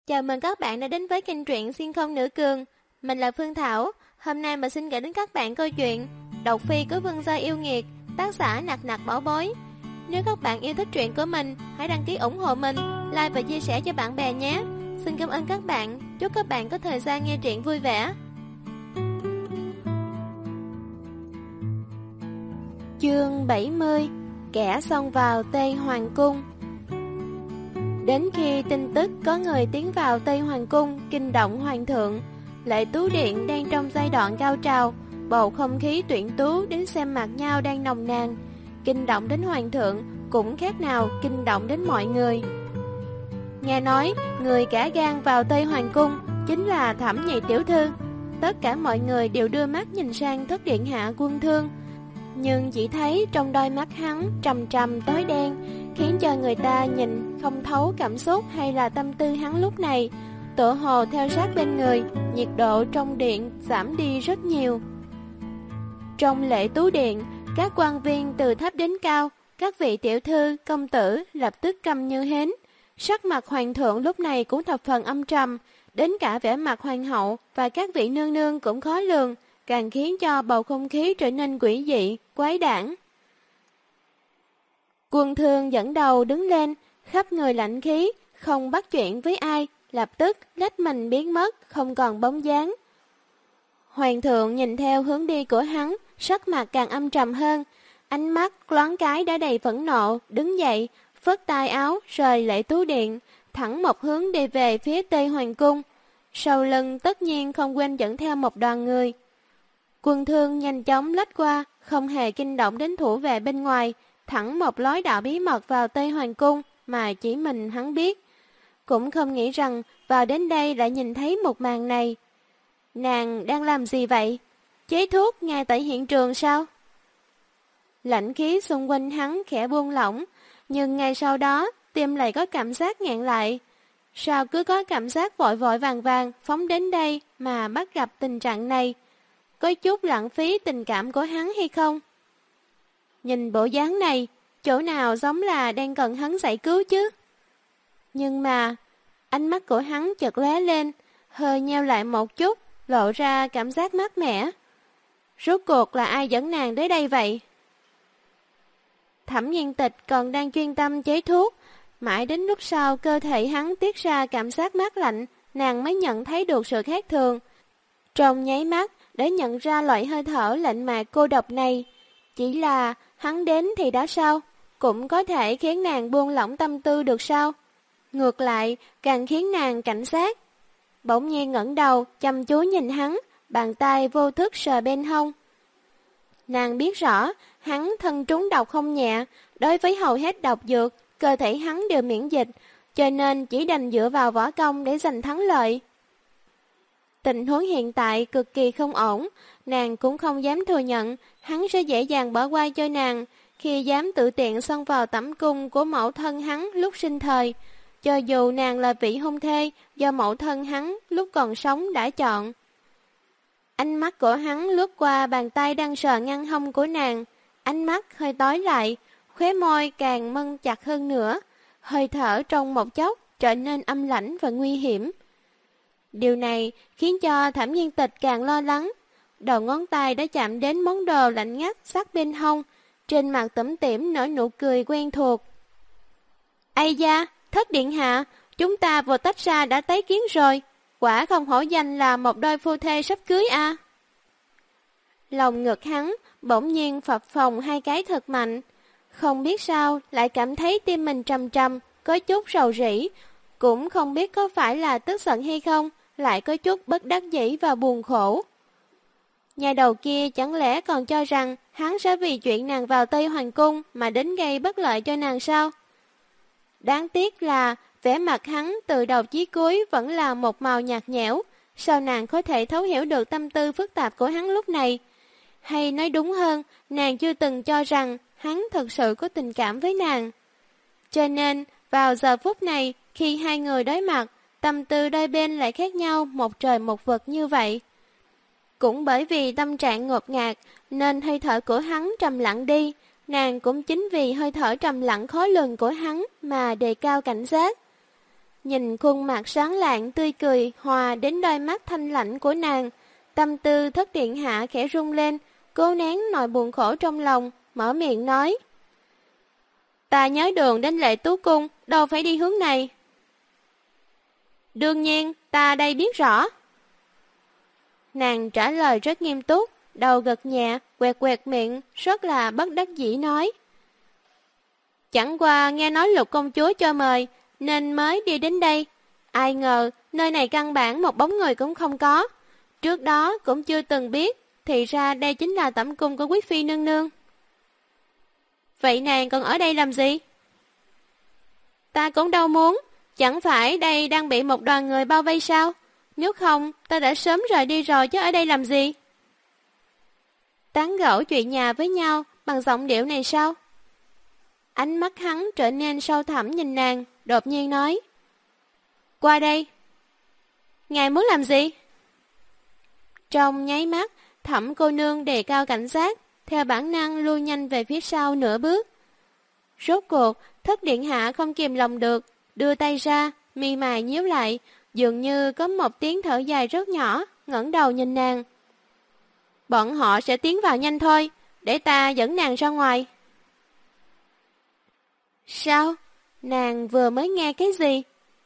Chào mừng các bạn đã đến với kênh truyện Xuyên không nữ cường. Mình là Phương Thảo. Hôm nay mình xin gửi đến các bạn câu chuyện Độc Phi của Vương gia yêu nghiệt, tác giả Nặc Nặc Bảo Bối. Nếu các bạn yêu thích truyện của mình, hãy đăng ký ủng hộ mình, like và chia sẻ cho bạn bè nhé. Xin cảm ơn các bạn. Chúc các bạn có thời gian nghe truyện vui vẻ. Chương 70: Kẻ xông vào Tây Hoàng Cung. Đến khi tin tức có người tiến vào Tây Hoàng Cung kinh động Hoàng thượng, Lệ Tú Điện đang trong giai đoạn cao trào, bầu không khí tuyển tú đến xem mặt nhau đang nồng nàn, kinh động đến Hoàng thượng cũng khác nào kinh động đến mọi người. Nghe nói người cả gan vào Tây Hoàng Cung chính là Thẩm Nhị tiểu thư. Tất cả mọi người đều đưa mắt nhìn sang Thất điện hạ Quân Thương, nhưng chỉ thấy trong đôi mắt hắn trầm trầm tối đen, khiến cho người ta nhìn không thấu cảm xúc hay là tâm tư hắn lúc này. Tựa hồ theo sát bên người, nhiệt độ trong điện giảm đi rất nhiều. Trong Lệ Tú Điện, các quan viên từ thấp đến cao, các vị tiểu thư, công tử lập tức câm như hến. Sắc mặt hoàng thượng lúc này cũng thập phần âm trầm, đến cả vẻ mặt hoàng hậu và các vị nương nương cũng khó lường, càng khiến cho bầu không khí trở nên quỷ dị, quái đản. Quân Thương dẫn đầu đứng lên, khắp người lạnh khí, không bắt chuyện với ai, lập tức lách mình biến mất, không còn bóng dáng. Hoàng thượng nhìn theo hướng đi của hắn, sắc mặt càng âm trầm hơn, ánh mắt loáng cái đã đầy phẫn nộ, đứng dậy, phất tay áo rời Lệ Tú Điện, thẳng một hướng đi về phía Tây Hoàng Cung. Sau lưng tất nhiên không quên dẫn theo một đoàn người. Quân Thương nhanh chóng lách qua, không hề kinh động đến thủ vệ bên ngoài, thẳng một lối đạo bí mật vào Tây Hoàng Cung mà chỉ mình hắn biết. Cũng không nghĩ rằng vào đến đây lại nhìn thấy một màn này. Nàng đang làm gì vậy? Chế thuốc ngay tại hiện trường sao? Lạnh khí xung quanh hắn khẽ buông lỏng, nhưng ngay sau đó tim lại có cảm giác nghẹn lại. Sao cứ có cảm giác vội vội vàng vàng phóng đến đây mà bắt gặp tình trạng này? Có chút lãng phí tình cảm của hắn hay không? Nhìn bộ dáng này, chỗ nào giống là đang cần hắn giải cứu chứ? Nhưng mà, ánh mắt của hắn chợt lóe lên, hơi nheo lại một chút, lộ ra cảm giác mát mẻ. Rốt cuộc là ai dẫn nàng tới đây vậy? Thẩm Nhiên Tịch còn đang chuyên tâm chế thuốc, mãi đến lúc sau cơ thể hắn tiết ra cảm giác mát lạnh, nàng mới nhận thấy được sự khác thường. Trong nháy mắt, để nhận ra loại hơi thở lạnh mạc cô độc này, chỉ là hắn đến thì đã sao, cũng có thể khiến nàng buông lỏng tâm tư được sao? Ngược lại, càng khiến nàng cảnh giác. Bỗng nhiên ngẩng đầu, chăm chú nhìn hắn, bàn tay vô thức sờ bên hông. Nàng biết rõ, hắn thân trúng độc không nhẹ, đối với hầu hết độc dược, cơ thể hắn đều miễn dịch, cho nên chỉ đành dựa vào võ công để giành thắng lợi. Tình huống hiện tại cực kỳ không ổn, nàng cũng không dám thừa nhận hắn sẽ dễ dàng bỏ qua cho nàng khi dám tự tiện xông vào tẩm cung của mẫu thân hắn lúc sinh thời, cho dù nàng là vị hôn thê do mẫu thân hắn lúc còn sống đã chọn. Ánh mắt của hắn lướt qua bàn tay đang sờ ngăn hông của nàng, ánh mắt hơi tối lại, khóe môi càng mân chặt hơn nữa, hơi thở trong một chốc trở nên âm lãnh và nguy hiểm. Điều này khiến cho Thẩm Nhiên Tịch càng lo lắng. Đầu ngón tay đã chạm đến món đồ lạnh ngắt sát bên hông, trên mặt tủm tỉm nở nụ cười quen thuộc. Ây da, Thất điện hạ, chúng ta vừa tách ra đã tái kiến rồi, quả không hổ danh là một đôi phu thê sắp cưới à. Lòng ngực hắn bỗng nhiên phập phồng hai cái thật mạnh, không biết sao lại cảm thấy tim mình trầm trầm, có chút rầu rĩ, cũng không biết có phải là tức giận hay không, lại có chút bất đắc dĩ và buồn khổ. Nhà đầu kia chẳng lẽ còn cho rằng hắn sẽ vì chuyện nàng vào Tây Hoàng Cung mà đến gây bất lợi cho nàng sao? Đáng tiếc là vẻ mặt hắn từ đầu chí cuối vẫn là một màu nhạt nhẽo, sao nàng có thể thấu hiểu được tâm tư phức tạp của hắn lúc này? Hay nói đúng hơn, nàng chưa từng cho rằng hắn thật sự có tình cảm với nàng. Cho nên, vào giờ phút này, khi hai người đối mặt, tâm tư đôi bên lại khác nhau một trời một vực như vậy. Cũng bởi vì tâm trạng ngột ngạt, nên hơi thở của hắn trầm lặng đi, nàng cũng chính vì hơi thở trầm lặng khó lường của hắn mà đề cao cảnh giác. nhìn khuôn mặt sáng lạng tươi cười hòa đến đôi mắt thanh lãnh của nàng. Tâm tư Thất điện hạ khẽ rung lên, cố nén nỗi buồn khổ trong lòng, mở miệng nói. Ta nhớ đường đến Lệ Tú Cung, đâu phải đi hướng này. Đương nhiên, ta đây biết rõ. Nàng trả lời rất nghiêm túc, đầu gật nhẹ, quẹt quẹt miệng, rất là bất đắc dĩ nói. Chẳng qua nghe nói Lục công chúa cho mời, nên mới đi đến đây. Ai ngờ, nơi này căn bản một bóng người cũng không có. Trước đó cũng chưa từng biết, thì ra đây chính là tẩm cung của quý phi nương nương. Vậy nàng còn ở đây làm gì? Ta cũng đâu muốn, chẳng phải đây đang bị một đoàn người bao vây sao? Nếu không, ta đã sớm rời đi rồi chứ ở đây làm gì? Tán gẫu chuyện nhà với nhau bằng giọng điệu này sao? Ánh mắt hắn trở nên sâu thẳm nhìn nàng, đột nhiên nói. Qua đây. Ngài muốn làm gì? Trong nháy mắt, Thẩm cô nương đề cao cảnh giác, theo bản năng lui nhanh về phía sau nửa bước. Rốt cuộc, Thất điện hạ không kìm lòng được, đưa tay ra, mi mày nhíu lại, dường như có một tiếng thở dài rất nhỏ, ngẩng đầu nhìn nàng. Bọn họ sẽ tiến vào nhanh thôi, để ta dẫn nàng ra ngoài. Sao? Nàng vừa mới nghe cái gì?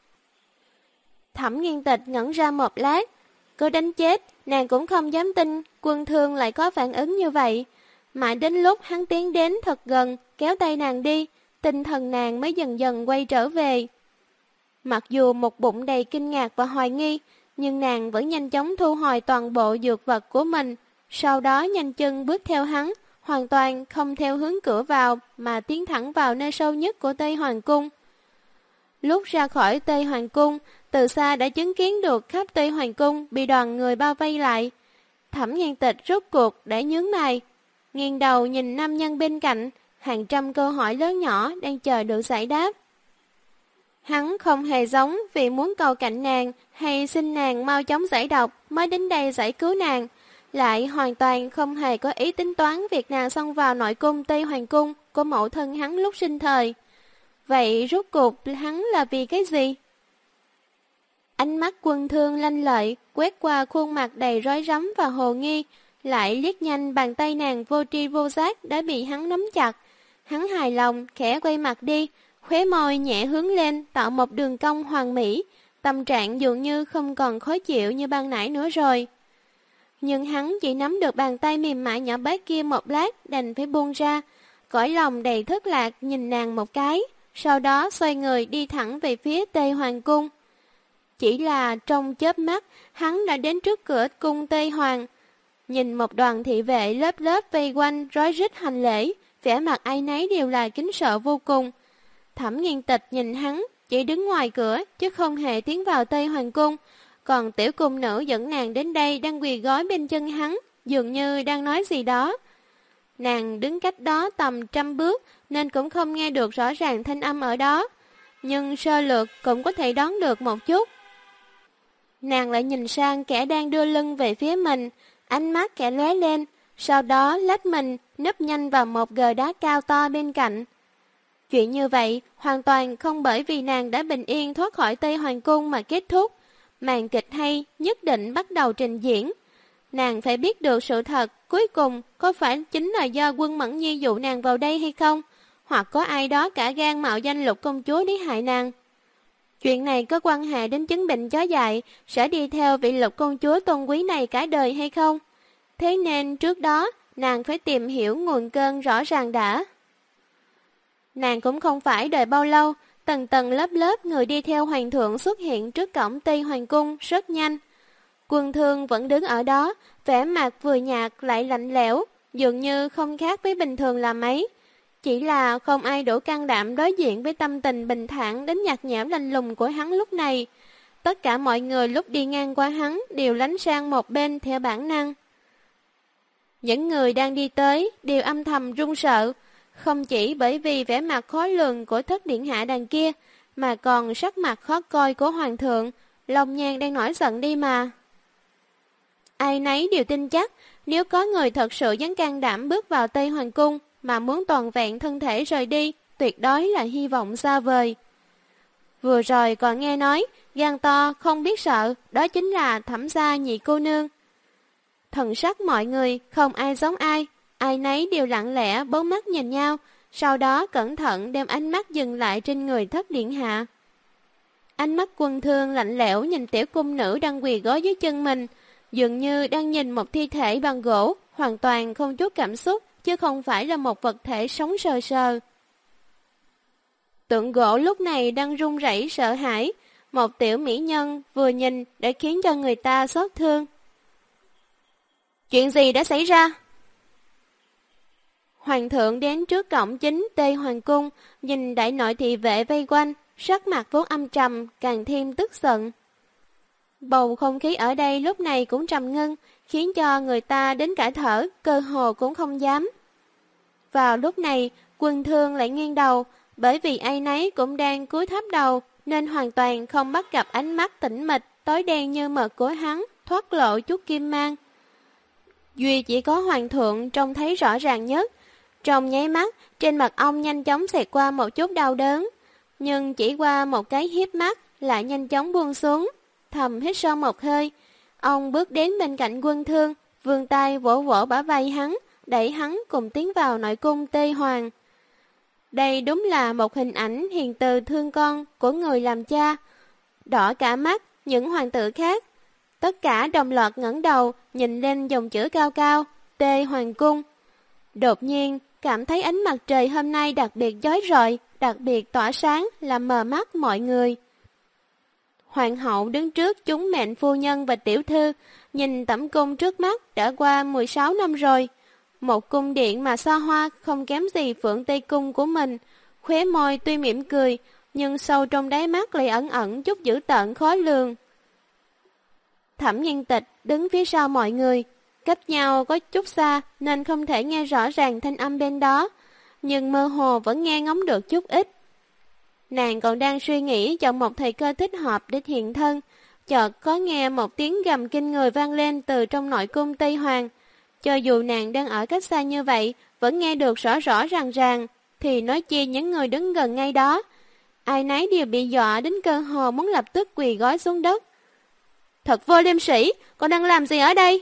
Thẩm Nghiên Tịch ngẩn ra một lát, cứ đánh chết, nàng cũng không dám tin Quân Thương lại có phản ứng như vậy. Mãi đến lúc hắn tiến đến thật gần, kéo tay nàng đi, tinh thần nàng mới dần dần quay trở về. Mặc dù một bụng đầy kinh ngạc và hoài nghi, nhưng nàng vẫn nhanh chóng thu hồi toàn bộ dược vật của mình, sau đó nhanh chân bước theo hắn, hoàn toàn không theo hướng cửa vào mà tiến thẳng vào nơi sâu nhất của Tây Hoàng Cung. Lúc ra khỏi Tây Hoàng Cung, từ xa đã chứng kiến được khắp Tây Hoàng Cung bị đoàn người bao vây lại. Thẩm Nghiên Tịch rốt cuộc để nhướng mày, nghiêng đầu nhìn nam nhân bên cạnh, hàng trăm câu hỏi lớn nhỏ đang chờ được giải đáp. Hắn không hề giống vì muốn cầu cạnh nàng hay xin nàng mau chóng giải độc mới đến đây giải cứu nàng, lại hoàn toàn không hề có ý tính toán việc nàng xông vào nội cung Tây Hoàng Cung của mẫu thân hắn lúc sinh thời. Vậy rốt cuộc hắn là vì cái gì? Ánh mắt Quân Thương lanh lợi quét qua khuôn mặt đầy rối rắm và hồ nghi, lại liếc nhanh bàn tay nàng vô tri vô giác đã bị hắn nắm chặt. Hắn hài lòng khẽ quay mặt đi, khóe môi nhẹ hướng lên tạo một đường cong hoàn mỹ, tâm trạng dường như không còn khó chịu như ban nãy nữa rồi. Nhưng hắn chỉ nắm được bàn tay mềm mại nhỏ bé kia một lát đành phải buông ra, cõi lòng đầy thất lạc nhìn nàng một cái, sau đó xoay người đi thẳng về phía Tây Hoàng Cung. Chỉ là trong chớp mắt, hắn đã đến trước cửa cung Tây Hoàng. Nhìn một đoàn thị vệ lớp lớp vây quanh rối rít hành lễ, vẻ mặt ai nấy đều là kính sợ vô cùng. Thẩm Nghiên Tịch nhìn hắn, chỉ đứng ngoài cửa chứ không hề tiến vào Tây Hoàng Cung. Còn tiểu cung nữ dẫn nàng đến đây đang quỳ gối bên chân hắn, dường như đang nói gì đó. Nàng đứng cách đó tầm 100 bước nên cũng không nghe được rõ ràng thanh âm ở đó, nhưng sơ lược cũng có thể đoán được một chút. Nàng lại nhìn sang kẻ đang đưa lưng về phía mình, ánh mắt kẻ lóe lên, sau đó lách mình núp nhanh vào một gờ đá cao to bên cạnh. Chuyện như vậy hoàn toàn không bởi vì nàng đã bình yên thoát khỏi Tây Hoàng Cung mà kết thúc. Màn kịch hay nhất định bắt đầu trình diễn. Nàng phải biết được sự thật cuối cùng có phải chính là do Quân Mẫn Nhi dụ nàng vào đây hay không, hoặc có ai đó cả gan mạo danh Lục công chúa để hại nàng. Chuyện này có quan hệ đến chứng bệnh chó dại sẽ đi theo vị Lục công chúa tôn quý này cả đời hay không. Thế nên trước đó nàng phải tìm hiểu nguồn cơn rõ ràng đã. Nàng cũng không phải đợi bao lâu, tầng tầng lớp lớp người đi theo hoàng thượng xuất hiện trước cổng Tây Hoàng Cung rất nhanh. Quân Thương vẫn đứng ở đó, vẻ mặt vừa nhạt lại lạnh lẽo, dường như không khác với bình thường là mấy. Chỉ là không ai đủ can đảm đối diện với tâm tình bình thản đến nhạt nhẽo lạnh lùng của hắn lúc này. Tất cả mọi người lúc đi ngang qua hắn đều lánh sang một bên theo bản năng. Những người đang đi tới đều âm thầm run sợ, không chỉ bởi vì vẻ mặt khó lường của Thất điện hạ đằng kia, mà còn sắc mặt khó coi của hoàng thượng, lòng nhàn đang nổi giận đi mà. Ai nấy đều tin chắc, nếu có người thật sự dám can đảm bước vào Tây Hoàng Cung mà muốn toàn vẹn thân thể rời đi, tuyệt đối là hy vọng xa vời. Vừa rồi còn nghe nói, gan to không biết sợ, đó chính là Thẩm gia nhị cô nương. Thần sắc mọi người không ai giống ai, ai nấy đều lặng lẽ bốn mắt nhìn nhau, sau đó cẩn thận đem ánh mắt dừng lại trên người Thất điện hạ. Ánh mắt Quân Thương lạnh lẽo nhìn tiểu cung nữ đang quỳ gối dưới chân mình, dường như đang nhìn một thi thể bằng gỗ, hoàn toàn không chút cảm xúc, chứ không phải là một vật thể sống sờ sờ. Tượng gỗ lúc này đang run rẩy sợ hãi, một tiểu mỹ nhân vừa nhìn đã khiến cho người ta xót thương. Chuyện gì đã xảy ra? Hoàng thượng đến trước cổng chính Tây Hoàng cung, nhìn đại nội thị vệ vây quanh, sắc mặt vốn âm trầm, càng thêm tức giận. Bầu không khí ở đây lúc này cũng trầm ngưng, khiến cho người ta đến cả thở, cơ hồ cũng không dám. Vào lúc này, Quân Thương lại nghiêng đầu, bởi vì ai nấy cũng đang cúi thấp đầu, nên hoàn toàn không bắt gặp ánh mắt tĩnh mịch, tối đen như mực của hắn, thoát lộ chút kim mang. Duy chỉ có Hoàng thượng trông thấy rõ ràng nhất. Trong nháy mắt, trên mặt ông nhanh chóng xẹt qua một chút đau đớn, nhưng chỉ qua một cái hiếp mắt lại nhanh chóng buông xuống, thầm hít sâu một hơi. Ông bước đến bên cạnh Quân Thương, vươn tay vỗ vỗ bả vai hắn, đẩy hắn cùng tiến vào nội cung Tây Hoàng. Đây đúng là một hình ảnh hiền từ thương con của người làm cha. Đỏ cả mắt những hoàng tử khác, tất cả đồng loạt ngẩng đầu nhìn lên dòng chữ cao cao Tây Hoàng cung. Đột nhiên cảm thấy ánh mặt trời hôm nay đặc biệt chói rọi, đặc biệt tỏa sáng, làm mờ mắt mọi người. Hoàng hậu đứng trước chúng mệnh phu nhân và tiểu thư, nhìn tẩm cung trước mắt đã qua 16 năm rồi. Một cung điện mà xa hoa không kém gì Phượng Tây Cung của mình, khóe môi tuy mỉm cười, nhưng sâu trong đáy mắt lại ẩn ẩn chút dữ tợn khó lường. Thẩm Nghiên Tịch đứng phía sau mọi người, cách nhau có chút xa nên không thể nghe rõ ràng thanh âm bên đó, nhưng mơ hồ vẫn nghe ngóng được chút ít. Nàng còn đang suy nghĩ chọn một thời cơ thích hợp để hiện thân, chợt có nghe một tiếng gầm kinh người vang lên từ trong nội cung Tây Hoàng. Cho dù nàng đang ở cách xa như vậy, vẫn nghe được rõ rõ ràng ràng, thì nói chi những người đứng gần ngay đó. Ai nấy đều bị dọa đến cơ hồ muốn lập tức quỳ gối xuống đất. Thật vô liêm sỉ, con đang làm gì ở đây?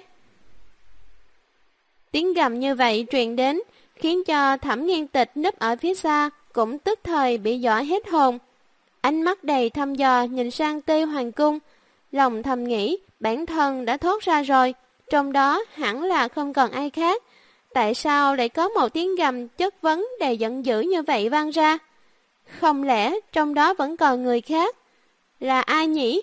Tiếng gầm như vậy truyền đến, khiến cho Thẩm Nghiên Tịch núp ở phía xa, cũng tức thời bị dọa hết hồn. Ánh mắt đầy thăm dò nhìn sang Tây Hoàng cung, lòng thầm nghĩ bản thân đã thoát ra rồi, trong đó hẳn là không còn ai khác. Tại sao lại có một tiếng gầm chất vấn đầy giận dữ như vậy vang ra? Không lẽ trong đó vẫn còn người khác? Là ai nhỉ?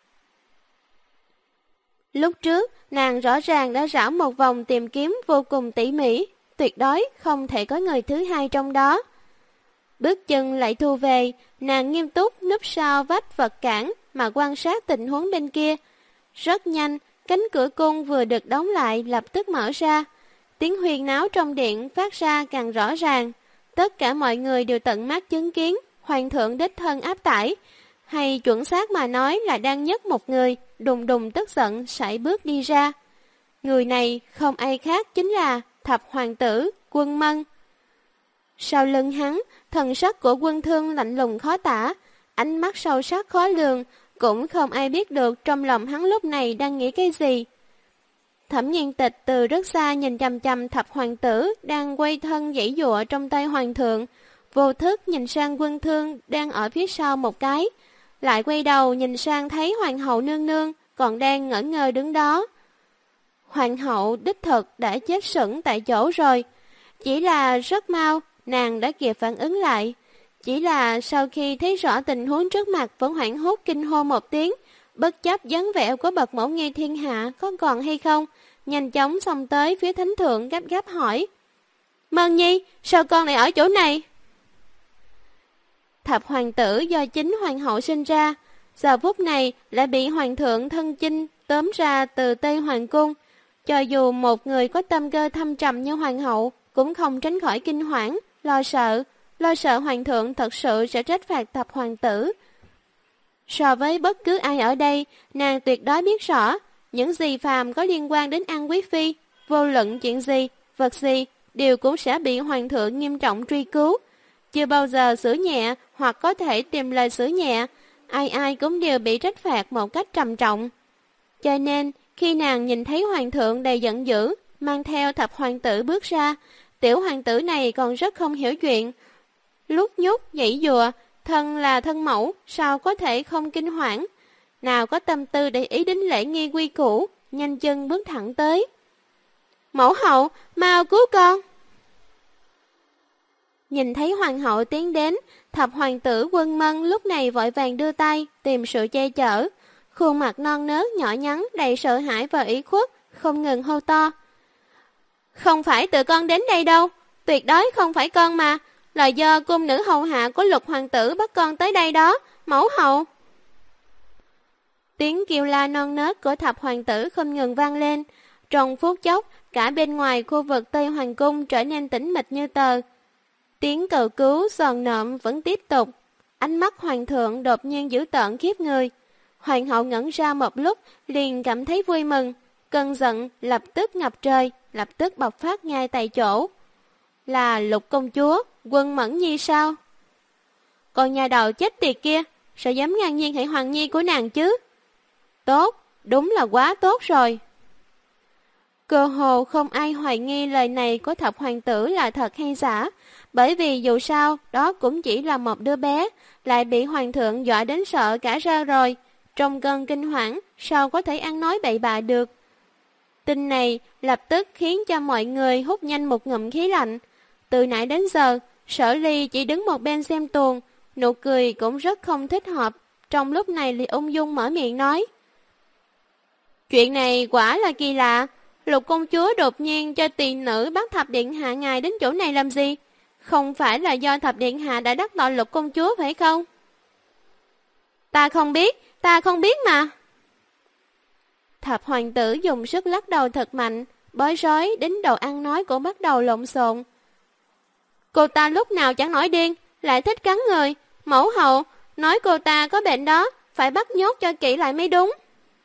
Lúc trước, nàng rõ ràng đã rảo một vòng tìm kiếm vô cùng tỉ mỉ, tuyệt đối không thể có người thứ hai trong đó. Bước chân lại thu về, nàng nghiêm túc núp sau vách vật cản mà quan sát tình huống bên kia. Rất nhanh, cánh cửa cung vừa được đóng lại lập tức mở ra. Tiếng huyên náo trong điện phát ra càng rõ ràng. Tất cả mọi người đều tận mắt chứng kiến hoàng thượng đích thân áp tải, hay chuẩn xác mà nói là đang nhấc một người, đùng đùng tức giận sải bước đi ra. Người này không ai khác chính là thập hoàng tử Quân Mân. Sau lưng hắn, thần sắc của Quân Thương lạnh lùng khó tả, ánh mắt sâu sắc khó lường, cũng không ai biết được trong lòng hắn lúc này đang nghĩ cái gì. Thẩm Nghiên Tịch từ rất xa nhìn chằm chằm thập hoàng tử đang quay thân giãy giụa trong tay hoàng thượng, vô thức nhìn sang Quân Thương đang ở phía sau một cái, lại quay đầu nhìn sang thấy hoàng hậu nương nương còn đang ngỡ ngơ đứng đó. Hoàng hậu đích thực đã chết sững tại chỗ rồi, chỉ là rất mau nàng đã kịp phản ứng lại. Chỉ là sau khi thấy rõ tình huống trước mặt vẫn hoảng hốt kinh hô một tiếng, bất chấp dáng vẻ của bậc mẫu nghe thiên hạ có còn hay không, nhanh chóng xông tới phía thánh thượng gấp gáp hỏi: Mân Nhi, sao con lại ở chỗ này? Thập hoàng tử do chính hoàng hậu sinh ra, giờ phút này lại bị hoàng thượng thân chinh tóm ra từ Tây Hoàng cung. Cho dù một người có tâm cơ thâm trầm như hoàng hậu cũng không tránh khỏi kinh hoảng, lo sợ hoàng thượng thật sự sẽ trách phạt thập hoàng tử. So với bất cứ ai ở đây, nàng tuyệt đối biết rõ, những gì phàm có liên quan đến An Quý Phi, vô luận chuyện gì, vật gì, đều cũng sẽ bị hoàng thượng nghiêm trọng truy cứu. Chưa bao giờ xử nhẹ hoặc có thể tìm lời xử nhẹ, ai ai cũng đều bị trách phạt một cách trầm trọng. Cho nên, khi nàng nhìn thấy hoàng thượng đầy giận dữ, mang theo thập hoàng tử bước ra, tiểu hoàng tử này còn rất không hiểu chuyện. Lúc nhúc giãy giụa, thân là thân mẫu, sao có thể không kinh hoảng. Nào có tâm tư để ý đến lễ nghi quy củ, nhanh chân bước thẳng tới. Mẫu hậu, mau cứu con! Nhìn thấy hoàng hậu tiến đến, thập hoàng tử Quân Mân lúc này vội vàng đưa tay, tìm sự che chở. Khuôn mặt non nớt nhỏ nhắn đầy sợ hãi và ủy khuất, không ngừng hô to. Không phải tự con đến đây đâu, tuyệt đối không phải con mà, là do cung nữ hầu hạ của Lục hoàng tử bắt con tới đây đó, mẫu hậu. Tiếng kêu la non nớt của thập hoàng tử không ngừng vang lên. Trong phút chốc, cả bên ngoài khu vực Tây Hoàng cung trở nên tĩnh mịch như tờ. Tiếng cầu cứu giòn nộm vẫn tiếp tục. Ánh mắt hoàng thượng đột nhiên dữ tợn khiếp người. Hoàng hậu ngẩn ra một lúc, liền cảm thấy vui mừng. Cơn giận lập tức ngập trời, lập tức bộc phát ngay tại chỗ. Là Lục công chúa, Quân Mẫn Nhi sao? Còn nhà đầu chết tiệt kia, sao dám ngang nhiên hại hoàng nhi của nàng chứ? Tốt, đúng là quá tốt rồi. Cơ hồ không ai hoài nghi lời này của thập hoàng tử là thật hay giả, bởi vì dù sao đó cũng chỉ là một đứa bé, lại bị hoàng thượng dọa đến sợ cả ra rồi, trong cơn kinh hoảng sao có thể ăn nói bậy bạ được. Tin này lập tức khiến cho mọi người hút nhanh một ngụm khí lạnh. Từ nãy đến giờ, Sở Ly chỉ đứng một bên xem tuồng, nụ cười cũng rất không thích hợp, trong lúc này liền ung dung mở miệng nói. Chuyện này quả là kỳ lạ, Lục công chúa đột nhiên cho tỳ nữ bắt thập điện hạ ngài đến chỗ này làm gì? Không phải là do thập điện hạ đã đắc tội Lục công chúa phải không? Ta không biết mà. Thập hoàng tử dùng sức lắc đầu thật mạnh, bối rối đến đầu ăn nói cũng bắt đầu lộn xộn. Cô ta lúc nào chẳng nổi điên, lại thích cắn người. Mẫu hậu, nói cô ta có bệnh đó, phải bắt nhốt cho kỹ lại mới đúng.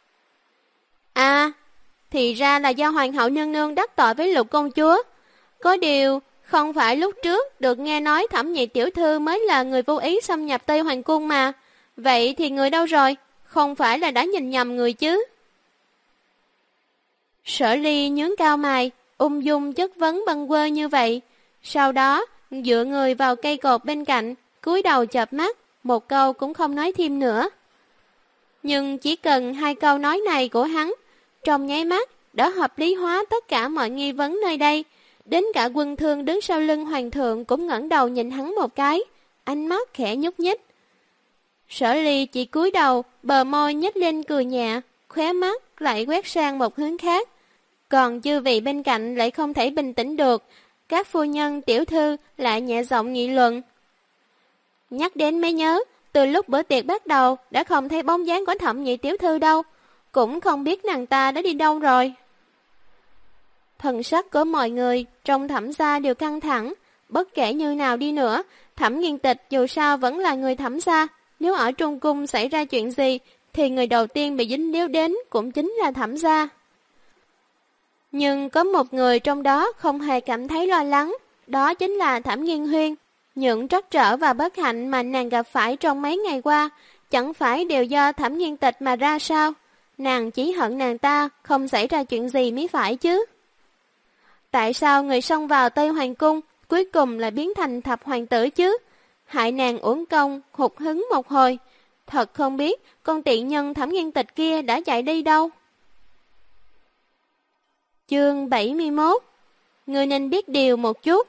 À, thì ra là do hoàng hậu nương nương đắc tội với Lục công chúa. Có điều, không phải lúc trước được nghe nói Thẩm Nhị tiểu thư mới là người vô ý xâm nhập Tây Hoàng cung mà. Vậy thì người đâu rồi? Không phải là đã nhìn nhầm người chứ? Sở Ly nhướng cao mày, ung dung chất vấn bâng quơ như vậy. Sau đó, dựa người vào cây cột bên cạnh, cúi đầu chợp mắt, một câu cũng không nói thêm nữa. Nhưng chỉ cần hai câu nói này của hắn, trong nháy mắt đã hợp lý hóa tất cả mọi nghi vấn nơi đây. Đến cả Quân Thương đứng sau lưng hoàng thượng cũng ngẩng đầu nhìn hắn một cái, ánh mắt khẽ nhúc nhích. Sở Ly chỉ cúi đầu, bờ môi nhếch lên cười nhẹ, khóe mắt lại quét sang một hướng khác. Còn chư vị bên cạnh lại không thể bình tĩnh được, các phu nhân tiểu thư lại nhẹ giọng nghị luận. Nhắc đến mới nhớ, từ lúc bữa tiệc bắt đầu đã không thấy bóng dáng của Thẩm Nhị tiểu thư đâu, cũng không biết nàng ta đã đi đâu rồi. Thần sắc của mọi người trong Thẩm gia đều căng thẳng, bất kể như nào đi nữa, Thẩm Nghiên Tịch dù sao vẫn là người Thẩm gia, nếu ở Trung cung xảy ra chuyện gì thì người đầu tiên bị dính líu đến cũng chính là Thẩm gia. Nhưng có một người trong đó không hề cảm thấy lo lắng, đó chính là Thẩm Nghiên Huyên. Những trắc trở và bất hạnh mà nàng gặp phải trong mấy ngày qua, chẳng phải đều do Thẩm Nghiên Tịch mà ra sao? Nàng chỉ hận nàng ta không xảy ra chuyện gì mới phải chứ. Tại sao người xông vào Tây Hoàng cung cuối cùng lại biến thành thập hoàng tử chứ? Hại nàng uổng công, hụt hứng một hồi. Thật không biết con tiện nhân Thẩm Nghiên Tịch kia đã chạy đi đâu. Chương 71. Người nên biết điều một chút.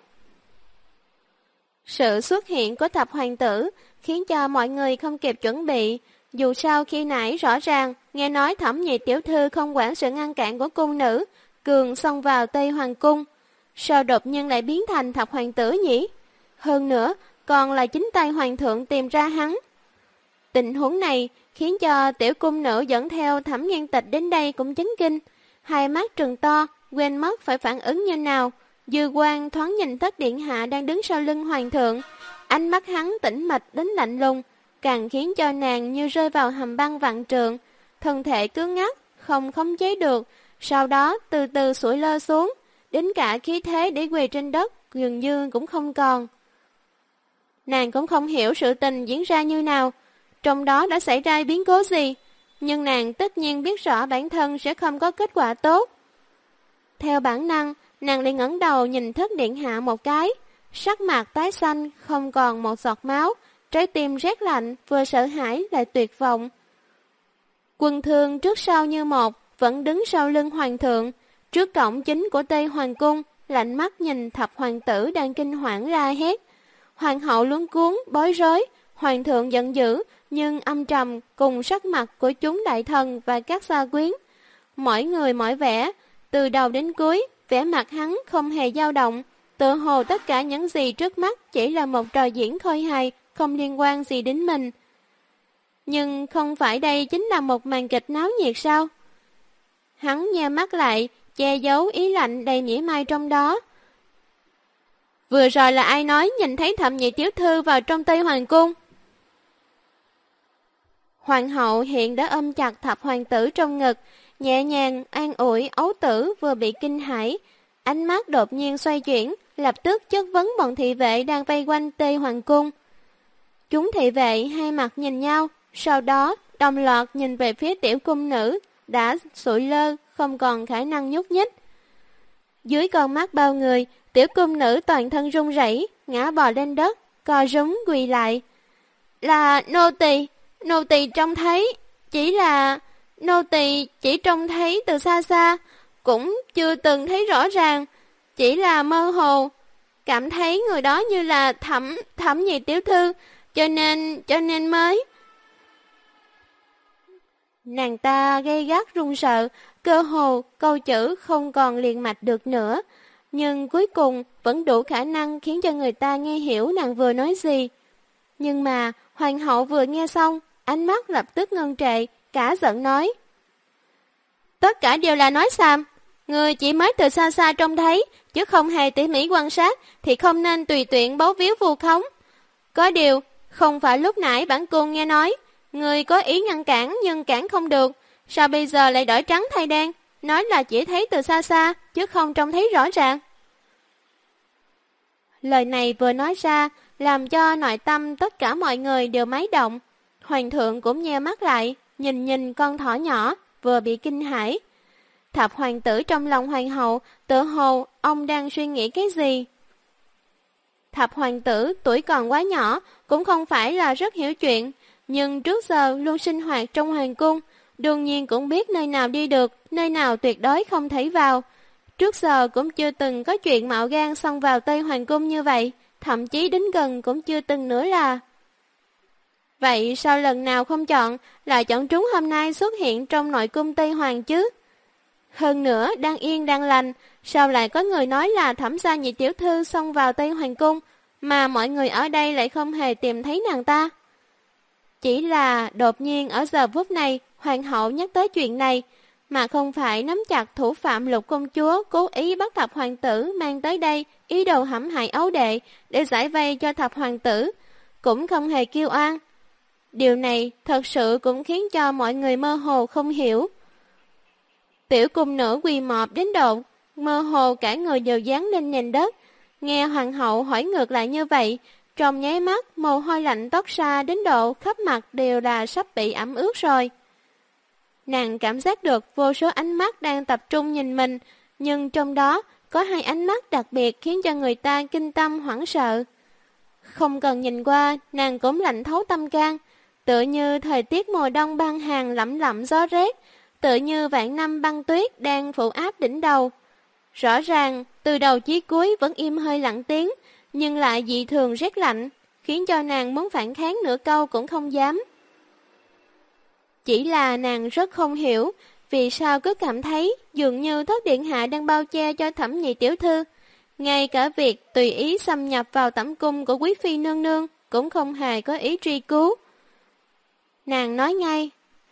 Sự xuất hiện của thập hoàng tử khiến cho mọi người không kịp chuẩn bị. Dù sao khi nãy rõ ràng nghe nói Thẩm Nhị tiểu thư không quản sự ngăn cản của cung nữ, cường xông vào Tây Hoàng cung. Sao đột nhiên lại biến thành thập hoàng tử nhỉ? Hơn nữa, còn là chính tay hoàng thượng tìm ra hắn. Tình huống này khiến cho tiểu cung nữ dẫn theo Thẩm Nghiên Tịch đến đây cũng chấn kinh. Hai mắt trừng to, quên mất phải phản ứng như nào. Dư quan thoáng nhìn Thất điện hạ đang đứng sau lưng hoàng thượng. Ánh mắt hắn tĩnh mịch đến lạnh lùng, càng khiến cho nàng như rơi vào hầm băng vạn trượng. Thân thể cứng ngắc, không khống chế được, sau đó từ từ sủi lơ xuống, đến cả khí thế để quỳ trên đất dường như cũng không còn. Nàng cũng không hiểu sự tình diễn ra như nào. trong đó đã xảy ra biến cố gì, nhưng nàng tất nhiên biết rõ bản thân sẽ không có kết quả tốt. Theo bản năng, nàng liền ngẩng đầu nhìn Thất Điện Hạ một cái, sắc mặt tái xanh, không còn một giọt máu, trái tim rét lạnh, vừa sợ hãi lại tuyệt vọng. Quân Thương trước sau như một, vẫn đứng sau lưng hoàng thượng, trước cổng chính của Tây Hoàng cung, lạnh mắt nhìn thập hoàng tử đang kinh hoảng la hét. Hoàng hậu luống cuống, bối rối, hoàng thượng giận dữ, nhưng âm trầm cùng sắc mặt của chúng đại thần và các gia quyến. Mỗi người mỗi vẻ, từ đầu đến cuối, vẻ mặt hắn không hề dao động, tự hồ tất cả những gì trước mắt chỉ là một trò diễn khôi hài, không liên quan gì đến mình. Nhưng không phải đây chính là một màn kịch náo nhiệt sao? Hắn nheo mắt lại, che giấu ý lạnh đầy mỉa mai trong đó. Vừa rồi là ai nói nhìn thấy Thẩm Nhị tiểu thư vào trong Tây Hoàng cung? Hoàng hậu hiện đã ôm chặt thập hoàng tử trong ngực, nhẹ nhàng an ủi ấu tử vừa bị kinh hãi. Ánh mắt đột nhiên xoay chuyển, lập tức chất vấn bọn thị vệ đang vây quanh Tây Hoàng cung. Chúng thị vệ hai mặt nhìn nhau, sau đó đồng loạt nhìn về phía tiểu cung nữ, đã sụi lơ, không còn khả năng nhúc nhích. Dưới con mắt bao người, tiểu cung nữ toàn thân run rẩy, ngã bò lên đất, co rúm quỳ lại. Là nô tỳ trông thấy, nô tỳ chỉ trông thấy từ xa xa, cũng chưa từng thấy rõ ràng, chỉ là mơ hồ, cảm thấy người đó như là Thẩm Nhị tiểu thư, cho nên mới. Nàng ta gay gắt run sợ, cơ hồ câu chữ không còn liền mạch được nữa, nhưng cuối cùng vẫn đủ khả năng khiến cho người ta nghe hiểu nàng vừa nói gì. Nhưng mà hoàng hậu vừa nghe xong, ánh mắt lập tức ngưng trệ, cả giận nói: Tất cả đều là nói xàm, người chỉ mới từ xa xa trông thấy, chứ không hề tỉ mỉ quan sát, thì không nên tùy tiện bấu víu vu khống. Có điều, không phải lúc nãy bản cung nghe nói, người có ý ngăn cản nhưng cản không được, sao bây giờ lại đổi trắng thay đen, nói là chỉ thấy từ xa xa, chứ không trông thấy rõ ràng. Lời này vừa nói ra, làm cho nội tâm tất cả mọi người đều máy động. Hoàng thượng cũng nheo mắt lại, nhìn con thỏ nhỏ, vừa bị kinh hãi. Thập hoàng tử trong lòng hoàng hậu, tự hồ ông đang suy nghĩ cái gì. Thập hoàng tử tuổi còn quá nhỏ, cũng không phải là rất hiểu chuyện, nhưng trước giờ luôn sinh hoạt trong hoàng cung, đương nhiên cũng biết nơi nào đi được, nơi nào tuyệt đối không thể vào. Trước giờ cũng chưa từng có chuyện mạo gan xông vào Tây Hoàng cung như vậy, thậm chí đến gần cũng chưa từng nữa là. Vậy sao lần nào không chọn, lại chọn trúng hôm nay xuất hiện trong nội cung Tây Hoàng chứ? Hơn nữa, đang yên đang lành, sao lại có người nói là Thẩm gia nhị tiểu thư xông vào Tây Hoàng cung, mà mọi người ở đây lại không hề tìm thấy nàng ta? Chỉ là đột nhiên ở giờ phút này, hoàng hậu nhắc tới chuyện này, mà không phải nắm chặt thủ phạm Lục công chúa cố ý bắt thập hoàng tử mang tới đây, ý đồ hãm hại ấu đệ để giải vây cho thập hoàng tử, cũng không hề kêu oan. Điều này thật sự cũng khiến cho mọi người mơ hồ không hiểu. Tiểu cung nữ quỳ mọp đến độ, mơ hồ cả người đều dán lên nền đất. Nghe hoàng hậu hỏi ngược lại như vậy, trong nháy mắt mồ hôi lạnh toát ra đến độ khắp mặt đều là sắp bị ẩm ướt rồi. Nàng cảm giác được vô số ánh mắt đang tập trung nhìn mình, nhưng trong đó có hai ánh mắt đặc biệt khiến cho người ta kinh tâm hoảng sợ. Không cần nhìn qua, nàng cũng lạnh thấu tâm can, tựa như thời tiết mùa đông băng hàng lẩm lẩm gió rét, tựa như vạn năm băng tuyết đang phủ áp đỉnh đầu. Rõ ràng, từ đầu chí cuối vẫn im hơi lặng tiếng, nhưng lại dị thường rét lạnh, khiến cho nàng muốn phản kháng nửa câu cũng không dám. Chỉ là nàng rất không hiểu, vì sao cứ cảm thấy dường như Thất điện hạ đang bao che cho Thẩm nhị tiểu thư. Ngay cả việc tùy ý xâm nhập vào tẩm cung của quý phi nương nương cũng không hề có ý truy cứu. Nàng nói ngay: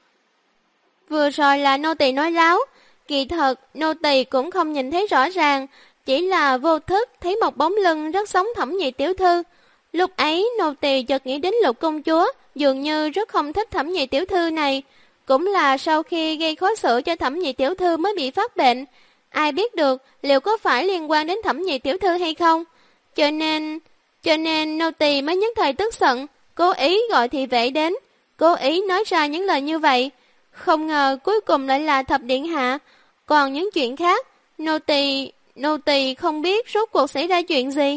Vừa rồi là nô tỳ nói láo, kỳ thật nô tỳ cũng không nhìn thấy rõ ràng, chỉ là vô thức thấy một bóng lưng rất giống Thẩm nhị tiểu thư. Lúc ấy nô tỳ chợt nghĩ đến Lục công chúa, dường như rất không thích Thẩm nhị tiểu thư này, cũng là sau khi gây khó xử cho Thẩm nhị tiểu thư mới bị phát bệnh. Ai biết được liệu có phải liên quan đến Thẩm nhị tiểu thư hay không? Cho nên nô tỳ mới nhất thời tức giận, cố ý gọi thị vệ đến, cố ý nói ra những lời như vậy. Không ngờ cuối cùng lại là thập điện hạ. Còn những chuyện khác, nô tỳ không biết rốt cuộc xảy ra chuyện gì.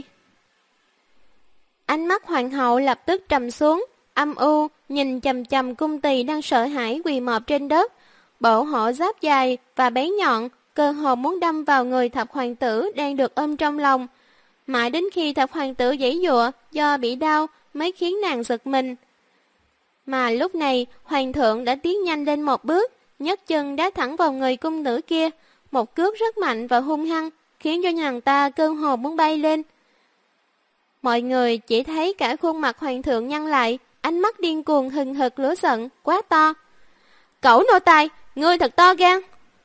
Ánh mắt hoàng hậu lập tức trầm xuống, âm u, nhìn chằm chằm cung tỳ đang sợ hãi quỳ mọp trên đất. Bộ hộ giáp dài và bén nhọn, cơ hồ muốn đâm vào người thập hoàng tử đang được ôm trong lòng. Mãi đến khi thập hoàng tử giãy giụa do bị đau mới khiến nàng giật mình. Mà lúc này, hoàng thượng đã tiến nhanh lên một bước, nhấc chân đá thẳng vào người cung nữ kia, một cước rất mạnh và hung hăng, khiến cho nàng ta cơ hồ muốn bay lên. Mọi người chỉ thấy cả khuôn mặt hoàng thượng nhăn lại, ánh mắt điên cuồng hừng hực lửa giận, quá to. Cẩu nô tài, ngươi thật to gan.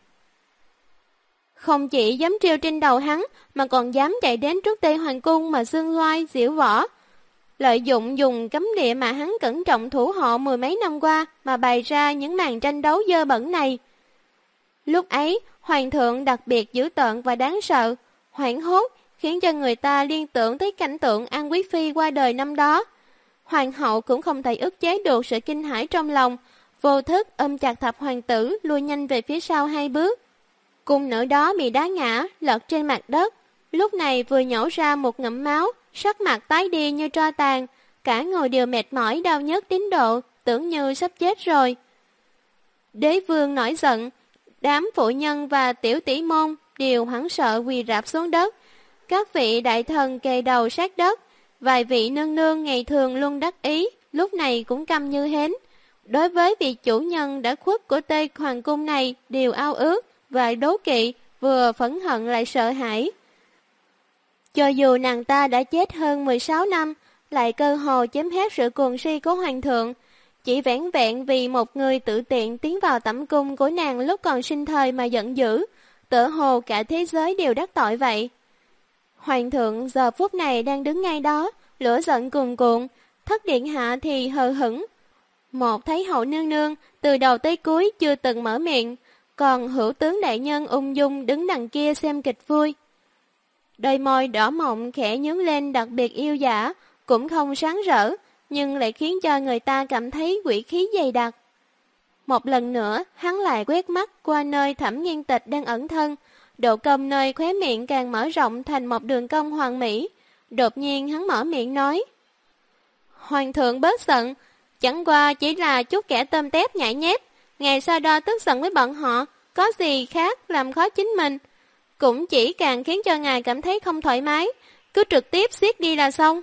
Không chỉ dám treo trên đầu hắn, mà còn dám chạy đến trước Tây Hoàng cung mà xương ngoai, diễu võ. Lợi dụng dùng cấm địa mà hắn cẩn trọng thủ hộ mười mấy năm qua mà bày ra những màn tranh đấu dơ bẩn này. Lúc ấy, hoàng thượng đặc biệt dữ tợn và đáng sợ, hoảng hốt, khiến cho người ta liên tưởng tới cảnh tượng An Quý Phi qua đời năm đó. Hoàng hậu cũng không thể ức chế được sự kinh hãi trong lòng, vô thức ôm chặt thập hoàng tử lùi nhanh về phía sau 2 bước. Cung nữ đó bị đá ngã, lật trên mặt đất, lúc này vừa nhổ ra một ngụm máu, sắc mặt tái đi như tro tàn, cả người đều mệt mỏi đau nhức đến độ, tưởng như sắp chết rồi. Đế vương nổi giận, đám phụ nhân và tiểu tỷ môn đều hoảng sợ quỳ rạp xuống đất. Các vị đại thần kề đầu sát đất, vài vị nương nương ngày thường luôn đắc ý, lúc này cũng câm như hến. Đối với vị chủ nhân đã khuất của Tây Hoàng cung này đều ao ước và đố kỵ, vừa phẫn hận lại sợ hãi. Cho dù nàng ta đã chết hơn 16 năm, lại cơ hồ chiếm hết sự cuồng si của hoàng thượng, chỉ vẻn vẹn vì một người tự tiện tiến vào tẩm cung của nàng lúc còn sinh thời mà giận dữ, tựa hồ cả thế giới đều đắc tội vậy. Hoàng thượng giờ phút này đang đứng ngay đó, lửa giận cuồn cuộn, thất điện hạ thì hờ hững. Một thái hậu nương nương từ đầu tới cuối chưa từng mở miệng, còn hữu tướng đại nhân ung dung đứng đằng kia xem kịch vui. Đôi môi đỏ mọng khẽ nhướng lên đặc biệt yêu dã, cũng không sáng rỡ, nhưng lại khiến cho người ta cảm thấy quỷ khí dày đặc. Một lần nữa, hắn lại quét mắt qua nơi Thẩm Nghiên Tịch đang ẩn thân, độ cong nơi khóe miệng càng mở rộng thành một đường cong hoàn mỹ. Đột nhiên hắn mở miệng nói: Hoàng thượng bớt giận, chẳng qua chỉ là chút kẻ tôm tép nhảy nhép, ngày sau đó tức giận với bọn họ, có gì khác làm khó chính mình, cũng chỉ càng khiến cho ngài cảm thấy không thoải mái, cứ trực tiếp xiết đi là xong.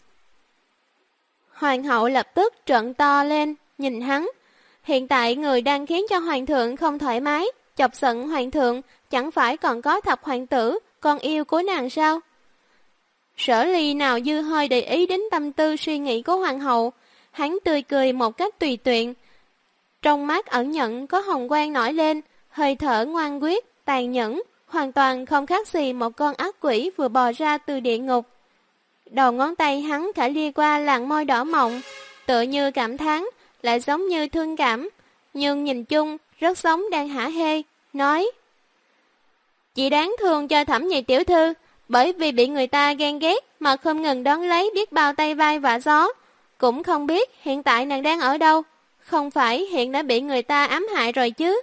Hoàng hậu lập tức trợn to lên, nhìn hắn. Hiện tại người đang khiến cho hoàng thượng không thoải mái, chọc giận hoàng thượng, chẳng phải còn có thập hoàng tử, con yêu của nàng sao? Sở Ly nào dư hơi để ý đến tâm tư suy nghĩ của hoàng hậu, hắn tươi cười một cách tùy tiện. Trong mắt ẩn nhận có hồng quang nổi lên, hơi thở ngoan quyết, tàn nhẫn, hoàn toàn không khác gì một con ác quỷ vừa bò ra từ địa ngục. Đầu ngón tay hắn khẽ lia qua làn môi đỏ mọng, tựa như cảm thán, lại giống như thương cảm, nhưng nhìn chung rất giống đang hả hê, nói: Chị đáng thương cho Thẩm nhị tiểu thư, bởi vì bị người ta ghen ghét mà không ngừng đón lấy biết bao tay vai vạ gió, cũng không biết hiện tại nàng đang ở đâu, không phải hiện đã bị người ta ám hại rồi chứ.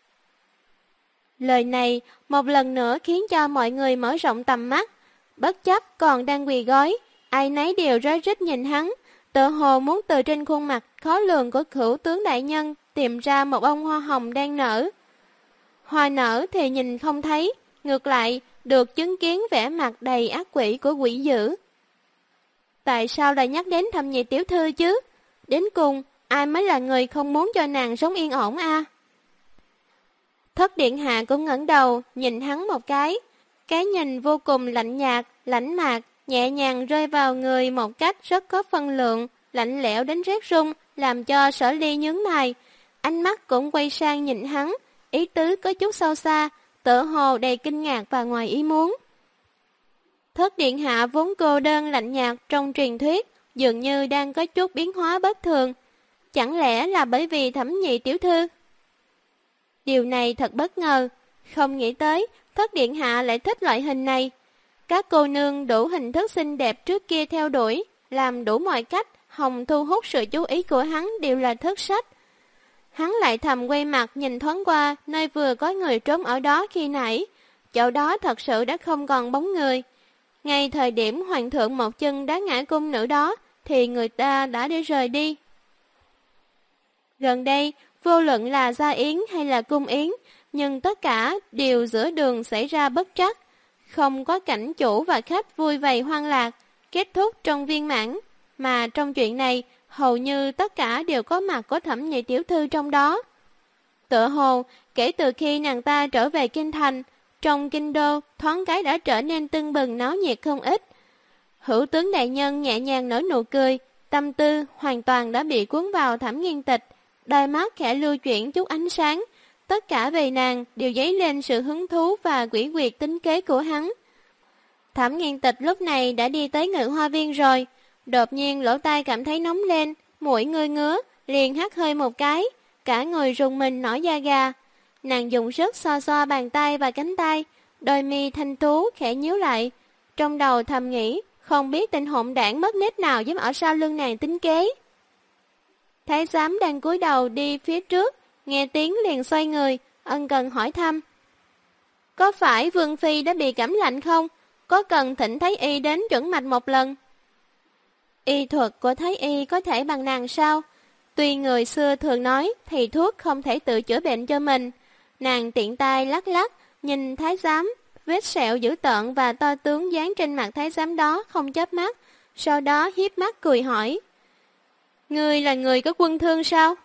Lời này một lần nữa khiến cho mọi người mở rộng tầm mắt, bất chấp còn đang quỳ gối, ai nấy đều rối rít nhìn hắn, tựa hồ muốn từ trên khuôn mặt khó lường của hữu tướng đại nhân tìm ra một bông hoa hồng đang nở. Hoa nở thì nhìn không thấy, ngược lại được chứng kiến vẻ mặt đầy ác quỷ của quỷ dữ. Tại sao lại nhắc đến Thẩm nhị tiểu thư chứ? Đến cùng, ai mới là người không muốn cho nàng sống yên ổn a? Thất điện hạ cũng ngẩng đầu, nhìn hắn một cái nhìn vô cùng lạnh nhạt, lãnh mạc, nhẹ nhàng rơi vào người một cách rất có phân lượng, lạnh lẽo đến rét run, làm cho Sở Ly nhướng mày. Ánh mắt cũng quay sang nhìn hắn, ý tứ có chút sâu xa, tựa hồ đầy kinh ngạc và ngoài ý muốn. Thất điện hạ vốn cô đơn lạnh nhạt trong truyền thuyết, dường như đang có chút biến hóa bất thường. Chẳng lẽ là bởi vì Thẩm nhị tiểu thư? Điều này thật bất ngờ, không nghĩ tới Thất điện hạ lại thích loại hình này. Các cô nương đủ hình thức xinh đẹp trước kia theo đuổi, làm đủ mọi cách, hòng thu hút sự chú ý của hắn đều là thất sách. Hắn lại thầm quay mặt nhìn thoáng qua nơi vừa có người trốn ở đó khi nãy. Chỗ đó thật sự đã không còn bóng người. Ngay thời điểm hoàng thượng một chân đá ngã cung nữ đó thì người ta đã đi rời đi. Gần đây, vô luận là gia yến hay là cung yến, nhưng tất cả đều giữa đường xảy ra bất trắc. Không có cảnh chủ và khách vui vầy hoan lạc, kết thúc trong viên mãn. Mà trong chuyện này, hầu như tất cả đều có mặt của Thẩm Nhị tiểu thư trong đó. Tựa hồ, kể từ khi nàng ta trở về kinh thành, trong kinh đô thoáng cái đã trở nên tưng bừng náo nhiệt không ít. Hữu tướng đại nhân nhẹ nhàng nở nụ cười, tâm tư hoàn toàn đã bị cuốn vào Thẩm Nghiên Tịch, đôi mắt khẽ lưu chuyển chút ánh sáng. Tất cả về nàng đều dấy lên sự hứng thú và quỷ quyệt tính kế của hắn. Thẩm Nghiên Tịch lúc này đã đi tới Ngự Hoa Viên rồi. Đột nhiên lỗ tai cảm thấy nóng lên, mũi ngươi ngứa, liền hắt hơi một cái, cả người rùng mình nổi da gà. Nàng dùng sức xoa xoa bàn tay và cánh tay, đôi mi thanh tú khẽ nhíu lại. Trong đầu thầm nghĩ, không biết tên hỗn đảng mất nết nào dám ở sau lưng nàng tính kế. Thái giám đang cúi đầu đi phía trước, nghe tiếng liền xoay người, ân cần hỏi thăm. Có phải Vương Phi đã bị cảm lạnh không? Có cần thỉnh Thái Y đến chuẩn mạch một lần? Y thuật của Thái Y có thể bằng nàng sao? Tuy người xưa thường nói thầy thuốc không thể tự chữa bệnh cho mình. Nàng tiện tay lắc lắc, nhìn thái giám, vết sẹo dữ tợn và to tướng dán trên mặt thái giám đó không chớp mắt, sau đó hiếp mắt cười hỏi. Ngươi là người có quân thương sao?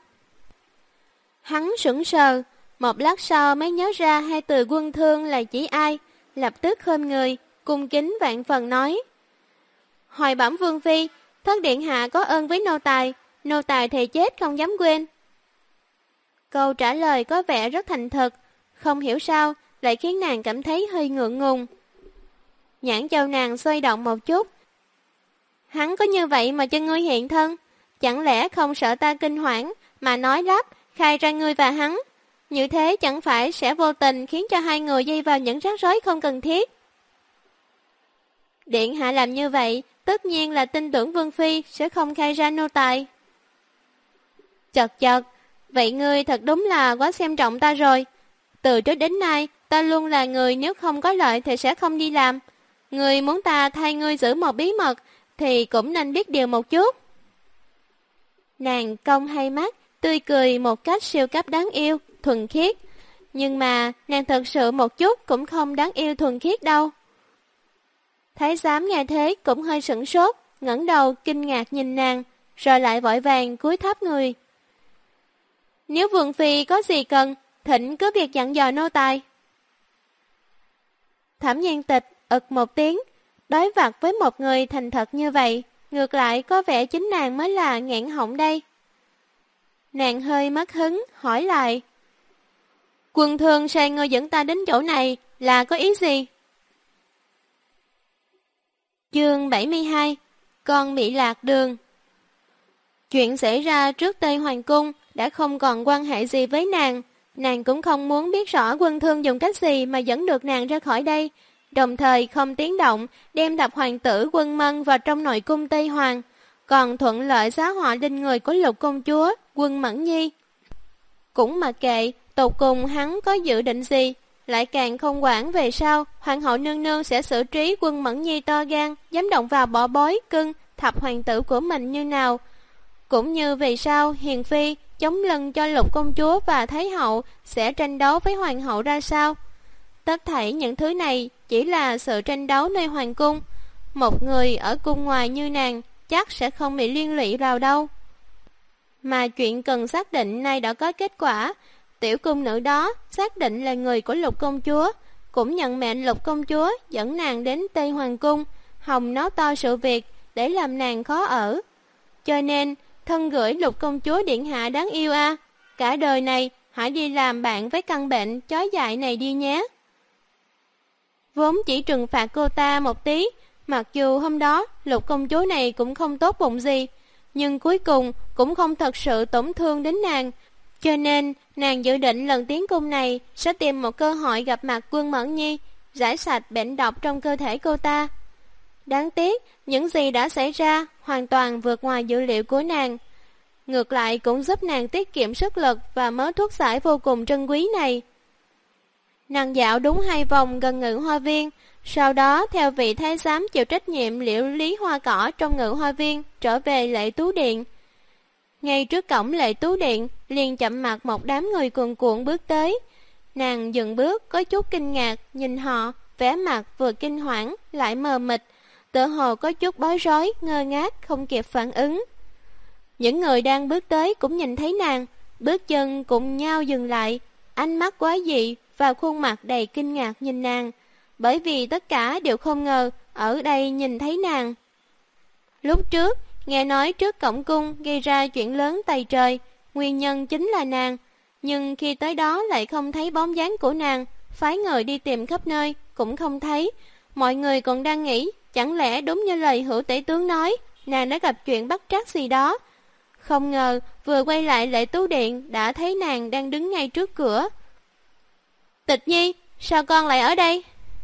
Hắn sững sờ, một lát sau mới nhớ ra hai từ quân thương là chỉ ai, lập tức khom người, cung kính vạn phần nói. Hoài bẩm Vương Phi, Thất điện hạ có ơn với nô tài thề chết không dám quên. Câu trả lời có vẻ rất thành thật, không hiểu sao lại khiến nàng cảm thấy hơi ngượng ngùng. Nhãn châu nàng xoay động một chút. Hắn có như vậy mà cho ngươi hiện thân, chẳng lẽ không sợ ta kinh hoảng mà nói lắp khai ra ngươi và hắn, như thế chẳng phải sẽ vô tình khiến cho hai người dây vào những rắc rối không cần thiết. Điện hạ làm như vậy tất nhiên là tin tưởng Vương Phi sẽ không khai ra nô tài. Chật chật, vậy ngươi thật đúng là quá xem trọng ta rồi. Từ trước đến nay, ta luôn là người nếu không có lợi thì sẽ không đi làm. Ngươi muốn ta thay ngươi giữ một bí mật, thì cũng nên biết điều một chút. Nàng cong hai mắt, tươi cười một cách siêu cấp đáng yêu, thuần khiết. Nhưng mà nàng thật sự một chút cũng không đáng yêu thuần khiết đâu. Thái giám nghe thế cũng hơi sửng sốt, ngẩng đầu kinh ngạc nhìn nàng, rồi lại vội vàng cúi thấp người. Nếu Vương Phi có gì cần, thỉnh cứ việc dặn dò nô tài. Thẩm Nhiên Tịch ực một tiếng, đối mặt với một người thành thật như vậy, ngược lại có vẻ chính nàng mới là nghẹn họng đây. Nàng hơi mất hứng, hỏi lại. Quân thương sai ngươi dẫn ta đến chỗ này là có ý gì? Chương 72, con bị lạc đường. Chuyện xảy ra trước Tây Hoàng Cung đã không còn quan hệ gì với nàng. Nàng cũng không muốn biết rõ quân thương dùng cách gì mà dẫn được nàng ra khỏi đây, đồng thời không tiếng động đem thập hoàng tử Quân Mân vào trong nội cung Tây Hoàng, còn thuận lợi xá họa lên người của lục công chúa Quân Mẫn Nhi. Cũng mặc kệ tột cùng hắn có dự định gì, lại càng không quản về sau hoàng hậu nương nương sẽ xử trí Quân Mẫn Nhi to gan dám động vào bỏ bối cưng thập hoàng tử của mình như nào, cũng như về sau hiền phi chống lưng cho lục công chúa và thái hậu sẽ tranh đấu với hoàng hậu ra sao. Tất thảy những thứ này chỉ là sự tranh đấu nơi hoàng cung, một người ở cung ngoài như nàng chắc sẽ không bị liên lụy vào đâu. Mà chuyện cần xác định nay đã có kết quả. Tiểu cung nữ đó xác định là người của lục công chúa, cũng nhận mệnh lục công chúa dẫn nàng đến Tây Hoàng Cung, hòng nói to sự việc để làm nàng khó ở. Cho nên, thân gửi lục công chúa điện hạ đáng yêu a, cả đời này hãy đi làm bạn với căn bệnh chói dại này đi nhé. Vốn chỉ trừng phạt cô ta một tí, mặc dù hôm đó lục công chúa này cũng không tốt bụng gì, nhưng cuối cùng cũng không thật sự tổn thương đến nàng. Cho nên, nàng dự định lần tiến cung này sẽ tìm một cơ hội gặp mặt Quân Mẫn Nhi, giải sạch bệnh độc trong cơ thể cô ta. Đáng tiếc, những gì đã xảy ra hoàn toàn vượt ngoài dự liệu của nàng. Ngược lại cũng giúp nàng tiết kiệm sức lực và mớ thuốc giải vô cùng trân quý này. Nàng dạo đúng 2 vòng gần Ngự Hoa Viên, sau đó theo vị thái giám chịu trách nhiệm liệu lý hoa cỏ trong Ngự Hoa Viên trở về Lệ Tú Điện. Ngay trước cổng Lệ Tú Điện liền chậm mặt một đám người cuồn cuộn bước tới. Nàng dừng bước có chút kinh ngạc nhìn họ, vẻ mặt vừa kinh hoảng lại mờ mịt, tựa hồ có chút bối rối, ngơ ngác không kịp phản ứng. Những người đang bước tới cũng nhìn thấy nàng, bước chân cùng nhau dừng lại, ánh mắt quá dị và khuôn mặt đầy kinh ngạc nhìn nàng, bởi vì tất cả đều không ngờ ở đây nhìn thấy nàng. Lúc trước, nghe nói trước cổng cung gây ra chuyện lớn tày trời, nguyên nhân chính là nàng, nhưng khi tới đó lại không thấy bóng dáng của nàng, phái người đi tìm khắp nơi cũng không thấy. Mọi người còn đang nghĩ, chẳng lẽ đúng như lời Hữu Tể Tướng nói, nàng đã gặp chuyện bất trắc gì đó. Không ngờ vừa quay lại Lệ Tú Điện đã thấy nàng đang đứng ngay trước cửa. Tịch Nhi, sao con lại ở đây?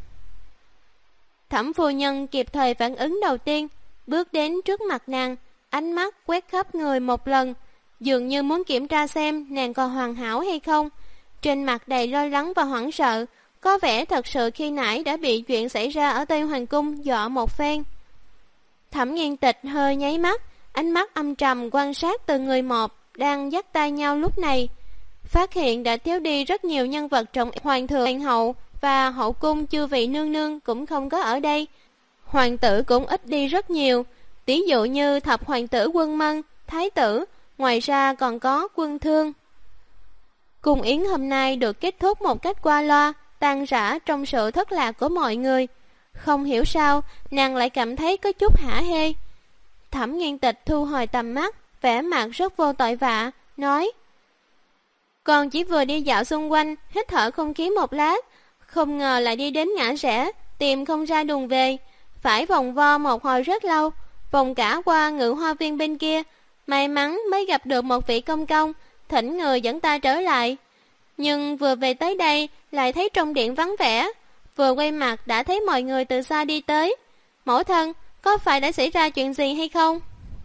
Thẩm phu nhân kịp thời phản ứng đầu tiên, bước đến trước mặt nàng, ánh mắt quét khắp người một lần, dường như muốn kiểm tra xem nàng còn hoàn hảo hay không. Trên mặt đầy lo lắng và hoảng sợ, có vẻ thật sự khi nãy đã bị chuyện xảy ra ở Tây Hoàng Cung dọa một phen. Thẩm Nghiên Tịch hơi nháy mắt, ánh mắt âm trầm quan sát từng người một đang dắt tay nhau lúc này. Phát hiện đã thiếu đi rất nhiều nhân vật trong Hoàng thượng, Hoàng hậu và hậu cung chư vị nương nương cũng không có ở đây. Hoàng tử cũng ít đi rất nhiều, ví dụ như thập hoàng tử Quân Mân, thái tử, ngoài ra còn có Quân Thương. Cung yến hôm nay được kết thúc một cách qua loa, tan rã trong sự thất lạc của mọi người. Không hiểu sao, nàng lại cảm thấy có chút hả hê. Thẩm Nghiên Tịch thu hồi tầm mắt, vẻ mặt rất vô tội vạ, nói: Con chỉ vừa đi dạo xung quanh, hít thở không khí một lát, không ngờ lại đi đến ngã rẽ, tìm không ra đường về, phải vòng vo một hồi rất lâu, vòng cả qua Ngự Hoa Viên bên kia, may mắn mới gặp được một vị công công, thỉnh người dẫn ta trở lại. Nhưng vừa về tới đây lại thấy trong điện vắng vẻ, vừa quay mặt đã thấy mọi người từ xa đi tới. Mẫu thân, có phải đã xảy ra chuyện gì hay không?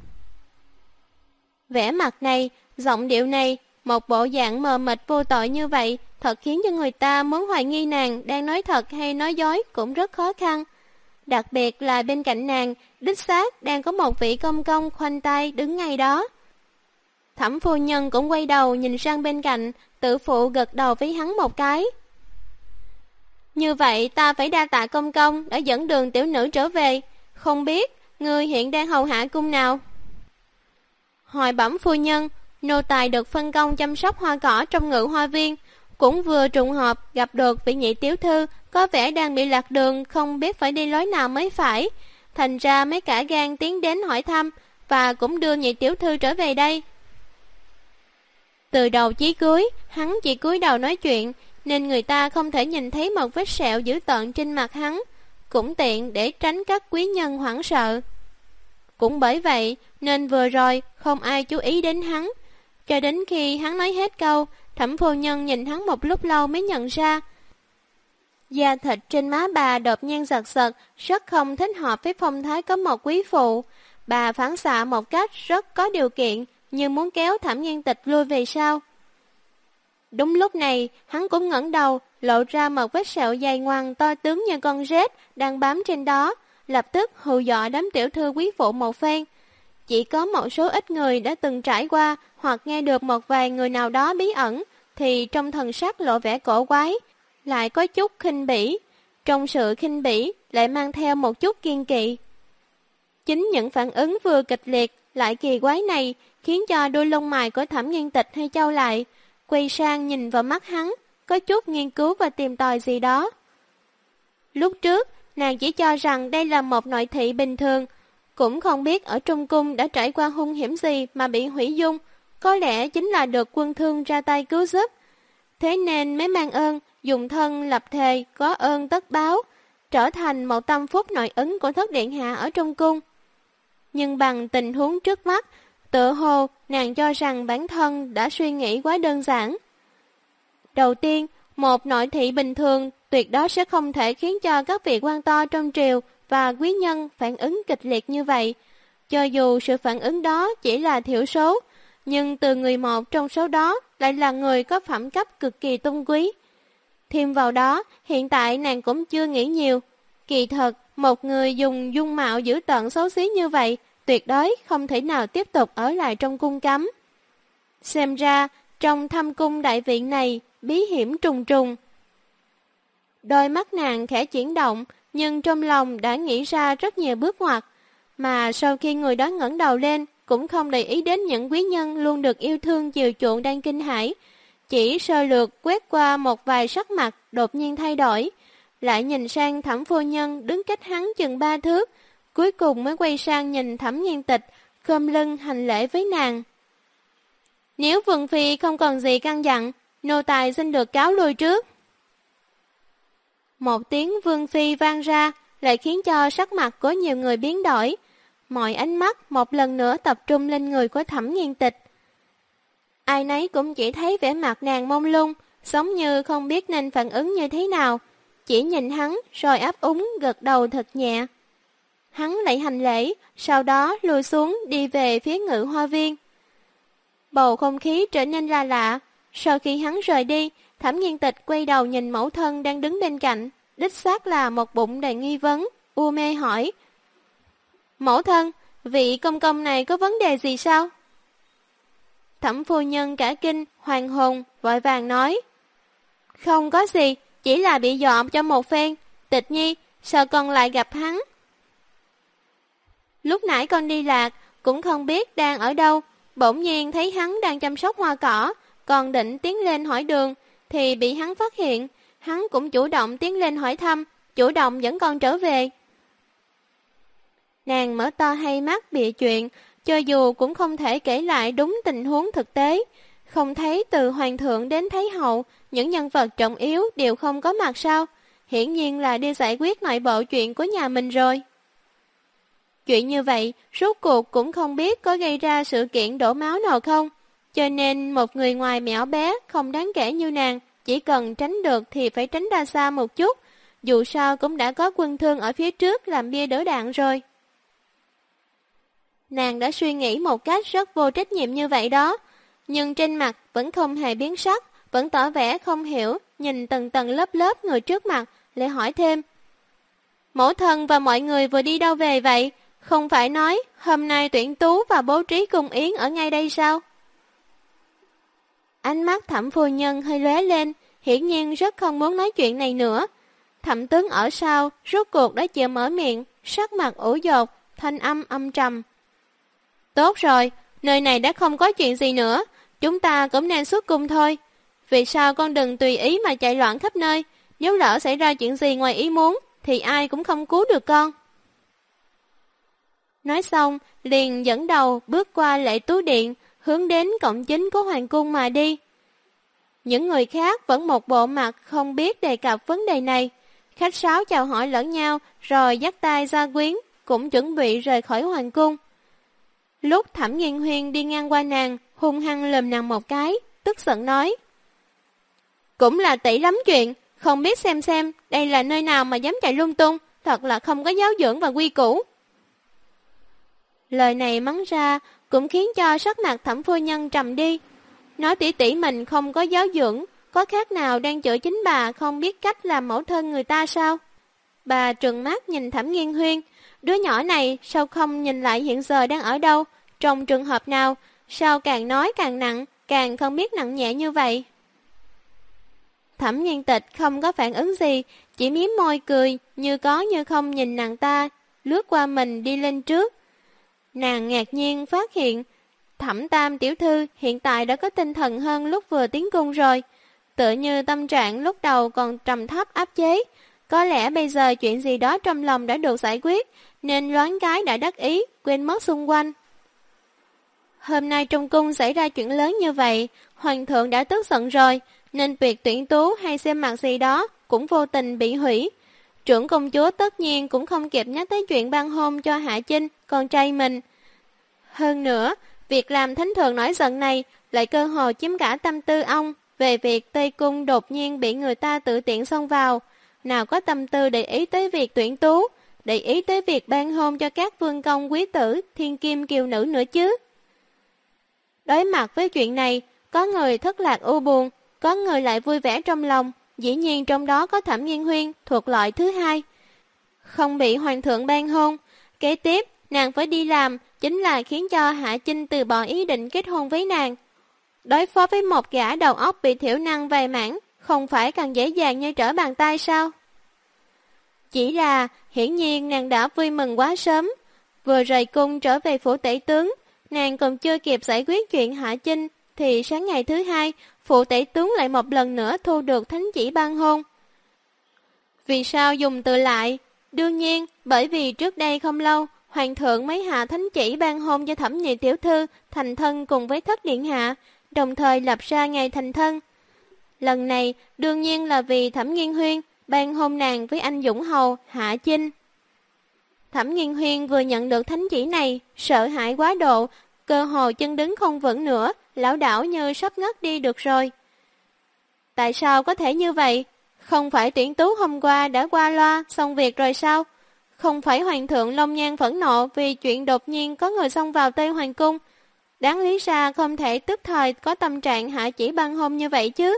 Vẻ mặt này, giọng điệu này, một bộ dạng mờ mịt vô tội như vậy, thật khiến cho người ta muốn hoài nghi nàng đang nói thật hay nói dối cũng rất khó khăn. Đặc biệt là bên cạnh nàng, đích xác đang có một vị công công khoanh tay đứng ngay đó. Thẩm phu nhân cũng quay đầu nhìn sang bên cạnh, tự phụ gật đầu với hắn một cái. Như vậy ta phải đa tạ công công đã dẫn đường tiểu nữ trở về, không biết ngươi hiện đang hầu hạ cung nào? Hồi bẩm phu nhân, nô tài được phân công chăm sóc hoa cỏ trong Ngự Hoa Viên, cũng vừa trùng hợp gặp được vị nhị tiểu thư có vẻ đang bị lạc đường, không biết phải đi lối nào mới phải, thành ra mới cả gan tiến đến hỏi thăm và cũng đưa nhị tiểu thư trở về đây. Từ đầu chí cuối, hắn chỉ cúi đầu nói chuyện, nên người ta không thể nhìn thấy một vết sẹo dữ tợn trên mặt hắn, cũng tiện để tránh các quý nhân hoảng sợ. Cũng bởi vậy nên vừa rồi không ai chú ý đến hắn, cho đến khi hắn nói hết câu, Thẩm phu nhân nhìn hắn một lúc lâu mới nhận ra. Da thịt trên má bà đột nhiên giật giật, rất không thích hợp với phong thái có một quý phụ. Bà phản xạ một cách rất có điều kiện, như muốn kéo Thẩm Nghiên Tịch lui về sau. Đúng lúc này, hắn cũng ngẩng đầu, lộ ra một vết sẹo dài ngoằng to tướng như con rết đang bám trên đó, lập tức hù dọa đám tiểu thư quý phụ một phen. Chỉ có một số ít người đã từng trải qua hoặc nghe được một vài người nào đó bí ẩn, thì trong thần sắc lộ vẻ cổ quái, lại có chút khinh bỉ. Trong sự khinh bỉ lại mang theo một chút kiên kỵ. Chính những phản ứng vừa kịch liệt lại kỳ quái này khiến cho đôi lông mày của Thẩm Nghiên Tịch hơi chau lại, quay sang nhìn vào mắt hắn, có chút nghiên cứu và tìm tòi gì đó. Lúc trước, nàng chỉ cho rằng đây là một nội thị bình thường, cũng không biết ở trong cung đã trải qua hung hiểm gì mà bị hủy dung, có lẽ chính là được Quân Thương ra tay cứu giúp. Thế nên mới mang ơn, dùng thân lập thề có ơn tất báo, trở thành một tâm phúc nội ứng của Thất Điện Hạ ở trong cung. Nhưng bằng tình huống trước mắt, tựa hồ nàng cho rằng bản thân đã suy nghĩ quá đơn giản. Đầu tiên, một nội thị bình thường tuyệt đối sẽ không thể khiến cho các vị quan to trong triều và quý nhân phản ứng kịch liệt như vậy. Cho dù sự phản ứng đó chỉ là thiểu số, nhưng từ người một trong số đó lại là người có phẩm cấp cực kỳ tôn quý. Thêm vào đó, hiện tại nàng cũng chưa nghĩ nhiều. Kỳ thật, một người dùng dung mạo dữ tợn xấu xí như vậy, tuyệt đối không thể nào tiếp tục ở lại trong cung cấm. Xem ra, trong thâm cung đại viện này, bí hiểm trùng trùng. Đôi mắt nàng khẽ chuyển động, nhưng trong lòng đã nghĩ ra rất nhiều bước ngoặt. Mà sau khi người đó ngẩng đầu lên, cũng không để ý đến những quý nhân luôn được yêu thương chiều chuộng đang kinh hãi. Chỉ sơ lược quét qua một vài sắc mặt đột nhiên thay đổi, lại nhìn sang Thẩm phu nhân đứng cách hắn chừng 3 thước, cuối cùng mới quay sang nhìn Thẩm Nghiên Tịch, khom lưng hành lễ với nàng. Nếu Vương Phi không còn gì căn dặn, nô tài xin được cáo lui trước. Một tiếng Vương Phi vang ra, lại khiến cho sắc mặt của nhiều người biến đổi. Mọi ánh mắt một lần nữa tập trung lên người của Thẩm Nghiên Tịch. Ai nấy cũng chỉ thấy vẻ mặt nàng mông lung, giống như không biết nên phản ứng như thế nào. Chỉ nhìn hắn rồi ấp úng gật đầu thật nhẹ. Hắn lại hành lễ, sau đó lùi xuống đi về phía Ngự Hoa Viên. Bầu không khí trở nên la lạ. Sau khi hắn rời đi, Thẩm Nghiên Tịch quay đầu nhìn mẫu thân đang đứng bên cạnh, đích xác là một bụng đầy nghi vấn, u mê hỏi. Mẫu thân, vị công công này có vấn đề gì sao? Thẩm phu nhân cả kinh, hoàng hồn, vội vàng nói. Không có gì, chỉ là bị dọa cho một phen. Tịch nhi, sao con lại gặp hắn? Lúc nãy con đi lạc, cũng không biết đang ở đâu. Bỗng nhiên thấy hắn đang chăm sóc hoa cỏ, còn định tiến lên hỏi đường, thì bị hắn phát hiện. Hắn cũng chủ động tiến lên hỏi thăm, chủ động dẫn con trở về. Nàng mở to hai mắt bịa chuyện, cho dù cũng không thể kể lại đúng tình huống thực tế. Không thấy từ hoàng thượng đến thái hậu, những nhân vật trọng yếu đều không có mặt sao? Hiển nhiên là đi giải quyết nội bộ chuyện của nhà mình rồi. Chuyện như vậy, rốt cuộc cũng không biết có gây ra sự kiện đổ máu nào không. Cho nên một người ngoài mẻo bé không đáng kể như nàng, chỉ cần tránh được thì phải tránh ra xa một chút. Dù sao cũng đã có quân thương ở phía trước làm bia đỡ đạn rồi. Nàng đã suy nghĩ một cách rất vô trách nhiệm như vậy đó, nhưng trên mặt vẫn không hề biến sắc, vẫn tỏ vẻ không hiểu, nhìn tầng tầng lớp lớp người trước mặt, lại hỏi thêm. Mẫu thân và mọi người vừa đi đâu về vậy? Không phải nói hôm nay tuyển tú và bố trí cung yến ở ngay đây sao? Ánh mắt Thẩm phu nhân hơi lóe lên, hiển nhiên rất không muốn nói chuyện này nữa. Thẩm tướng ở sau, rốt cuộc đã chịu mở miệng, sắc mặt ủ dột, thanh âm âm trầm. Tốt rồi, nơi này đã không có chuyện gì nữa, chúng ta cũng nên xuất cung thôi. Vì sao con đừng tùy ý mà chạy loạn khắp nơi, nếu lỡ xảy ra chuyện gì ngoài ý muốn, thì ai cũng không cứu được con. Nói xong, liền dẫn đầu bước qua Lệ Tú Điện, hướng đến cổng chính của hoàng cung mà đi. Những người khác vẫn một bộ mặt không biết đề cập vấn đề này. Khách sáo chào hỏi lẫn nhau, rồi dắt tay gia quyến, cũng chuẩn bị rời khỏi hoàng cung. Lúc Thẩm Nghiên Huyên đi ngang qua nàng, hung hăng lườm nàng một cái, tức giận nói. Cũng là tỷ lắm chuyện, không biết xem đây là nơi nào mà dám chạy lung tung, thật là không có giáo dưỡng và quy củ. Lời này mắng ra cũng khiến cho sắc mặt Thẩm phu nhân trầm đi. Nói tỷ tỷ mình không có giáo dưỡng, có khác nào đang chửi chính bà không biết cách làm mẫu thân người ta sao? Bà trừng mắt nhìn Thẩm Nghiên Huyên, đứa nhỏ này sao không nhìn lại hiện giờ đang ở đâu, trong trường hợp nào, sao càng nói càng nặng, càng không biết nặng nhẹ như vậy. Thẩm Nghiên Tịch không có phản ứng gì, chỉ mím môi cười, như có như không nhìn nàng ta, lướt qua mình đi lên trước. Nàng ngạc nhiên phát hiện, Thẩm Tam tiểu thư hiện tại đã có tinh thần hơn lúc vừa tiến cung rồi. Tựa như tâm trạng lúc đầu còn trầm thấp áp chế. Có lẽ bây giờ chuyện gì đó trong lòng đã được giải quyết, nên loáng cái đã đắc ý, quên mất xung quanh. Hôm nay trong cung xảy ra chuyện lớn như vậy, hoàng thượng đã tức giận rồi, nên việc tuyển tú hay xem mặt gì đó cũng vô tình bị hủy. Trưởng công chúa tất nhiên cũng không kịp nhắc tới chuyện ban hôn cho Hạ Chinh, con trai mình. Hơn nữa, việc làm thánh thượng nổi giận này lại cơ hồ chiếm cả tâm tư ông về việc Tây Cung đột nhiên bị người ta tự tiện xông vào. Nào có tâm tư để ý tới việc tuyển tú, để ý tới việc ban hôn cho các vương công quý tử, thiên kim kiều nữ nữa chứ? Đối mặt với chuyện này, có người thất lạc u buồn, có người lại vui vẻ trong lòng, dĩ nhiên trong đó có Thẩm Nghiên Huyên thuộc loại thứ hai. Không bị hoàng thượng ban hôn, kế tiếp nàng phải đi làm chính là khiến cho Hạ Chinh từ bỏ ý định kết hôn với nàng. Đối phó với một gã đầu óc bị thiểu năng vài mảng, không phải càng dễ dàng như trở bàn tay sao? Chỉ là hiển nhiên nàng đã vui mừng quá sớm, vừa rời cung trở về phủ tể tướng, nàng còn chưa kịp giải quyết chuyện Hạ Chinh, thì sáng ngày thứ hai, phủ tể tướng lại một lần nữa thu được thánh chỉ ban hôn. Vì sao dùng từ lại? Đương nhiên, bởi vì trước đây không lâu, hoàng thượng mới hạ thánh chỉ ban hôn cho Thẩm nhị tiểu thư thành thân cùng với Thất điện hạ, đồng thời lập ra ngày thành thân. Lần này đương nhiên là vì Thẩm Nghiên Huyên ban hôn nàng với anh dũng hầu Hạ Chinh. Thẩm Nghiên Huyên vừa nhận được thánh chỉ này, sợ hãi quá độ, cơ hồ chân đứng không vững nữa, lảo đảo như sắp ngất đi được rồi. Tại sao có thể như vậy? Không phải Tuyển Tú hôm qua đã qua loa xong việc rồi sao? Không phải hoàng thượng Long Nhan phẫn nộ vì chuyện đột nhiên có người xông vào Tây Hoàng cung. Đáng lý ra không thể tức thời có tâm trạng hạ chỉ ban hôn như vậy chứ.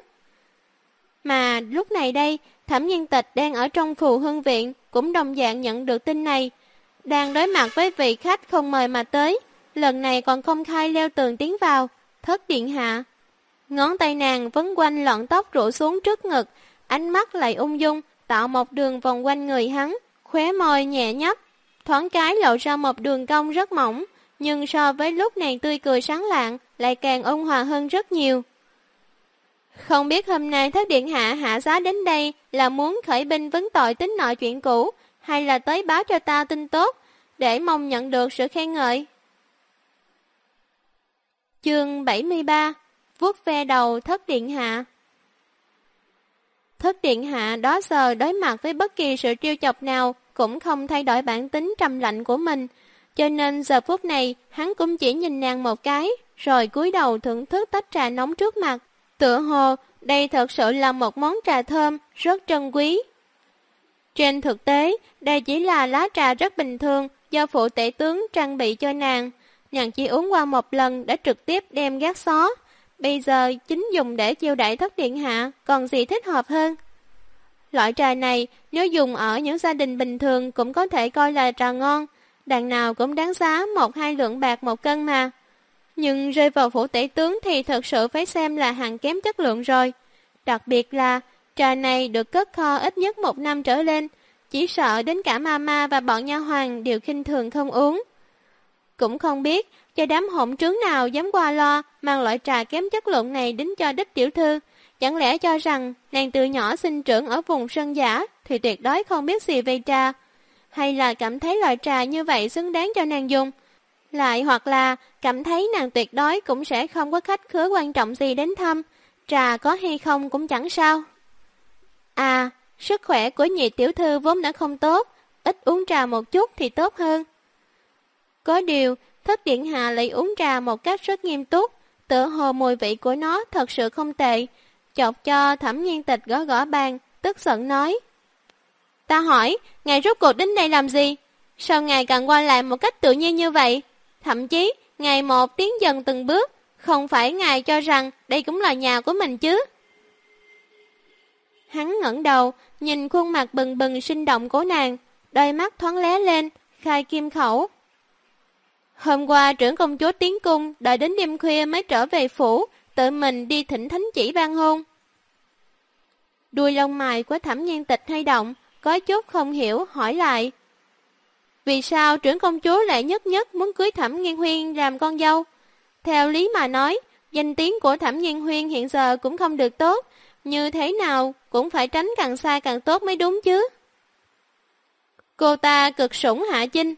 Mà lúc này đây, Thẩm Nhiên Tịch đang ở trong Phù Hương Viện cũng đồng dạng nhận được tin này. Đang đối mặt với vị khách không mời mà tới, lần này còn công khai leo tường tiến vào. Thất điện hạ. Ngón tay nàng vấn quanh lọn tóc rủ xuống trước ngực, ánh mắt lại ung dung, tạo một đường vòng quanh người hắn, khóe môi nhẹ nhấp, thoáng cái lộ ra một đường cong rất mỏng, nhưng so với lúc nàng tươi cười sáng lạng, lại càng ôn hòa hơn rất nhiều. Không biết hôm nay Thất điện hạ hạ giá đến đây là muốn khởi binh vấn tội tính nợ chuyện cũ, hay là tới báo cho ta tin tốt, để mong nhận được sự khen ngợi. Chương 73. Vuốt ve đầu Thất điện hạ. Thất điện hạ đó giờ đối mặt với bất kỳ sự trêu chọc nào cũng không thay đổi bản tính trầm lạnh của mình, cho nên giờ phút này hắn cũng chỉ nhìn nàng một cái, rồi cúi đầu thưởng thức tách trà nóng trước mặt. Tựa hồ đây thật sự là một món trà thơm rất trân quý. Trên thực tế, đây chỉ là lá trà rất bình thường do phụ tể tướng trang bị cho nàng. Nàng chỉ uống qua một lần đã trực tiếp đem gác xó. Bây giờ chính dùng để chiêu đãi Thất điện hạ, còn gì thích hợp hơn. Loại trà này nếu dùng ở những gia đình bình thường cũng có thể coi là trà ngon, đằng nào cũng đáng giá 1-2 lượng bạc một cân mà. Nhưng rơi vào phủ tể tướng thì thật sự phải xem là hàng kém chất lượng rồi. Đặc biệt là trà này được cất kho ít nhất 1 năm trở lên, chỉ sợ đến cả mama và bọn nha hoàn đều khinh thường không uống. Cũng không biết cho đám hỗn trướng nào dám qua lo mang loại trà kém chất lượng này đến cho đích tiểu thư. Chẳng lẽ cho rằng nàng từ nhỏ sinh trưởng ở vùng sơn giả thì tuyệt đối không biết gì về trà, hay là cảm thấy loại trà như vậy xứng đáng cho nàng dùng, lại hoặc là cảm thấy nàng tuyệt đối cũng sẽ không có khách khứa quan trọng gì đến thăm, trà có hay không cũng chẳng sao. À, sức khỏe của nhị tiểu thư vốn đã không tốt, ít uống trà một chút thì tốt hơn. Có điều, Thất điện hạ lại uống trà một cách rất nghiêm túc, tựa hồ mùi vị của nó thật sự không tệ, chọc cho Thẩm Nhiên Tịch gõ gõ bàn, tức giận nói. Ta hỏi, ngài rốt cuộc đến đây làm gì? Sao ngài càng qua lại một cách tự nhiên như vậy? Thậm chí, ngài một tiến dần từng bước, không phải ngài cho rằng đây cũng là nhà của mình chứ? Hắn ngẩng đầu, nhìn khuôn mặt bừng bừng sinh động của nàng, đôi mắt thoáng lé lên, khai kim khẩu. Hôm qua trưởng công chúa tiến cung, đợi đến đêm khuya mới trở về phủ, tự mình đi thỉnh thánh chỉ ban hôn. Đuôi lông mày của Thẩm Nhiên Tịch hay động, có chút không hiểu, hỏi lại. Vì sao trưởng công chúa lại nhất nhất muốn cưới Thẩm Nghiên Huyên làm con dâu? Theo lý mà nói, danh tiếng của Thẩm Nghiên Huyên hiện giờ cũng không được tốt, như thế nào cũng phải tránh càng xa càng tốt mới đúng chứ. Cô ta cực sủng Hạ Chinh.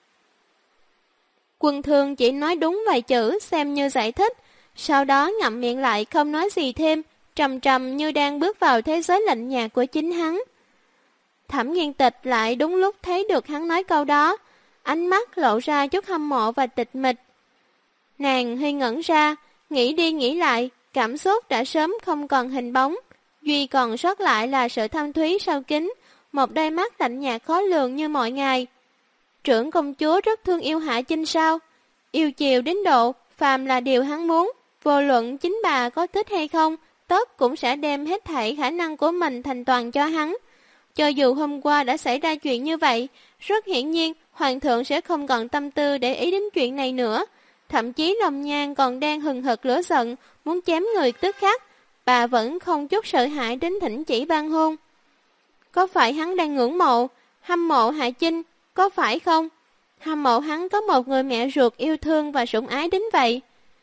Quân Thương chỉ nói đúng vài chữ xem như giải thích, sau đó ngậm miệng lại không nói gì thêm, trầm trầm như đang bước vào thế giới lạnh nhạt của chính hắn. Thẩm Nghiên Tịch lại đúng lúc thấy được hắn nói câu đó, ánh mắt lộ ra chút hâm mộ và tịch mịch. Nàng hơi ngẩn ra, nghĩ đi nghĩ lại, cảm xúc đã sớm không còn hình bóng, duy còn sót lại là sự thâm thúy sâu kín, một đôi mắt lạnh nhạt khó lường như mọi ngày. Trưởng công chúa rất thương yêu Hạ Chinh sao? Yêu chiều đến độ, phàm là điều hắn muốn, vô luận chính bà có thích hay không, tất cũng sẽ đem hết thảy khả năng của mình thành toàn cho hắn. Cho dù hôm qua đã xảy ra chuyện như vậy, rất hiển nhiên hoàng thượng sẽ không còn tâm tư để ý đến chuyện này nữa. Thậm chí lòng nhan còn đang hừng hực lửa giận, muốn chém người tức khắc. Bà vẫn không chút sợ hãi đến thỉnh chỉ ban hôn. Có phải hắn đang ngưỡng mộ, hâm mộ Hạ Chinh, có phải không? Hâm mộ hắn có một người mẹ ruột yêu thương và sủng ái đến vậy.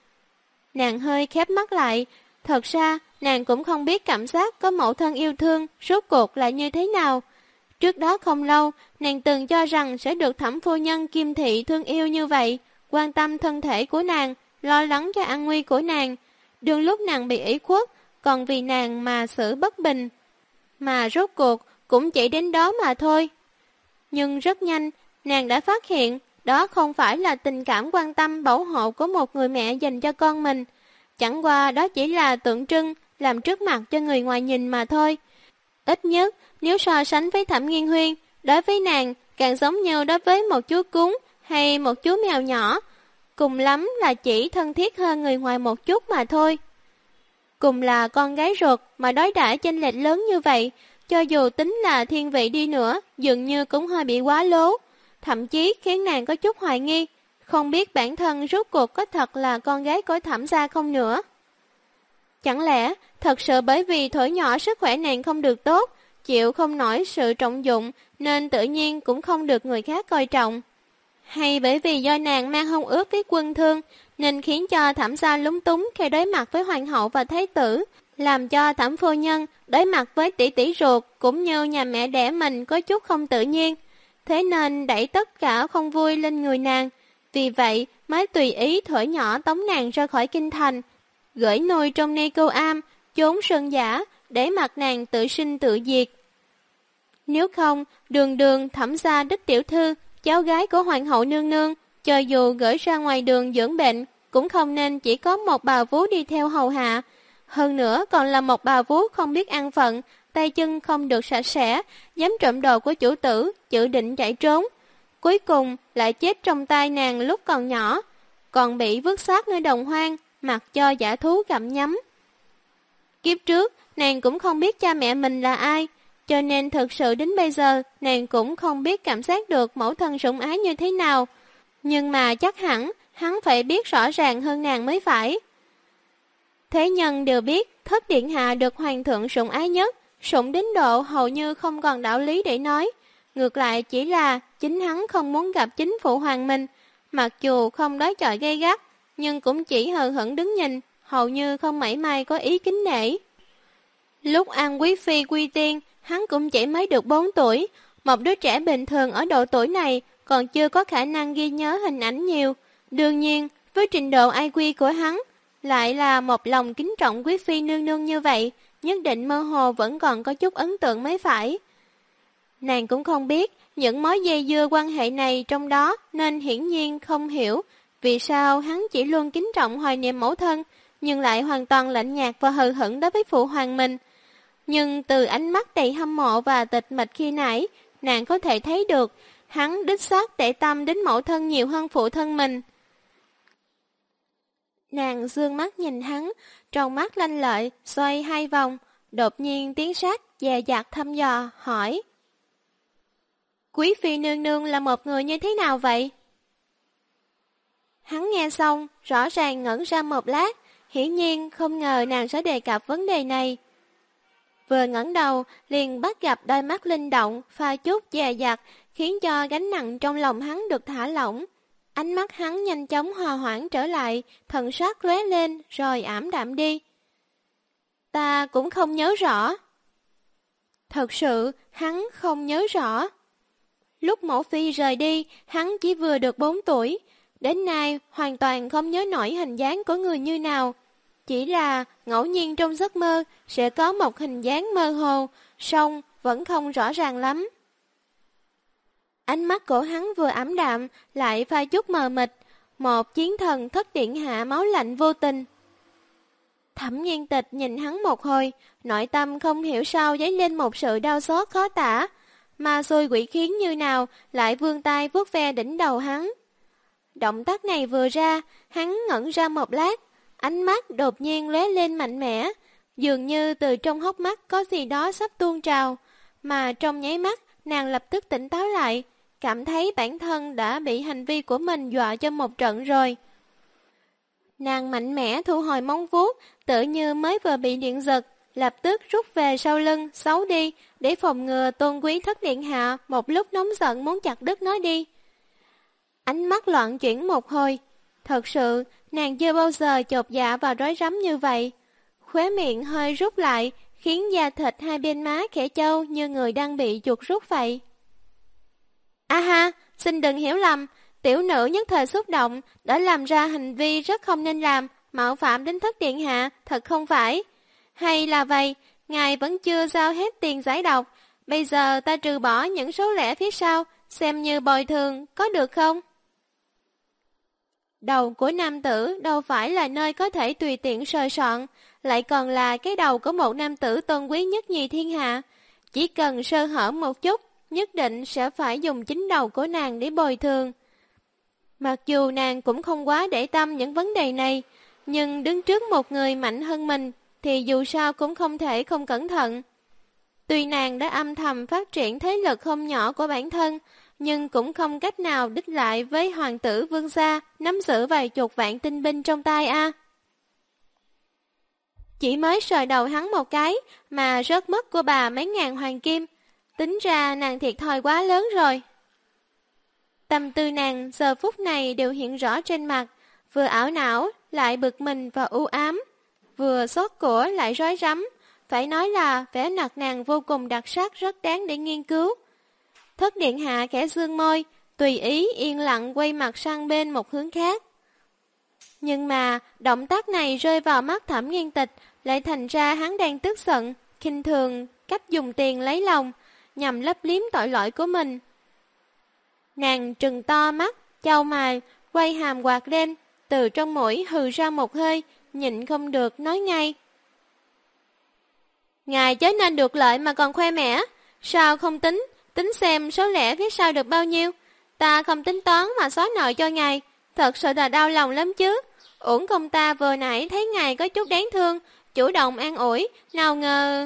Nàng hơi khép mắt lại, thật ra nàng cũng không biết cảm giác có mẫu thân yêu thương rốt cuộc là như thế nào. Trước đó không lâu, nàng từng cho rằng sẽ được Thẩm phu nhân Kim Thị thương yêu như vậy, quan tâm thân thể của nàng, lo lắng cho an nguy của nàng. Đương lúc nàng bị ủy khuất, còn vì nàng mà xử bất bình. Mà rốt cuộc cũng chỉ đến đó mà thôi. Nhưng rất nhanh, nàng đã phát hiện đó không phải là tình cảm quan tâm bảo hộ của một người mẹ dành cho con mình. Chẳng qua đó chỉ là tượng trưng làm trước mặt cho người ngoài nhìn mà thôi. Ít nhất, nếu so sánh với Thẩm Nghiên Huyên, đối với nàng càng giống như đối với một chú cún hay một chú mèo nhỏ. Cùng lắm là chỉ thân thiết hơn người ngoài một chút mà thôi. Cùng là con gái ruột mà đối đãi chênh lệch lớn như vậy, cho dù tính là thiên vị đi nữa, dường như cũng hơi bị quá lố. Thậm chí khiến nàng có chút hoài nghi, không biết bản thân rốt cuộc có thật là con gái của Thẩm gia không nữa. Chẳng lẽ thật sự bởi vì thuở nhỏ sức khỏe nàng không được tốt, chịu không nổi sự trọng dụng nên tự nhiên cũng không được người khác coi trọng? Hay bởi vì do nàng mang hôn ước với Quân Thương nên khiến cho Thẩm gia lúng túng khi đối mặt với hoàng hậu và thái tử, làm cho Thẩm phu nhân đối mặt với tỷ tỷ ruột cũng như nhà mẹ đẻ mình có chút không tự nhiên, thế nên đẩy tất cả không vui lên người nàng. Vì vậy mới tùy ý thuở nhỏ tống nàng ra khỏi kinh thành, gửi nuôi trong Ni Cô Am, chốn sơn giả, để mặc nàng tự sinh tự diệt. Nếu không, đường đường Thẩm gia đích tiểu thư, cháu gái của hoàng hậu nương nương, cho dù gửi ra ngoài đường dưỡng bệnh, cũng không nên chỉ có một bà vú đi theo hầu hạ. Hơn nữa còn là một bà vú không biết an phận, tay chân không được sạch sẽ, dám trộm đồ của chủ tử, dự định chạy trốn. Cuối cùng lại chết trong tay nàng lúc còn nhỏ, còn bị vứt xác nơi đồng hoang, mặc cho dã thú gặm nhấm. Kiếp trước, nàng cũng không biết cha mẹ mình là ai, cho nên thực sự đến bây giờ nàng cũng không biết cảm giác được mẫu thân sủng ái như thế nào. Nhưng mà chắc hẳn hắn phải biết rõ ràng hơn nàng mới phải. Thế nhân đều biết Thất điện hạ được hoàng thượng sủng ái nhất, sủng đến độ hầu như không còn đạo lý để nói. Ngược lại chỉ là chính hắn không muốn gặp chính phụ hoàng mình, mặc dù không đối chọi gay gắt, nhưng cũng chỉ hờ hững đứng nhìn, hầu như không mảy may có ý kính nể. Lúc An Quý Phi quy tiên, hắn cũng chỉ mới được 4 tuổi, một đứa trẻ bình thường ở độ tuổi này còn chưa có khả năng ghi nhớ hình ảnh nhiều. Đương nhiên, với trình độ IQ của hắn, lại là một lòng kính trọng Quý Phi nương nương như vậy, nhất định mơ hồ vẫn còn có chút ấn tượng mới phải. Nàng cũng không biết những mối dây dưa quan hệ này trong đó, nên hiển nhiên không hiểu vì sao hắn chỉ luôn kính trọng hoài niệm mẫu thân, nhưng lại hoàn toàn lạnh nhạt và hờ hững đối với phụ hoàng mình. Nhưng từ ánh mắt đầy hâm mộ và tịch mịch khi nãy, nàng có thể thấy được hắn đích xác để tâm đến mẫu thân nhiều hơn phụ thân mình. Nàng dương mắt nhìn hắn, trong mắt lanh lợi, xoay 2 vòng, đột nhiên tiến sát, dè dặt thăm dò, hỏi. Quý Phi nương nương là một người như thế nào vậy? Hắn nghe xong, rõ ràng ngẩn ra một lát, hiển nhiên không ngờ nàng sẽ đề cập vấn đề này. Vừa ngẩng đầu, liền bắt gặp đôi mắt linh động, pha chút dè dặt, khiến cho gánh nặng trong lòng hắn được thả lỏng. Ánh mắt hắn nhanh chóng hòa hoãn trở lại, thần sắc lóe lên rồi ảm đạm đi. Ta cũng không nhớ rõ. Thật sự, hắn không nhớ rõ. Lúc mẫu phi rời đi, hắn chỉ vừa được 4 tuổi. Đến nay, hoàn toàn không nhớ nổi hình dáng của người như nào. Chỉ là ngẫu nhiên trong giấc mơ sẽ có một hình dáng mơ hồ, song vẫn không rõ ràng lắm. Ánh mắt của hắn vừa ảm đạm, lại pha chút mờ mịt, một chiến thần Thất điện hạ máu lạnh vô tình. Thẩm Nghiên Tịch nhìn hắn một hồi, nội tâm không hiểu sao dấy lên một sự đau xót khó tả. ma xui quỷ khiến như nào lại vươn tay vuốt ve đỉnh đầu hắn. Động tác này vừa ra, hắn ngẩn ra một lát, ánh mắt đột nhiên lóe lên mạnh mẽ, dường như từ trong hốc mắt có gì đó sắp tuôn trào, mà trong nháy mắt nàng lập tức tỉnh táo lại, cảm thấy bản thân đã bị hành vi của mình dọa cho một trận rồi. Nàng mạnh mẽ thu hồi móng vuốt, tự như mới vừa bị điện giật, lập tức rút về sau lưng, xấu đi, để phòng ngừa tôn quý thất điện hạ một lúc nóng giận muốn chặt đứt nó đi. Ánh mắt loạn chuyển một hồi, thật sự nàng chưa bao giờ chột dạ và rối rắm như vậy. Khóe miệng hơi rút lại, khiến da thịt hai bên má khẽ trâu như người đang bị chuột rút vậy. A ha, xin đừng hiểu lầm, tiểu nữ nhất thời xúc động, đã làm ra hành vi rất không nên làm, mạo phạm đến thất điện hạ, thật không phải. Hay là vậy, ngài vẫn chưa giao hết tiền giải độc, bây giờ ta trừ bỏ những số lẻ phía sau, xem như bồi thường, có được không? Đầu của nam tử đâu phải là nơi có thể tùy tiện sờ soạn, lại còn là cái đầu của một nam tử tôn quý nhất nhì thiên hạ. Chỉ cần sơ hở một chút, nhất định sẽ phải dùng chính đầu của nàng để bồi thường. Mặc dù nàng cũng không quá để tâm những vấn đề này, nhưng đứng trước một người mạnh hơn mình thì dù sao cũng không thể không cẩn thận. Tuy nàng đã âm thầm phát triển thế lực không nhỏ của bản thân, nhưng cũng không cách nào đích lại với hoàng tử vương gia nắm giữ vài chục vạn tinh binh trong tay a. Chỉ mới sờ đầu hắn một cái mà rớt mất của bà mấy ngàn hoàng kim, tính ra nàng thiệt thòi quá lớn rồi. Tâm tư nàng giờ phút này đều hiện rõ trên mặt, vừa ảo não lại bực mình và u ám, vừa xót của lại rối rắm, phải nói là vẻ mặt nàng vô cùng đặc sắc, rất đáng để nghiên cứu. Thất điện hạ khẽ dương môi, tùy ý yên lặng quay mặt sang bên một hướng khác. Nhưng mà động tác này rơi vào mắt Thẩm Nghiên Tịch, lại thành ra hắn đang tức giận, khinh thường cách dùng tiền lấy lòng, nhằm lấp liếm tội lỗi của mình. Nàng trừng to mắt, chau mày, quay hàm quạt lên, từ trong mũi hừ ra một hơi, nhịn không được nói ngay. Ngài chớ nên được lợi mà còn khoe mẽ, sao không tính xem số lẻ phía sau được bao nhiêu. Ta không tính toán mà xóa nợ cho ngài, thật sự là đau lòng lắm chứ. Uổng công ta vừa nãy thấy ngài có chút đáng thương, chủ động an ủi, nào ngờ...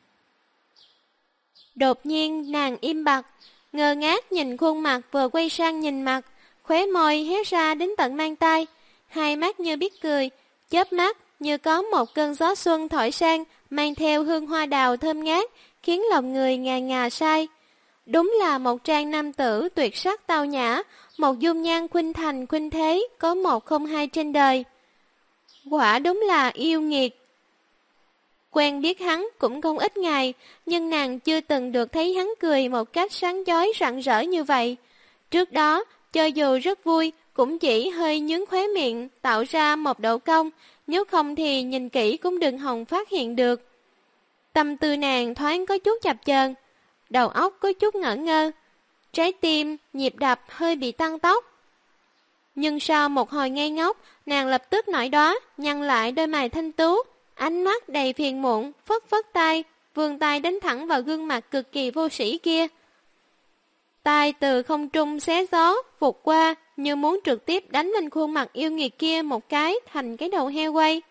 Đột nhiên nàng im bặt, ngơ ngác nhìn khuôn mặt vừa quay sang nhìn mặt, khóe môi hé ra đến tận mang tai, hai mắt như biết cười, chớp mắt như có một cơn gió xuân thổi sang, mang theo hương hoa đào thơm ngát, khiến lòng người ngà ngà say. Đúng là một trang nam tử tuyệt sắc tao nhã, một dung nhan khuynh thành khuynh thế, có một không hai trên đời. Quả đúng là yêu nghiệt. Quen biết hắn cũng không ít ngày, nhưng nàng chưa từng được thấy hắn cười một cách sáng chói rạng rỡ như vậy. Trước đó, cho dù rất vui, cũng chỉ hơi nhướng khóe miệng, tạo ra một độ cong, nếu không thì nhìn kỹ cũng đừng hòng phát hiện được. Tâm tư nàng thoáng có chút chập chờn, đầu óc có chút ngỡ ngơ, trái tim, nhịp đập hơi bị tăng tốc. Nhưng sau một hồi ngây ngốc, nàng lập tức nổi đó, nhăn lại đôi mày thanh tú, ánh mắt đầy phiền muộn, phất phất tay, vươn tay đánh thẳng vào gương mặt cực kỳ vô sĩ kia. Tay từ không trung xé gió, vụt qua, như muốn trực tiếp đánh lên khuôn mặt yêu nghiệt kia một cái thành cái đầu heo quay.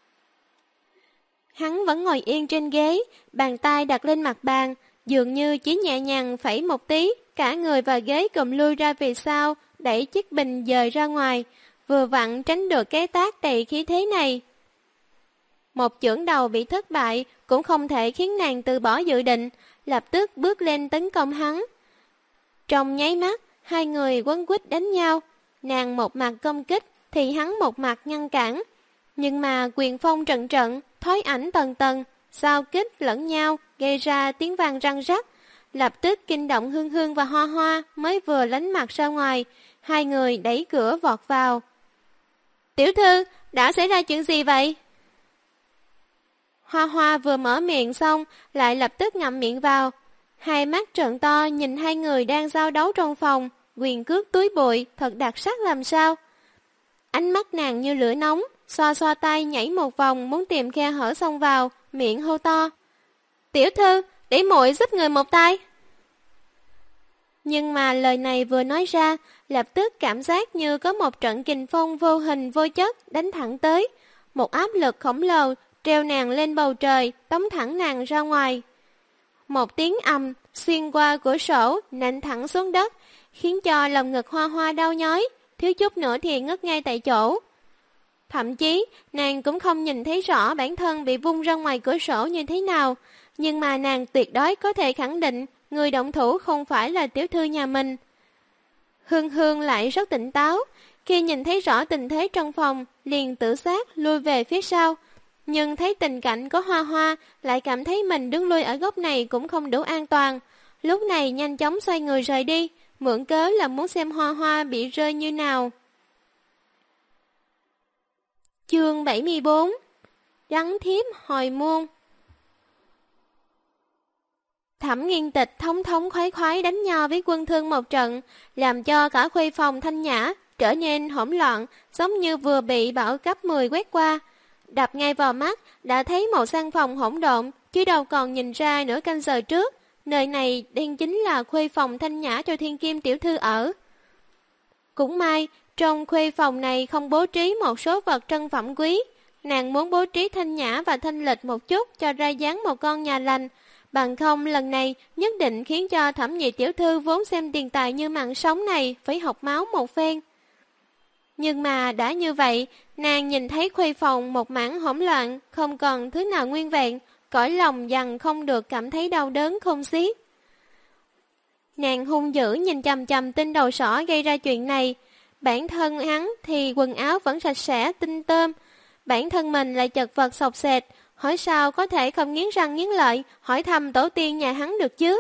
Hắn vẫn ngồi yên trên ghế, bàn tay đặt lên mặt bàn, dường như chỉ nhẹ nhàng phẩy một tí, cả người và ghế cùng lui ra về sau, đẩy chiếc bình dời ra ngoài, vừa vặn tránh được cái tác đầy khí thế này. Một chưởng đầu bị thất bại cũng không thể khiến nàng từ bỏ dự định, lập tức bước lên tấn công hắn. Trong nháy mắt, hai người quấn quýt đánh nhau, nàng một mặt công kích thì hắn một mặt ngăn cản. Nhưng mà quyền phong trận trận, thói ảnh tầng tầng, giao kích lẫn nhau, gây ra tiếng vang răng rắc. Lập tức kinh động Hương Hương và Hoa Hoa mới vừa lánh mặt ra ngoài, hai người đẩy cửa vọt vào. Tiểu thư, đã xảy ra chuyện gì vậy? Hoa Hoa vừa mở miệng xong, lại lập tức ngậm miệng vào. Hai mắt trợn to nhìn hai người đang giao đấu trong phòng, quyền cước túi bụi, thật đặc sắc làm sao. Ánh mắt nàng như lửa nóng, xoa xoa tay nhảy một vòng muốn tìm khe hở xông vào, miệng hô to. Tiểu thư, để muội giúp người một tay. Nhưng mà lời này vừa nói ra, lập tức cảm giác như có một trận kình phong vô hình vô chất đánh thẳng tới. Một áp lực khổng lồ treo nàng lên bầu trời, tống thẳng nàng ra ngoài. Một tiếng ầm xuyên qua cửa sổ nện thẳng xuống đất, khiến cho lòng ngực Hoa Hoa đau nhói, thiếu chút nữa thì ngất ngay tại chỗ. Thậm chí, nàng cũng không nhìn thấy rõ bản thân bị vung ra ngoài cửa sổ như thế nào, nhưng mà nàng tuyệt đối có thể khẳng định người động thủ không phải là tiểu thư nhà mình. Hương Hương lại rất tỉnh táo, khi nhìn thấy rõ tình thế trong phòng, liền tự sát lui về phía sau. Nhưng thấy tình cảnh của Hoa Hoa, lại cảm thấy mình đứng lui ở góc này cũng không đủ an toàn. Lúc này nhanh chóng xoay người rời đi, mượn cớ là muốn xem Hoa Hoa bị rơi như nào. Chương 74 Đắng thiếp hồi môn. Thẩm Nghiên Tịch thống thống khoái khoái đánh nhau với Quân Thương một trận, làm cho cả khuê phòng thanh nhã trở nên hỗn loạn, giống như vừa bị bão cấp 10 quét qua. Đập ngay vào mắt, đã thấy một gian phòng hỗn độn, chứ đâu còn nhìn ra nửa canh giờ trước. Nơi này đen chính là khuê phòng thanh nhã cho Thiên Kim tiểu thư ở. Cũng may, trong khuê phòng này không bố trí một số vật trân phẩm quý. Nàng muốn bố trí thanh nhã và thanh lịch một chút cho ra dáng một con nhà lành. Bằng không lần này nhất định khiến cho Thẩm Nhị tiểu thư vốn xem tiền tài như mạng sống này phải học máu một phen. Nhưng mà đã như vậy, nàng nhìn thấy khuê phòng một mảng hỗn loạn, không còn thứ nào nguyên vẹn, cõi lòng dằn không được cảm thấy đau đớn không xiết. Nàng hung dữ nhìn chằm chằm tên đầu sỏ gây ra chuyện này. Bản thân hắn thì quần áo vẫn sạch sẽ tinh tươm, bản thân mình lại chật vật sọc sệt, hỏi sao có thể không nghiến răng nghiến lợi, hỏi thăm tổ tiên nhà hắn được chứ.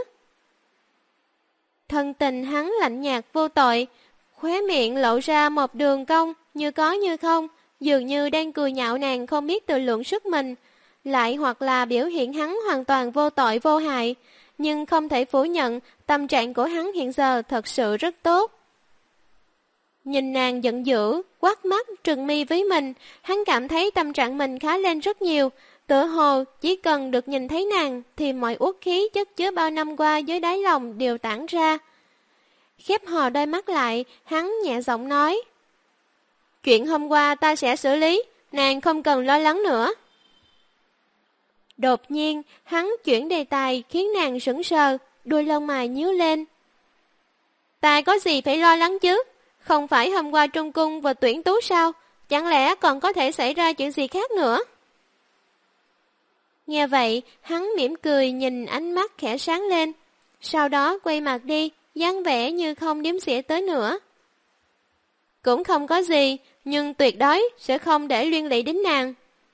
Thân tình hắn lạnh nhạt vô tội, khóe miệng lộ ra một đường cong như có như không, dường như đang cười nhạo nàng không biết tự lượng sức mình, lại hoặc là biểu hiện hắn hoàn toàn vô tội vô hại, nhưng không thể phủ nhận tâm trạng của hắn hiện giờ thật sự rất tốt. Nhìn nàng giận dữ, quát mắt, trừng mi với mình, hắn cảm thấy tâm trạng mình khá lên rất nhiều, tựa hồ chỉ cần được nhìn thấy nàng thì mọi uất khí chất chứa bao năm qua dưới đáy lòng đều tản ra. Khép hờ đôi mắt lại, hắn nhẹ giọng nói: "Chuyện hôm qua ta sẽ xử lý, nàng không cần lo lắng nữa." Đột nhiên, hắn chuyển đề tài khiến nàng sững sờ, đôi lông mày nhíu lên. "Ta có gì phải lo lắng chứ? Không phải hôm qua Trung Cung vừa tuyển tú sao? Chẳng lẽ còn có thể xảy ra chuyện gì khác nữa?" Nghe vậy, hắn mỉm cười nhìn ánh mắt khẽ sáng lên, sau đó quay mặt đi, dáng vẻ như không đếm xỉa tới nữa. "Cũng không có gì, nhưng tuyệt đối sẽ không để liên lụy đến nàng."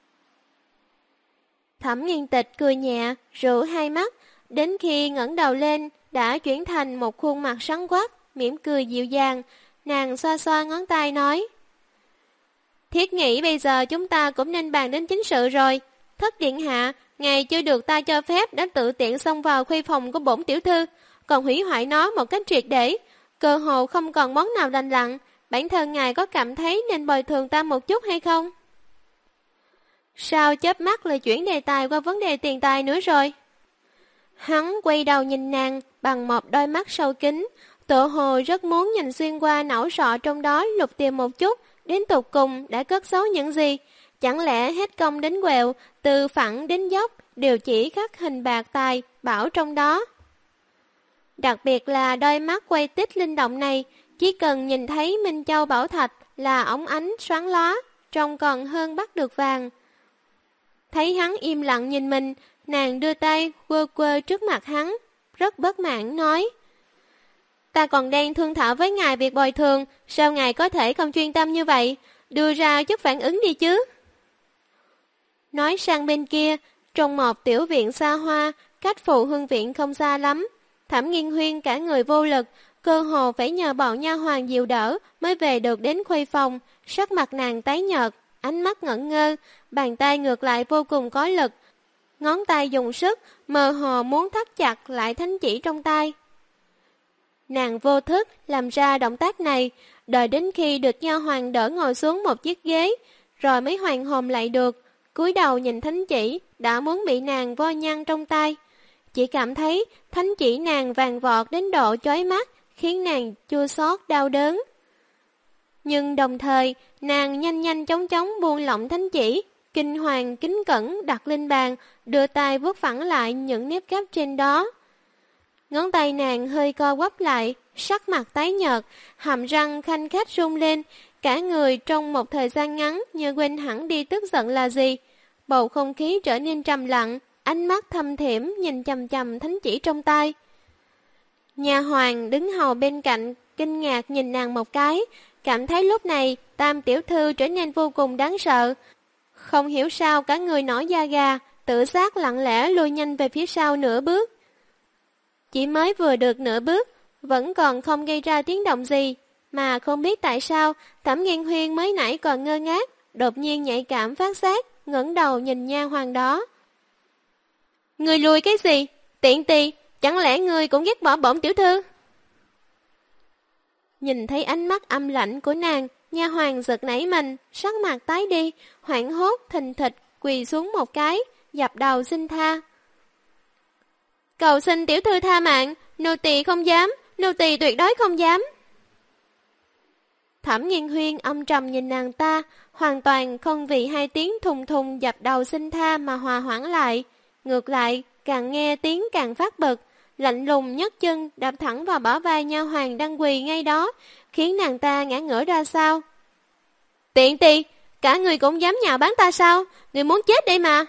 Thẩm Nghiên Tịch cười nhẹ, rũ hai mắt, đến khi ngẩng đầu lên đã chuyển thành một khuôn mặt sáng quắc, mỉm cười dịu dàng. Nàng xoa xoa ngón tay nói: "Thiết nghĩ bây giờ chúng ta cũng nên bàn đến chính sự rồi. Thất điện hạ, ngài chưa được ta cho phép đã tự tiện xông vào khuê phòng của bổn tiểu thư, còn hủy hoại nó một cách triệt để, cơ hồ không còn món nào lành lặn. Bản thân ngài có cảm thấy nên bồi thường ta một chút hay không?" Sao chớp mắt lại chuyển đề tài qua vấn đề tiền tài nữa rồi? Hắn quay đầu nhìn nàng bằng một đôi mắt sâu kín, tựa hồ rất muốn nhìn xuyên qua não sọ trong đó lục tìm một chút, đến tột cùng đã cất giấu những gì. Chẳng lẽ hết công đến quẹo, từ phẳng đến dốc, đều chỉ khắc hình bạc tài, bảo trong đó. Đặc biệt là đôi mắt quay tít linh động này, chỉ cần nhìn thấy Minh Châu Bảo Thạch là óng ánh xoáng lóa, trông còn hơn bắt được vàng. Thấy hắn im lặng nhìn mình, nàng đưa tay quơ quơ trước mặt hắn, rất bất mãn nói: "Ta còn đang thương thảo với ngài việc bồi thường, sao ngài có thể không chuyên tâm như vậy, đưa ra chút phản ứng đi chứ." Nói sang bên kia, trong một tiểu viện xa hoa, cách Phụ Hương viện không xa lắm, Thẩm Nghiên Huyên cả người vô lực, cơ hồ phải nhờ bọn nha hoàn dìu đỡ mới về được đến khuê phòng. Sắc mặt nàng tái nhợt, ánh mắt ngẩn ngơ, bàn tay ngược lại vô cùng có lực, ngón tay dùng sức, mơ hồ muốn thắt chặt lại thánh chỉ trong tay. Nàng vô thức làm ra động tác này, đợi đến khi được nha hoàn đỡ ngồi xuống một chiếc ghế, rồi mới hoàn hồn lại được, cúi đầu nhìn thánh chỉ đã muốn bị nàng vo nhăn trong tay. Chỉ cảm thấy thánh chỉ nàng vàng vọt đến độ chói mắt, khiến nàng chua xót đau đớn. Nhưng đồng thời, nàng nhanh nhanh chóng chóng buông lỏng thánh chỉ, kinh hoàng kính cẩn đặt lên bàn, đưa tay vuốt phẳng lại những nếp gấp trên đó. Ngón tay nàng hơi co quắp lại, sắc mặt tái nhợt, hàm răng khanh khách rung lên, cả người trong một thời gian ngắn như quên hẳn đi tức giận là gì. Bầu không khí trở nên trầm lặng, ánh mắt thâm thiểm nhìn chằm chằm thánh chỉ trong tay. Nhà hoàng đứng hầu bên cạnh, kinh ngạc nhìn nàng một cái, cảm thấy lúc này Tam tiểu thư trở nên vô cùng đáng sợ. Không hiểu sao cả người nổi da gà, tự giác lặng lẽ lùi nhanh về phía sau nửa bước. Chỉ mới vừa được nửa bước, vẫn còn không gây ra tiếng động gì, mà không biết tại sao Thẩm Nghiên Huyên mới nãy còn ngơ ngác, đột nhiên nhạy cảm phát giác, ngẩng đầu nhìn nha hoàn đó. Người lùi cái gì? Tiện tì, chẳng lẽ người cũng ghét bỏ bổn tiểu thư? Nhìn thấy ánh mắt âm lạnh của nàng, nha hoàn giật nảy mình, sắc mặt tái đi, hoảng hốt thình thịch quỳ xuống một cái, dập đầu xin tha. Cầu xin tiểu thư tha mạng, nô tỳ không dám, nô tỳ tuyệt đối không dám. Thẩm Nghiên Huyên âm trầm nhìn nàng ta, hoàn toàn không vì hai tiếng thùng thùng dập đầu xin tha mà hòa hoãn lại. Ngược lại, càng nghe tiếng càng phát bực, lạnh lùng nhấc chân đạp thẳng vào bả vai nha hoàn đang quỳ ngay đó, khiến nàng ta ngã ngửa ra sau. Tiện tì, cả người cũng dám nhạo báng ta sao? Người muốn chết đây mà.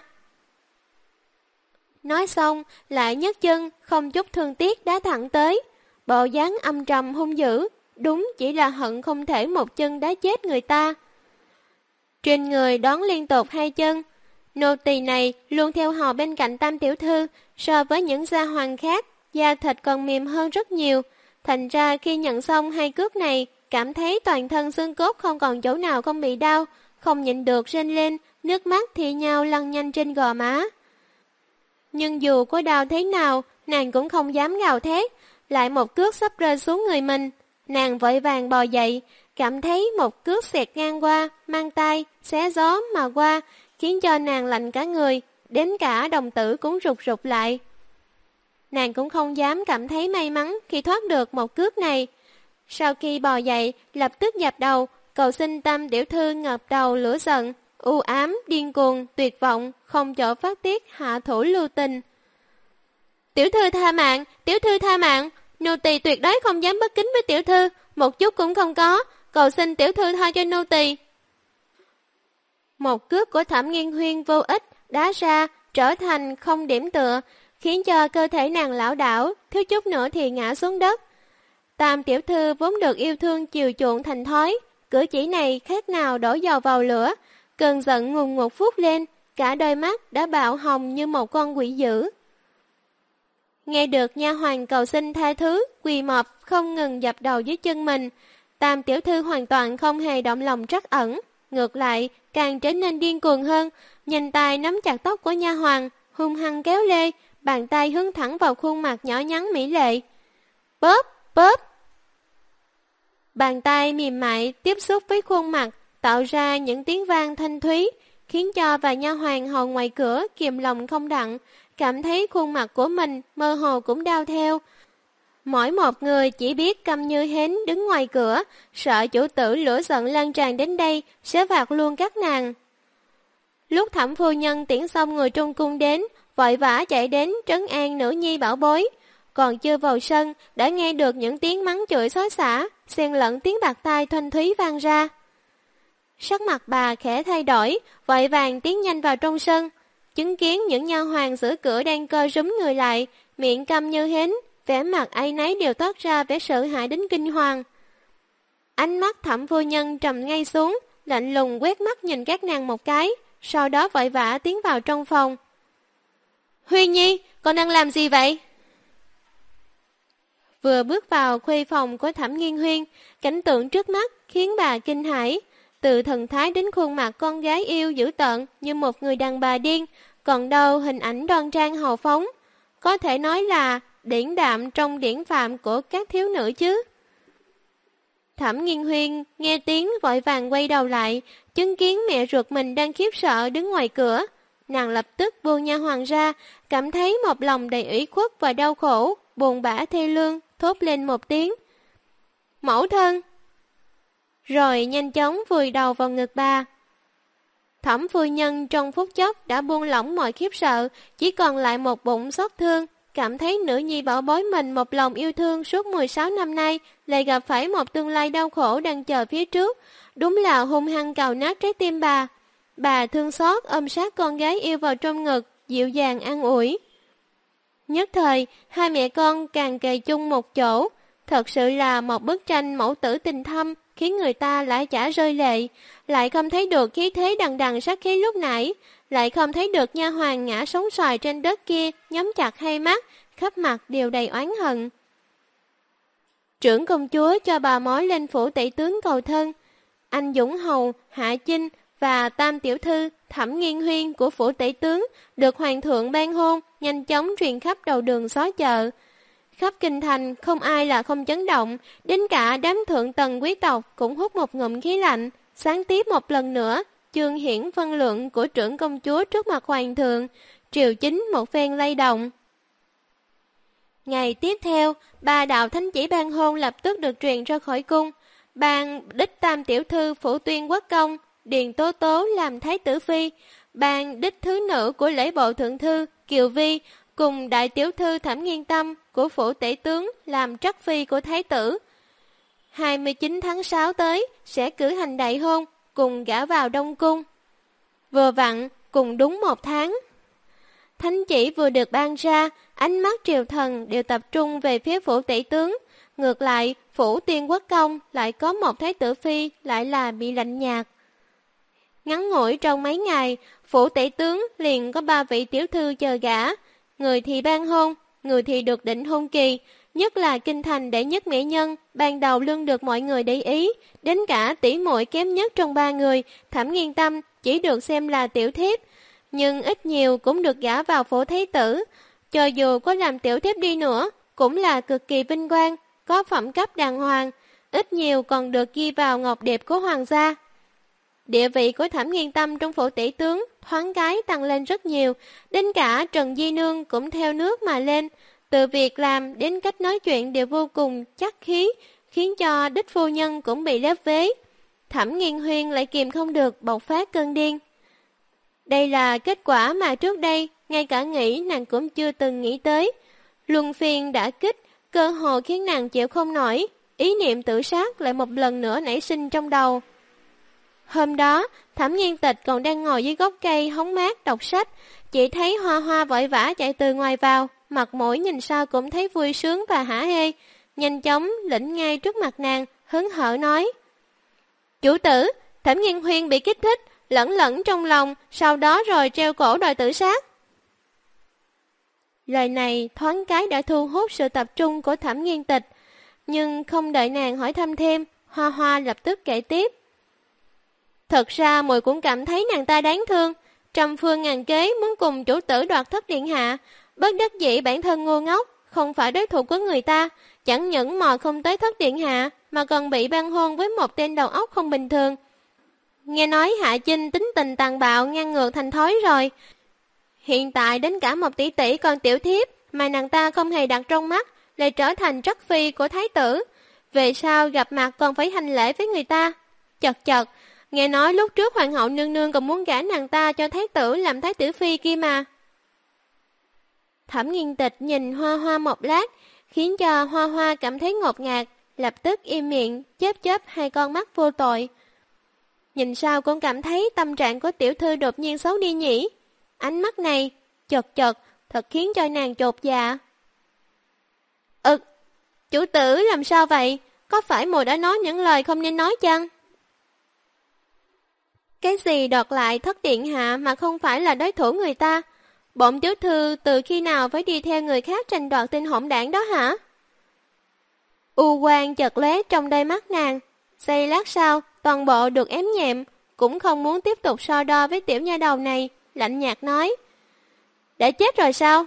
Nói xong, lại nhấc chân, không chút thương tiếc đá thẳng tới. Bộ dáng âm trầm hung dữ, đúng chỉ là hận không thể một chân đá chết người ta. Trên người đón liên tục hai chân. Nô tỳ này luôn theo hầu bên cạnh Tam tiểu thư, so với những gia hoàng khác, da thịt còn mềm hơn rất nhiều. Thành ra khi nhận xong hai cước này, cảm thấy toàn thân xương cốt không còn chỗ nào không bị đau, không nhịn được rên lên, nước mắt thì nhau lăn nhanh trên gò má. Nhưng dù có đau thế nào, nàng cũng không dám gào thét, lại một cước sắp rơi xuống người mình. Nàng vội vàng bò dậy, cảm thấy một cước xẹt ngang qua, mang tay, xé gió mà qua, khiến cho nàng lạnh cả người, đến cả đồng tử cũng rụt rụt lại. Nàng cũng không dám cảm thấy may mắn khi thoát được một cước này. Sau khi bò dậy, lập tức dập đầu, cầu xin Tam tiểu thư ngập đầu lửa giận, u ám, điên cuồng, tuyệt vọng, không chỗ phát tiết, hạ thủ lưu tình. Tiểu thư tha mạng, tiểu thư tha mạng, nô tỳ tuyệt đối không dám bất kính với tiểu thư, một chút cũng không có, cầu xin tiểu thư tha cho nô tỳ. Một cước của Thẩm Nghiên Huyên vô ích, đá ra, trở thành không điểm tựa, khiến cho cơ thể nàng lảo đảo, thiếu chút nữa thì ngã xuống đất. Tam tiểu thư vốn được yêu thương chiều chuộng thành thói, cử chỉ này khác nào đổ dầu vào lửa, cơn giận ngùn ngụt phút lên, cả đôi mắt đã bạo hồng như một con quỷ dữ. Nghe được nha hoàn cầu xin tha thứ, quỳ mọp không ngừng dập đầu dưới chân mình, Tam tiểu thư hoàn toàn không hề động lòng trắc ẩn, ngược lại càng trở nên điên cuồng hơn, nhanh tay nắm chặt tóc của nha hoàn, hung hăng kéo lê, bàn tay hướng thẳng vào khuôn mặt nhỏ nhắn mỹ lệ. Bóp, bóp. Bàn tay mềm mại tiếp xúc với khuôn mặt, tạo ra những tiếng vang thanh thúy, khiến cho vài nha hoàn hầu ngoài cửa kìm lòng không đặng, cảm thấy khuôn mặt của mình mơ hồ cũng đau theo. Mỗi một người chỉ biết câm như hến đứng ngoài cửa, sợ chủ tử lửa giận lan tràn đến đây sẽ phạt luôn các nàng. Lúc Thẩm phu nhân tiễn xong người trong cung đến, vội vã chạy đến trấn an nữ nhi bảo bối. Còn chưa vào sân, đã nghe được những tiếng mắng chửi xối xả, xen lẫn tiếng bạc tai thanh thúy vang ra. Sắc mặt bà khẽ thay đổi, vội vàng tiến nhanh vào trong sân, chứng kiến những nha hoàn giữ cửa đang co rúm người lại, miệng câm như hến, vẻ mặt áy náy đều toát ra vẻ sợ hãi đến kinh hoàng. Ánh mắt Thẩm phu nhân trầm ngay xuống, lạnh lùng quét mắt nhìn các nàng một cái, sau đó vội vã tiến vào trong phòng. Huyên Nhi, con đang làm gì vậy? Vừa bước vào khuê phòng của Thẩm Nghiên Huyên, cảnh tượng trước mắt khiến bà kinh hãi. Từ thần thái đến khuôn mặt con gái yêu dữ tợn như một người đàn bà điên, còn đâu hình ảnh đoan trang hào phóng. Có thể nói là điển đạm trong điển phạm của các thiếu nữ chứ. Thẩm Nghiên Huyên nghe tiếng vội vàng quay đầu lại, chứng kiến mẹ ruột mình đang khiếp sợ đứng ngoài cửa. Nàng lập tức buông nha hoàn ra, cảm thấy một lòng đầy ủy khuất và đau khổ, buồn bã thê lương, thốt lên một tiếng. mẫu thân. Rồi nhanh chóng vùi đầu vào ngực bà. Thẩm phu nhân trong phút chốc đã buông lỏng mọi khiếp sợ, chỉ còn lại một bụng xót thương, cảm thấy nữ nhi bảo bối mình một lòng yêu thương suốt 16 năm nay, lại gặp phải một tương lai đau khổ đang chờ phía trước, đúng là hung hăng cào nát trái tim bà. Bà thương xót ôm sát con gái yêu vào trong ngực, dịu dàng an ủi. Nhất thời, hai mẹ con càng kề chung một chỗ, thật sự là một bức tranh mẫu tử tình thâm, khiến người ta lã chả rơi lệ, lại không thấy được khí thế đằng đằng sát khí lúc nãy, lại không thấy được nha hoàn ngã sống xoài trên đất kia, nhắm chặt hai mắt, khắp mặt đều đầy oán hận. Trưởng công chúa cho bà mối lên phủ tể tướng cầu thân. Anh Dũng Hầu, Hạ Chinh và tam tiểu thư Thẩm Nghiên Huyên của phủ tể tướng được hoàng thượng ban hôn, nhanh chóng truyền khắp đầu đường xó chợ. Khắp kinh thành không ai là không chấn động, đến cả đám thượng tầng quý tộc cũng hút một ngụm khí lạnh, sáng tiếp một lần nữa, chương hiển phân lượng của trưởng công chúa trước mặt hoàng thượng, triều chính một phen lay động. Ngày tiếp theo, ba đạo thánh chỉ ban hôn lập tức được truyền ra khỏi cung. Ban đích tam tiểu thư phủ tuyên quốc công, Điền Tố Tố làm thái tử phi, ban đích thứ nữ của lễ bộ thượng thư, Kiều Vi, cùng đại tiểu thư Thẩm Nghiên Tâm của phủ tể tướng làm trắc phi của thái tử. 29 tháng 6 tới sẽ cử hành đại hôn, cùng gả vào Đông Cung. Vừa vặn, cùng đúng 1 tháng. Thánh chỉ vừa được ban ra, ánh mắt triều thần đều tập trung về phía phủ tể tướng. Ngược lại, phủ tuyên quốc công lại có một thái tử phi lại là bị lạnh nhạt. Ngắn ngủi trong mấy ngày, phủ tể tướng liền có 3 vị tiểu thư chờ gả. Người thì ban hôn, người thì được định hôn kỳ. Nhất là kinh thành đệ nhất mỹ nhân, ban đầu luôn được mọi người để ý. Đến cả tỷ muội kém nhất trong 3 người, Thẩm Nghiên Tâm chỉ được xem là tiểu thiếp. Nhưng ít nhiều cũng được gả vào phủ thái tử. Cho dù có làm tiểu thiếp đi nữa, cũng là cực kỳ vinh quang, có phẩm cấp đàng hoàng, ít nhiều còn được ghi vào ngọc điệp của hoàng gia. Địa vị của Thẩm Nghiên Tâm trong phủ tể tướng thoáng cái tăng lên rất nhiều, đến cả Trần Di Nương cũng theo nước mà lên, từ việc làm đến cách nói chuyện đều vô cùng chắc khí, khiến cho đích phu nhân cũng bị lép vế. Thẩm Nghiên Huyên lại kìm không được bộc phát cơn điên. Đây là kết quả mà trước đây ngay cả nghĩ nàng cũng chưa từng nghĩ tới. Luân phiên đã kích, cơ hồ khiến nàng chịu không nổi, ý niệm tự sát lại một lần nữa nảy sinh trong đầu. Hôm đó, Thẩm Nghiên Tịch còn đang ngồi dưới gốc cây hóng mát đọc sách, chỉ thấy Hoa Hoa vội vã chạy từ ngoài vào, mặt mũi nhìn sao cũng thấy vui sướng và hả hê, nhanh chóng lĩnh ngay trước mặt nàng, hớn hở nói: "Chủ tử, Thẩm Nghiên Huyên bị kích thích, lẫn lẫn trong lòng, sau đó rồi treo cổ đòi tự sát." Lời này thoáng cái đã thu hút sự tập trung của Thẩm Nghiên Tịch, nhưng không đợi nàng hỏi thăm thêm, Hoa Hoa lập tức kể tiếp: "Thật ra muội cũng cảm thấy nàng ta đáng thương, trăm phương ngàn kế muốn cùng chủ tử đoạt thất điện hạ, bất đắc dĩ bản thân ngu ngốc, không phải đối thủ của người ta, chẳng những mò không tới thất điện hạ, mà còn bị ban hôn với một tên đầu óc không bình thường. Nghe nói Hạ Chinh tính tình tàn bạo ngang ngược thành thói rồi. Hiện tại đến cả một tỷ tỷ con tiểu thiếp mà nàng ta không hề đặt trong mắt, lại trở thành trắc phi của thái tử. Về sau gặp mặt còn phải hành lễ với người ta. Chật chật, nghe nói lúc trước hoàng hậu nương nương còn muốn gả nàng ta cho thái tử làm thái tử phi kia mà." Thẩm Nghiên Tịch nhìn Hoa Hoa một lát, khiến cho Hoa Hoa cảm thấy ngột ngạt, lập tức im miệng, chớp chớp hai con mắt vô tội. Nhìn sao cũng cảm thấy tâm trạng của tiểu thư đột nhiên xấu đi nhỉ. Ánh mắt này, chật chật, thật khiến cho nàng chột dạ. Chủ tử làm sao vậy? Có phải muội đã nói những lời không nên nói chăng?" "Cái gì đoạt lại thất điện hạ mà không phải là đối thủ người ta? Bổn tiểu thư từ khi nào phải đi theo người khác tranh đoạt tên hỗn đảng đó hả?" U quang chợt lóe trong đôi mắt nàng, giây lát sau, toàn bộ được ém nhẹm, cũng không muốn tiếp tục so đo với tiểu nha đầu này, lạnh nhạt nói: "Đã chết rồi sao?"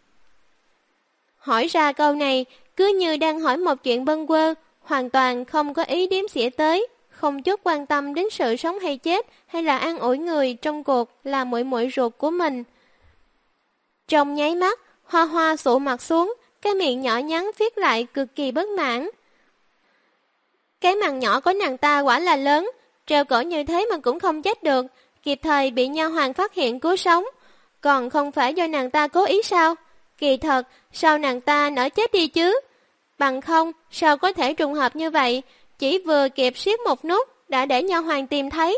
Hỏi ra câu này, cứ như đang hỏi một chuyện bâng quơ, hoàn toàn không có ý đếm xỉa tới, không chút quan tâm đến sự sống hay chết, hay là an ủi người trong cuộc là muội muội ruột của mình. Trong nháy mắt, Hoa Hoa sụ mặt xuống, cái miệng nhỏ nhắn viết lại cực kỳ bất mãn. Cái màn nhỏ của nàng ta quả là lớn, treo cổ như thế mà cũng không chết được, kịp thời bị nha hoàn phát hiện cứu sống. Còn không phải do nàng ta cố ý sao? Kỳ thật, sao nàng ta nỡ chết đi chứ? Bằng không, sao có thể trùng hợp như vậy, chỉ vừa kịp siết một nút đã để nha hoàn tìm thấy.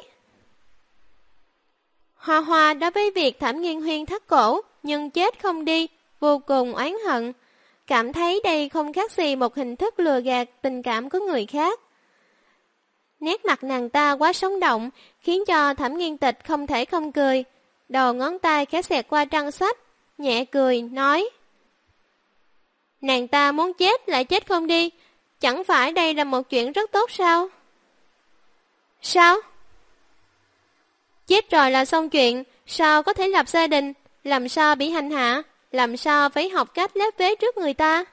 Hoa Hoa đối với việc Thẩm Nghiên Huyên thắt cổ nhưng chết không đi, vô cùng oán hận, cảm thấy đây không khác gì một hình thức lừa gạt tình cảm của người khác. Nét mặt nàng ta quá sống động, khiến cho Thẩm Nghiên Tịch không thể không cười. Đầu ngón tay khẽ xẹt qua trang sách, nhẹ cười, nói: Nàng ta muốn chết lại chết không đi, chẳng phải đây là một chuyện rất tốt sao? Sao? Chết rồi là xong chuyện, sao có thể lập gia đình, làm sao bị hành hạ, làm sao phải học cách lép vế trước người ta?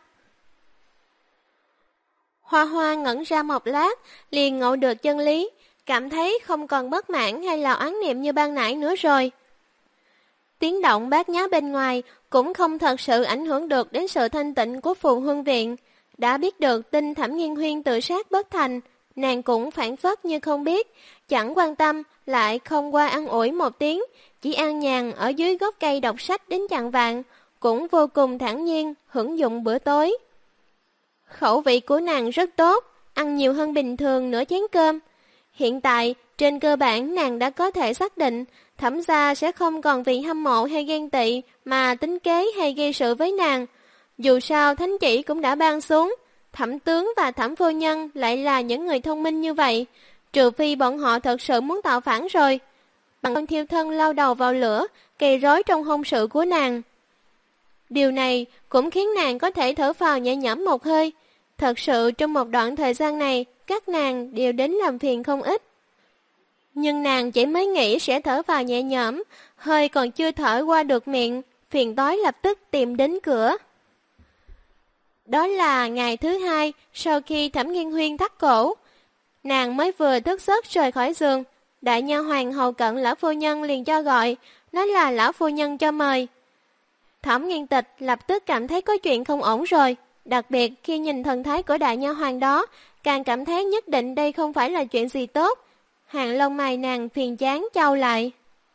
Hoa Hoa ngẩn ra một lát, liền ngộ được chân lý, cảm thấy không còn bất mãn hay là oán niệm như ban nãy nữa rồi. Tiếng động bát nháo bên ngoài cũng không thật sự ảnh hưởng được đến sự thanh tịnh của Phù Huân Viện. Đã biết được tin Thẩm Nghiên Huyên tự sát bất thành, nàng cũng phản phất như không biết, chẳng quan tâm, lại không qua ăn ủi một tiếng, chỉ an nhàn ở dưới gốc cây đọc sách đến chạng vạng, cũng vô cùng thản nhiên hưởng dụng bữa tối. Khẩu vị của nàng rất tốt, ăn nhiều hơn bình thường nửa chén cơm. Hiện tại, trên cơ bản nàng đã có thể xác định Thẩm gia sẽ không còn vì hâm mộ hay ghen tị mà tính kế hay gây sự với nàng. Dù sao thánh chỉ cũng đã ban xuống, Thẩm tướng và Thẩm phu nhân lại là những người thông minh như vậy, trừ phi bọn họ thật sự muốn tạo phản rồi. Bằng con thiêu thân lao đầu vào lửa, gây rối trong hôn sự của nàng. Điều này cũng khiến nàng có thể thở phào nhẹ nhõm một hơi. Thật sự trong một đoạn thời gian này, các nàng đều đến làm phiền không ít. Nhưng nàng chỉ mới nghĩ sẽ thở vào nhẹ nhõm, hơi còn chưa thở qua được miệng, phiền toái lập tức tìm đến cửa. Đó là ngày thứ hai sau khi Thẩm Nghiên Huyên thắt cổ. Nàng mới vừa thức giấc rời khỏi giường, đại nha hoàn hầu cận lão phu nhân liền cho gọi, nói là lão phu nhân cho mời. Thẩm Nghiên Tịch lập tức cảm thấy có chuyện không ổn rồi, đặc biệt khi nhìn thần thái của đại nha hoàn đó, càng cảm thấy nhất định đây không phải là chuyện gì tốt. Hàng lông mày nàng phiền chán chau lại.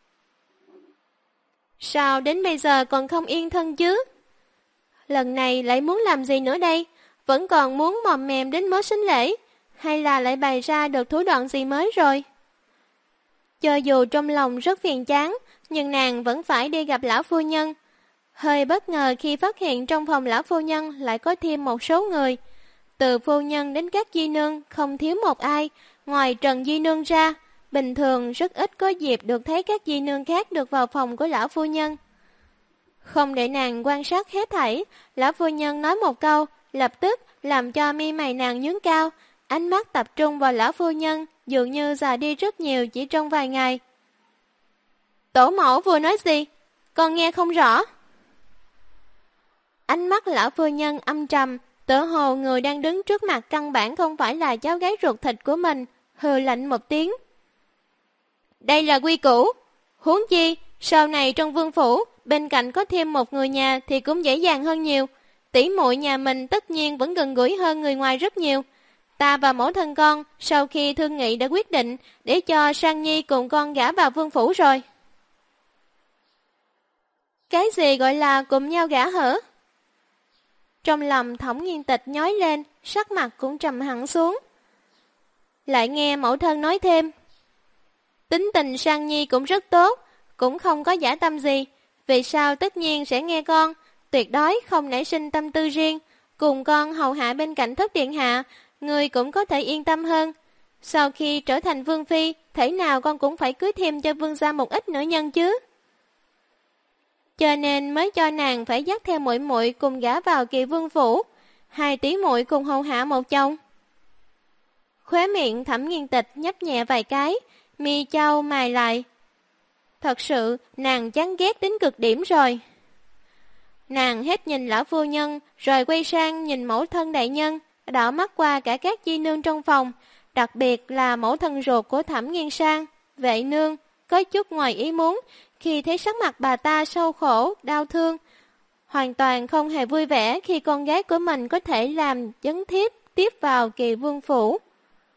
Sao đến bây giờ còn không yên thân chứ? Lần này lại muốn làm gì nữa đây? Vẫn còn muốn mòm mèm đến mớ sính lễ? Hay là lại bày ra được thủ đoạn gì mới rồi? Cho dù trong lòng rất phiền chán, nhưng nàng vẫn phải đi gặp lão phu nhân. Hơi bất ngờ khi phát hiện trong phòng lão phu nhân lại có thêm một số người. Từ phu nhân đến các di nương không thiếu một ai, ngoài Trần Di Nương ra, bình thường rất ít có dịp được thấy các di nương khác được vào phòng của lão phu nhân. Không để nàng quan sát hết thảy, lão phu nhân nói một câu, lập tức làm cho mi mày nàng nhướng cao, ánh mắt tập trung vào lão phu nhân, dường như già đi rất nhiều chỉ trong vài ngày. Tổ mẫu vừa nói gì? Con nghe không rõ. Ánh mắt lão phu nhân âm trầm, tựa hồ người đang đứng trước mặt căn bản không phải là cháu gái ruột thịt của mình, hừ lạnh một tiếng. Đây là quy củ, huống chi, sau này trong vương phủ, bên cạnh có thêm một người nhà thì cũng dễ dàng hơn nhiều. Tỷ muội nhà mình tất nhiên vẫn gần gũi hơn người ngoài rất nhiều. Ta và mẫu thân con, sau khi thương nghị đã quyết định để cho Sang Nhi cùng con gả vào vương phủ rồi. Cái gì gọi là cùng nhau gả hả? Trong lòng Thẩm Nghiên Tịch nhói lên, sắc mặt cũng trầm hẳn xuống. Lại nghe mẫu thân nói thêm. Tính tình Sang Nhi cũng rất tốt, cũng không có giả tâm gì. Vì sao tất nhiên sẽ nghe con, tuyệt đối không nảy sinh tâm tư riêng. Cùng con hầu hạ bên cạnh thất điện hạ, người cũng có thể yên tâm hơn. Sau khi trở thành vương phi, thể nào con cũng phải cưới thêm cho vương gia một ít nữ nhân chứ. Cho nên mới cho nàng phải dắt theo muội muội cùng gả vào Kỳ Vương phủ, hai tỷ muội cùng hầu hạ một chồng. Khóe miệng Thẩm Nghiên Tịch nhấp nhẹ vài cái, mi chau mày lại. Thật sự nàng chán ghét đến cực điểm rồi. Nàng hết nhìn lão phu nhân, rồi quay sang nhìn mẫu thân đại nhân, đảo mắt qua cả các di nương trong phòng, đặc biệt là mẫu thân ruột của Thẩm Nghiên Sang, Vệ nương, có chút ngoài ý muốn khi thấy sắc mặt bà ta sâu khổ, đau thương, hoàn toàn không hề vui vẻ khi con gái của mình có thể làm chấn thiếp tiếp vào Kỳ Vương phủ.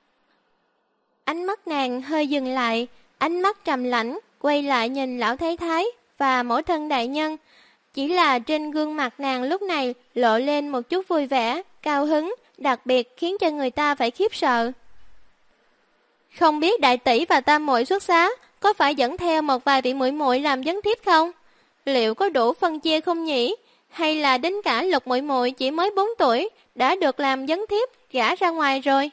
ánh mắt nàng hơi dừng lại, ánh mắt trầm lãnh, quay lại nhìn lão thái thái và mẫu thân đại nhân. Chỉ là trên gương mặt nàng lúc này lộ lên một chút vui vẻ, cao hứng, đặc biệt khiến cho người ta phải khiếp sợ. Không biết đại tỷ và tam muội xuất giá có phải dẫn theo một vài vị muội muội làm vấn thiếp không? Liệu có đủ phân chia không nhỉ? Hay là đến cả Lục muội muội chỉ mới 4 tuổi đã được làm vấn thiếp gả ra ngoài rồi?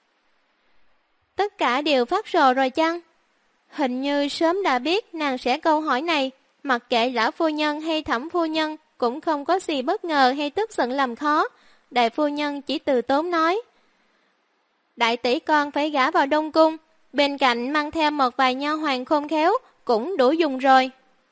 Tất cả đều phát rồ rồi chăng? Hình như sớm đã biết nàng sẽ câu hỏi này, mặc kệ lão phu nhân hay thẩm phu nhân cũng không có gì bất ngờ hay tức giận làm khó. Đại phu nhân chỉ từ tốn nói: đại tỷ con phải gả vào Đông Cung, bên cạnh mang theo một vài nha hoàn khôn khéo cũng đủ dùng rồi.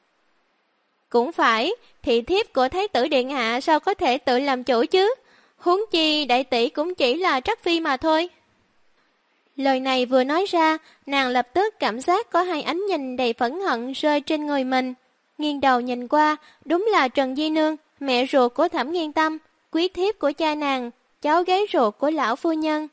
Cũng phải, thị thiếp của Thái tử điện hạ sao có thể tự làm chủ chứ? Huống chi đại tỷ cũng chỉ là trắc phi mà thôi. Lời này vừa nói ra, nàng lập tức cảm giác có hai ánh nhìn đầy phẫn hận rơi trên người mình. Nghiêng đầu nhìn qua, đúng là Trần Di Nương, mẹ ruột của Thẩm Nghiên Tâm, quý thiếp của cha nàng, cháu gái ruột của lão phu nhân.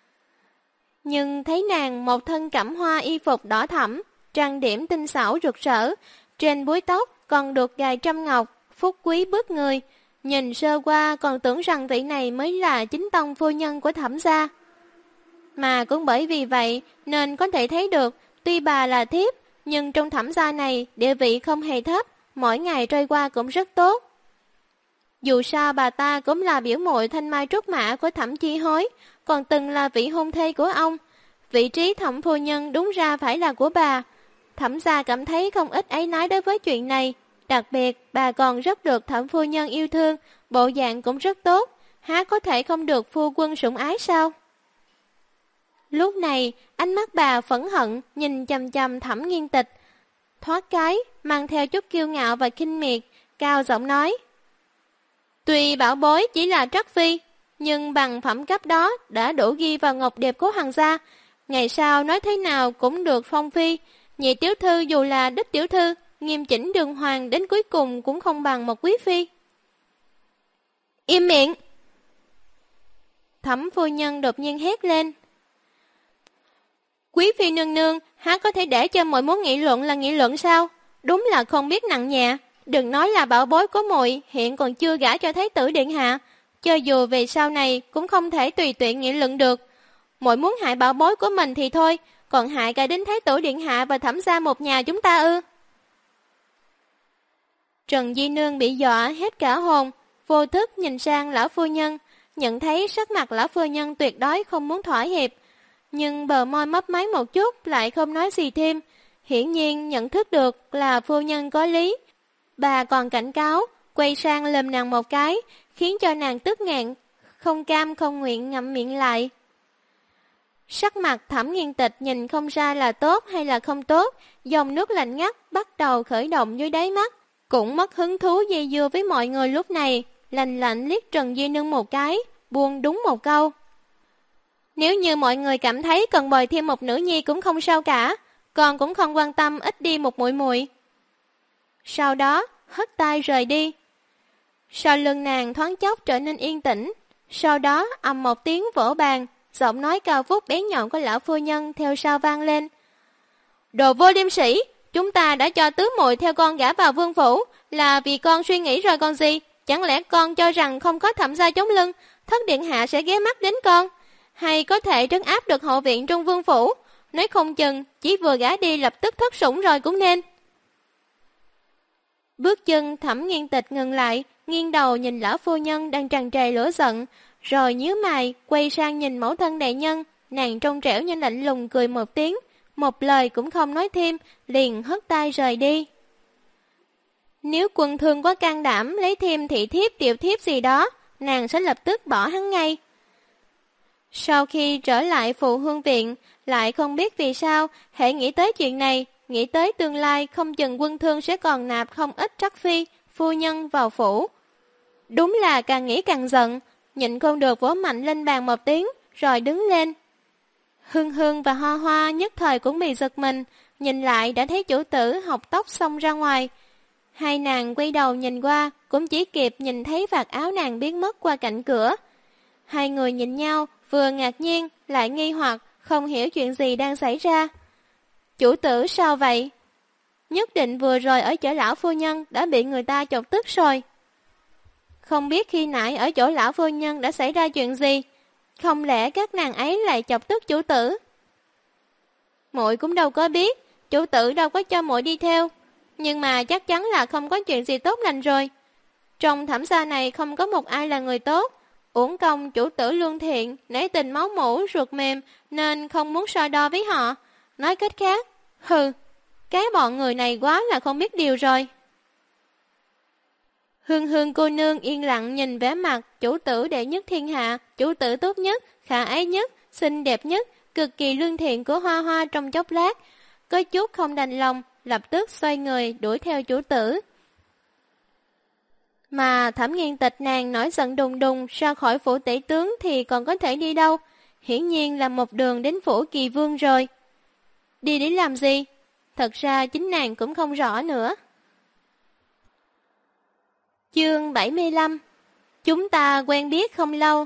Nhưng thấy nàng một thân cẩm hoa y phục đỏ thẫm, trang điểm tinh xảo rực rỡ, trên búi tóc còn được gài trâm ngọc, phúc quý bước người. Nhìn sơ qua còn tưởng rằng vị này mới là chính tông phu nhân của Thẩm gia. Mà cũng bởi vì vậy nên có thể thấy được, tuy bà là thiếp, nhưng trong Thẩm gia này địa vị không hề thấp, mỗi ngày trôi qua cũng rất tốt. Dù sao bà ta cũng là biểu muội thanh mai trúc mã của Thẩm Chi Hối, còn từng là vị hôn thê của ông. Vị trí Thẩm phu nhân đúng ra phải là của bà. Thẩm gia cảm thấy không ít áy náy đối với chuyện này. Đặc biệt, bà còn rất được Thẩm phu nhân yêu thương, bộ dạng cũng rất tốt. Há có thể không được phu quân sủng ái sao? Lúc này, ánh mắt bà phẫn hận, nhìn chằm chằm Thẩm Nghiên Tịch. Thoát cái, mang theo chút kiêu ngạo và khinh miệt, cao giọng nói: tuy bảo bối chỉ là trắc phi, nhưng bằng phẩm cấp đó đã đủ ghi vào ngọc điệp của hoàng gia. Ngày sau nói thế nào cũng được phong phi. Nhị tiểu thư dù là đích tiểu thư, nghiêm chỉnh đường hoàng đến cuối cùng cũng không bằng một quý phi. Im miệng! Thẩm phu nhân đột nhiên hét lên. Quý phi nương nương, há có thể để cho mọi muốn nghị luận là nghị luận sao? Đúng là không biết nặng nhẹ. Đừng nói là bảo bối của muội hiện còn chưa gả cho Thái tử điện hạ, cho dù về sau này cũng không thể tùy tiện nghị luận được. Muội muốn hại bảo bối của mình thì thôi, còn hại cả đến Thái tử điện hạ và Thẩm gia một nhà chúng ta ư? Trần Di Nương bị dọa hết cả hồn, vô thức nhìn sang lão phu nhân, nhận thấy sắc mặt lão phu nhân tuyệt đối không muốn thỏa hiệp, nhưng bờ môi mấp máy một chút lại không nói gì thêm. Hiển nhiên nhận thức được là phu nhân có lý. Bà còn cảnh cáo, quay sang lườm nàng một cái, khiến cho nàng tức nghẹn, không cam không nguyện ngậm miệng lại. Sắc mặt Thẩm Nghiên Tịch nhìn không ra là tốt hay là không tốt, dòng nước lạnh ngắt bắt đầu khởi động dưới đáy mắt, cũng mất hứng thú dây dưa với mọi người lúc này, lạnh lạnh liếc Trần Di Nương một cái, buông đúng một câu. Nếu như mọi người cảm thấy cần bồi thêm một nữ nhi cũng không sao cả, con cũng không quan tâm ít đi một muội muội. Sau đó, hất tay rời đi. Sau lưng nàng thoáng chốc trở nên yên tĩnh, sau đó ầm một tiếng vỗ bàn, giọng nói cao vút bén nhọn của lão phu nhân theo sau vang lên. Đồ vô liêm sỉ, chúng ta đã cho tứ muội theo con gả vào vương phủ, là vì con suy nghĩ rồi còn gì? Chẳng lẽ con cho rằng không có Thẩm gia chống lưng, thất điện hạ sẽ ghé mắt đến con? Hay có thể trấn áp được hậu viện trong vương phủ? Nói không chừng, chỉ vừa gả đi lập tức thất sủng rồi cũng nên. Bước chân Thẩm Nghiên Tịch ngừng lại, nghiêng đầu nhìn lão phu nhân đang tràn trề lửa giận, rồi nhíu mày, quay sang nhìn mẫu thân đại nhân, nàng trong trẻo nhưng lạnh lùng cười một tiếng, một lời cũng không nói thêm, liền hất tay rời đi. Nếu quân thương có can đảm lấy thêm thị thiếp tiểu thiếp gì đó, nàng sẽ lập tức bỏ hắn ngay. Sau khi trở lại Phụ Hương Viện, lại không biết vì sao, hễ nghĩ tới chuyện này, nghĩ tới tương lai không chừng quân thương sẽ còn nạp không ít trắc phi, phu nhân vào phủ. Đúng là càng nghĩ càng giận, nhịn không được vỗ mạnh lên bàn một tiếng, rồi đứng lên. Hương Hương và Hoa Hoa nhất thời cũng bị giật mình, nhìn lại đã thấy chủ tử học tóc xông ra ngoài. Hai nàng quay đầu nhìn qua, cũng chỉ kịp nhìn thấy vạt áo nàng biến mất qua cạnh cửa. Hai người nhìn nhau, vừa ngạc nhiên, lại nghi hoặc, không hiểu chuyện gì đang xảy ra. Chủ tử sao vậy? Nhất định vừa rồi ở chỗ lão phu nhân đã bị người ta chọc tức rồi. Không biết khi nãy ở chỗ lão phu nhân đã xảy ra chuyện gì, không lẽ các nàng ấy lại chọc tức chủ tử? Muội cũng đâu có biết, chủ tử đâu có cho muội đi theo, nhưng mà chắc chắn là không có chuyện gì tốt lành rồi. Trong thảm xa này không có một ai là người tốt, uổng công chủ tử lương thiện, nể tình máu mủ, ruột mềm, nên không muốn so đo với họ. Nói cách khác, cái bọn người này quá là không biết điều rồi. Hương Hương cô nương yên lặng nhìn vẻ mặt chủ tử đệ nhất thiên hạ, chủ tử tốt nhất, khả ái nhất, xinh đẹp nhất, cực kỳ lương thiện của Hoa Hoa trong chốc lát, có chút không đành lòng, lập tức xoay người đuổi theo chủ tử. Mà Thẩm Nghiên Tịch nàng nổi giận đùng đùng ra khỏi phủ tể tướng thì còn có thể đi đâu, hiển nhiên là một đường đến phủ Kỳ Vương rồi. Đi để làm gì? Thật ra chính nàng cũng không rõ nữa. Chương 75. Chúng ta quen biết không lâu.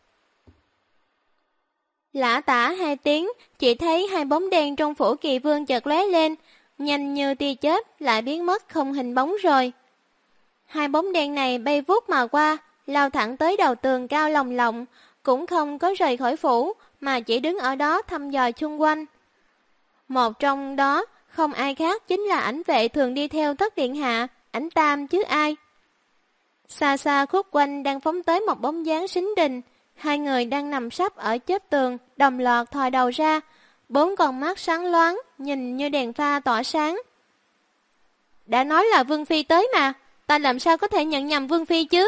Lã tả 2 tiếng, chỉ thấy 2 bóng đen trong phủ Kỳ Vương chợt lóe lên, nhanh như tia chớp lại biến mất không hình bóng rồi. 2 bóng đen này bay vút mà qua, lao thẳng tới đầu tường cao lồng lộng, cũng không có rời khỏi phủ, mà chỉ đứng ở đó thăm dò chung quanh. Một trong đó không ai khác chính là ảnh vệ thường đi theo Thất Điện Hạ, ảnh Tam chứ ai. Xa xa khúc quanh đang phóng tới một bóng dáng xính đình, 2 người đang nằm sấp ở chớp tường, đồng loạt thò đầu ra, 4 con mắt sáng loáng, nhìn như đèn pha tỏa sáng. Đã nói là Vương Phi tới mà, ta làm sao có thể nhận nhầm Vương Phi chứ?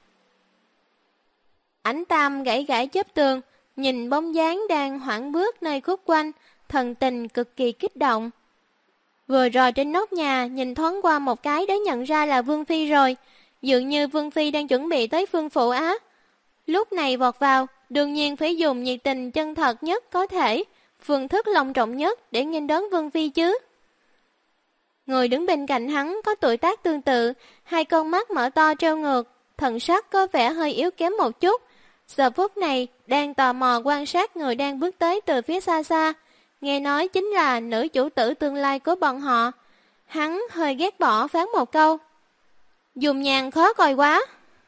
Ảnh Tam gãy gãy chớp tường, nhìn bóng dáng đang hoảng bước nơi khúc quanh, thần tình cực kỳ kích động. Vừa rồi trên nóc nhà nhìn thoáng qua một cái đã nhận ra là Vương Phi rồi, dường như Vương Phi đang chuẩn bị tới Phương Phủ á. Lúc này vọt vào, đương nhiên phải dùng nhiệt tình chân thật nhất có thể, phương thức long trọng nhất để nghênh đón Vương Phi chứ. Người đứng bên cạnh hắn có tuổi tác tương tự, 2 con mắt mở to trêu ngược, thần sắc có vẻ hơi yếu kém một chút. Giờ phút này đang tò mò quan sát người đang bước tới từ phía xa xa, nghe nói chính là nữ chủ tử tương lai của bọn họ. Hắn hơi ghét bỏ phán một câu: dùng nhàn khó coi quá.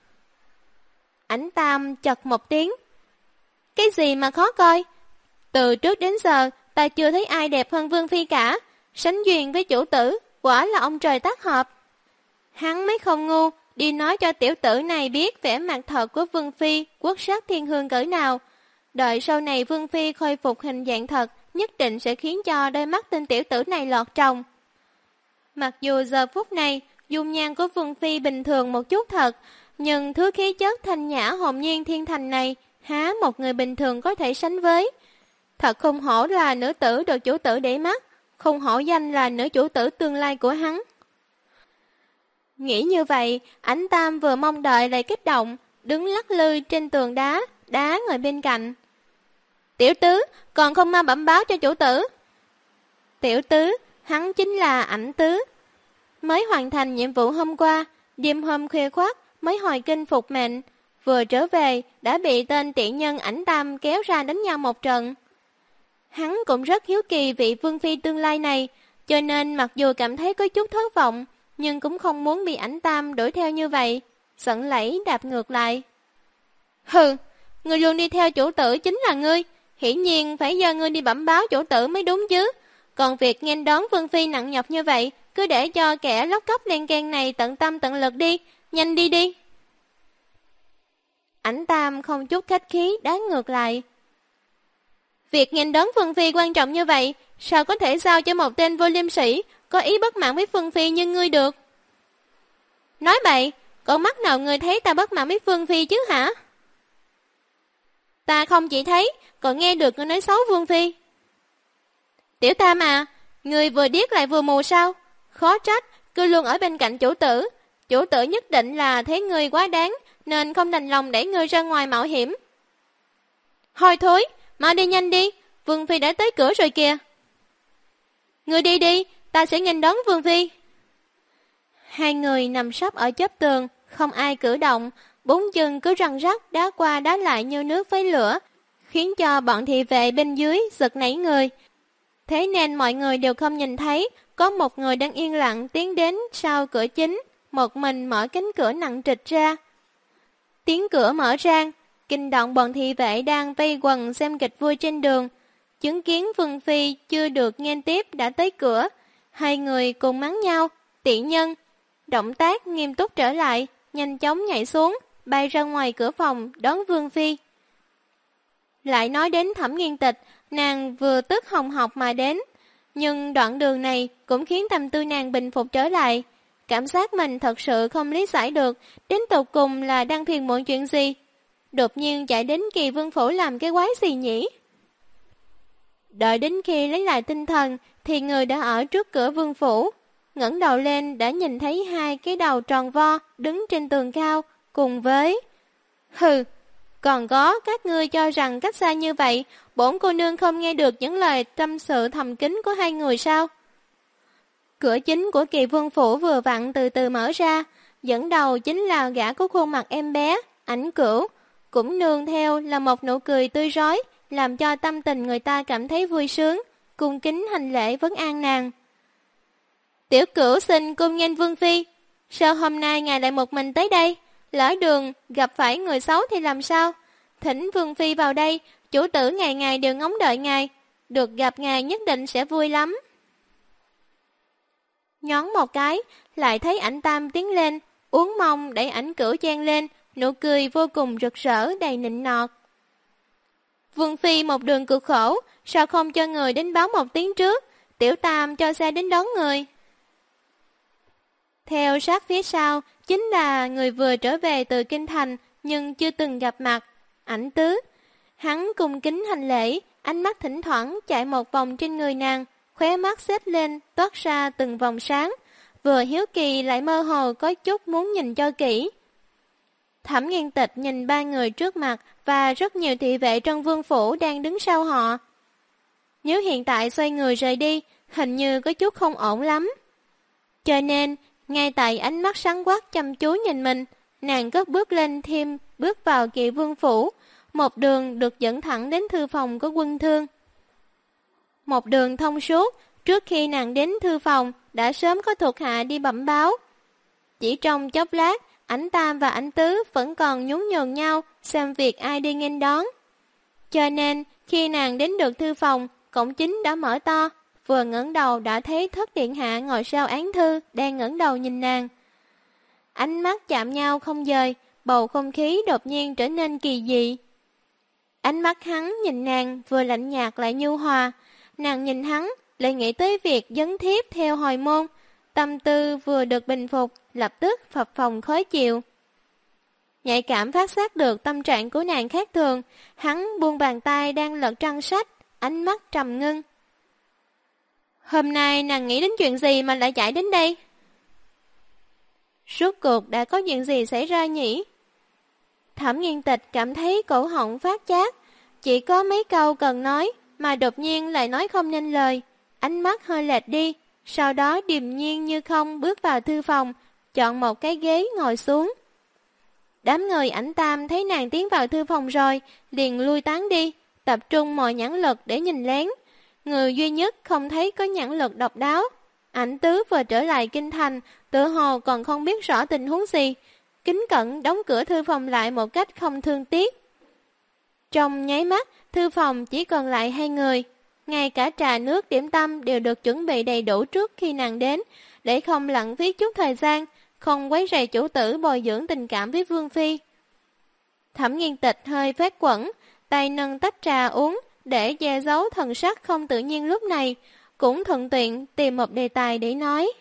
Ảnh Tam chật một tiếng: cái gì mà khó coi? Từ trước đến giờ ta chưa thấy ai đẹp hơn Vương Phi cả, sánh duyên với chủ tử, quả là ông trời tác hợp. Hắn mới không ngu, đi nói cho tiểu tử này biết vẻ mặt thật của Vương Phi quốc sắc thiên hương cỡ nào. Đợi sau này Vương Phi khôi phục hình dạng thật, nhất định sẽ khiến cho đôi mắt tên tiểu tử này lọt tròng. Mặc dù giờ phút này dung nhan của Vương Phi bình thường một chút thật, nhưng thứ khí chất thanh nhã hồn nhiên thiên thành này há một người bình thường có thể sánh với. Thật không hổ là nữ tử được chủ tử để mắt, không hổ danh là nữ chủ tử tương lai của hắn. Nghĩ như vậy, Ảnh Tam vừa mong đợi lại kích động, đứng lắc lư trên tường đá người bên cạnh. Tiểu tứ, còn không mau bẩm báo cho chủ tử. Tiểu tứ, hắn chính là Ảnh Tứ. Mới hoàn thành nhiệm vụ hôm qua, đêm hôm khuya khoắt mới hồi kinh phục mệnh, vừa trở về đã bị tên tiện nhân Ảnh Tam kéo ra đánh nhau một trận. Hắn cũng rất hiếu kỳ vị Vương Phi tương lai này, cho nên mặc dù cảm thấy có chút thất vọng, nhưng cũng không muốn bị Ảnh Tam đuổi theo như vậy, giận lẫy đạp ngược lại. Người luôn đi theo chủ tử chính là ngươi, hiển nhiên phải do ngươi đi bẩm báo chủ tử mới đúng chứ. Còn việc nghênh đón Vương Phi nặng nhọc như vậy, cứ để cho kẻ lóc cóc len can này tận tâm tận lực đi, nhanh đi đi. Ảnh Tam không chút khách khí đá ngược lại. Việc nghênh đón Vương Phi quan trọng như vậy, sao có thể giao cho một tên vô liêm sĩ có ý bất mãn với Vương Phi như ngươi được? Nói bậy, con mắt nào ngươi thấy ta bất mãn với Vương Phi chứ hả? Ta không chỉ thấy, còn nghe được ngươi nói xấu Vương Phi. Tiểu Tam à, ngươi vừa điếc lại vừa mù sao? Khó trách, cứ luôn ở bên cạnh chủ tử. Chủ tử nhất định là thấy ngươi quá đáng, nên không đành lòng để ngươi ra ngoài mạo hiểm. Thôi thối, mau đi nhanh đi, Vương Phi đã tới cửa rồi kìa. Ngươi đi đi, ta sẽ nghênh đón Vương Phi. 2 người nằm sấp ở chóp tường, không ai cử động, 4 chân cứ răng rắc đá qua đá lại như nước với lửa, khiến cho bọn thị vệ bên dưới giật nảy người. Thế nên mọi người đều không nhìn thấy có một người đang yên lặng tiến đến sau cửa chính, một mình mở cánh cửa nặng trịch ra. Tiếng cửa mở ra, kinh động bọn thị vệ đang vây quần xem kịch vui trên đường. Chứng kiến Vương Phi chưa được nghênh tiếp đã tới cửa, hai người cùng mắng nhau, tị nhân. Động tác nghiêm túc trở lại, nhanh chóng nhảy xuống, bay ra ngoài cửa phòng đón Vương Phi. Lại nói đến Thẩm Nghiên Tịch, nàng vừa tức hồng học mà đến, nhưng đoạn đường này cũng khiến tâm tư nàng bình phục trở lại. Cảm giác mình thật sự không lý giải được, đến tột cùng là đang phiền muộn chuyện gì. Đột nhiên chạy đến Kỳ Vương phủ làm cái quái gì nhỉ? Đợi đến khi lấy lại tinh thần thì người đã ở trước cửa vương phủ. Ngẩng đầu lên đã nhìn thấy hai cái đầu tròn vo đứng trên tường cao cùng với... Hừ, còn có các ngươi cho rằng cách xa như vậy, bổn cô nương không nghe được những lời tâm sự thầm kín của hai người sao? Cửa chính của Kỳ Vương phủ vừa vặn từ từ mở ra, dẫn đầu chính là gã có khuôn mặt em bé, Ảnh Cửu, cũng nương theo là một nụ cười tươi rói, làm cho tâm tình người ta cảm thấy vui sướng, cung kính hành lễ vấn an nàng. Tiểu Cửu xin cung nghênh Vương Phi, sao hôm nay ngài lại một mình tới đây? Lỡ đường gặp phải người xấu thì làm sao? Thỉnh Vương Phi vào đây, chủ tử ngày ngày đều ngóng đợi ngài, được gặp ngài nhất định sẽ vui lắm. Nhón một cái, lại thấy Ảnh Tam tiến lên, uống mông đẩy Ảnh Cửu chen lên, nụ cười vô cùng rực rỡ đầy nịnh nọt. Vương Phi một đường cực khổ, sao không cho người đến báo một tiếng trước, Tiểu Tam cho xe đến đón người. Theo sát phía sau, chính là người vừa trở về từ Kinh Thành, nhưng chưa từng gặp mặt, Ảnh Tứ. Hắn cung kính hành lễ, ánh mắt thỉnh thoảng chạy một vòng trên người nàng, khóe mắt xếp lên, toát ra từng vòng sáng, vừa hiếu kỳ lại mơ hồ có chút muốn nhìn cho kỹ. Thẩm Nghiên Tịch nhìn ba người trước mặt và rất nhiều thị vệ trong vương phủ đang đứng sau họ. Nếu hiện tại xoay người rời đi, hình như có chút không ổn lắm. Cho nên, ngay tại ánh mắt sáng quắc chăm chú nhìn mình, nàng cất bước lên thêm bước vào Kỳ Vương phủ, một đường được dẫn thẳng đến thư phòng của Quân Thương. Một đường thông suốt, trước khi nàng đến thư phòng đã sớm có thuộc hạ đi bẩm báo. Chỉ trong chốc lát, Ảnh Tam và Ảnh Tứ vẫn còn nhún nhường nhau xem việc ai đi nghênh đón. Cho nên, khi nàng đến được thư phòng, cổng chính đã mở to, vừa ngẩng đầu đã thấy Thất Điện Hạ ngồi sau án thư đang ngẩng đầu nhìn nàng. Ánh mắt chạm nhau không dời, bầu không khí đột nhiên trở nên kỳ dị. Ánh mắt hắn nhìn nàng vừa lạnh nhạt lại nhu hòa, nàng nhìn hắn lại nghĩ tới việc dấn thiếp theo hồi môn, tâm tư vừa được bình phục, lập tức phập phồng khó chịu. Nhạy cảm phát giác được tâm trạng của nàng khác thường, hắn buông bàn tay đang lật trang sách, ánh mắt trầm ngưng. Hôm nay nàng nghĩ đến chuyện gì mà lại chạy đến đây? Rốt cuộc đã có chuyện gì xảy ra nhỉ? Thẩm Nghiên Tịch cảm thấy cổ họng phát chát, chỉ có mấy câu cần nói mà đột nhiên lại nói không nên lời, ánh mắt hơi lệch đi, sau đó điềm nhiên như không bước vào thư phòng, chọn một cái ghế ngồi xuống. Đám người Ảnh Tam thấy nàng tiến vào thư phòng rồi, liền lui tán đi, tập trung mọi nhãn lực để nhìn lén. Người duy nhất không thấy có nhãn lực độc đáo. Ảnh Tứ vừa trở lại Kinh Thành, tự hồ còn không biết rõ tình huống gì, kính cẩn đóng cửa thư phòng lại một cách không thương tiếc. Trong nháy mắt, thư phòng chỉ còn lại hai người. Ngay cả trà nước điểm tâm đều được chuẩn bị đầy đủ trước khi nàng đến, để không lãng phí chút thời gian, không quấy rầy chủ tử bồi dưỡng tình cảm với Vương Phi. Thẩm Nghiên Tịch hơi phát quẩn, tay nâng tách trà uống, để che giấu thần sắc không tự nhiên lúc này, cũng thuận tiện tìm một đề tài để nói.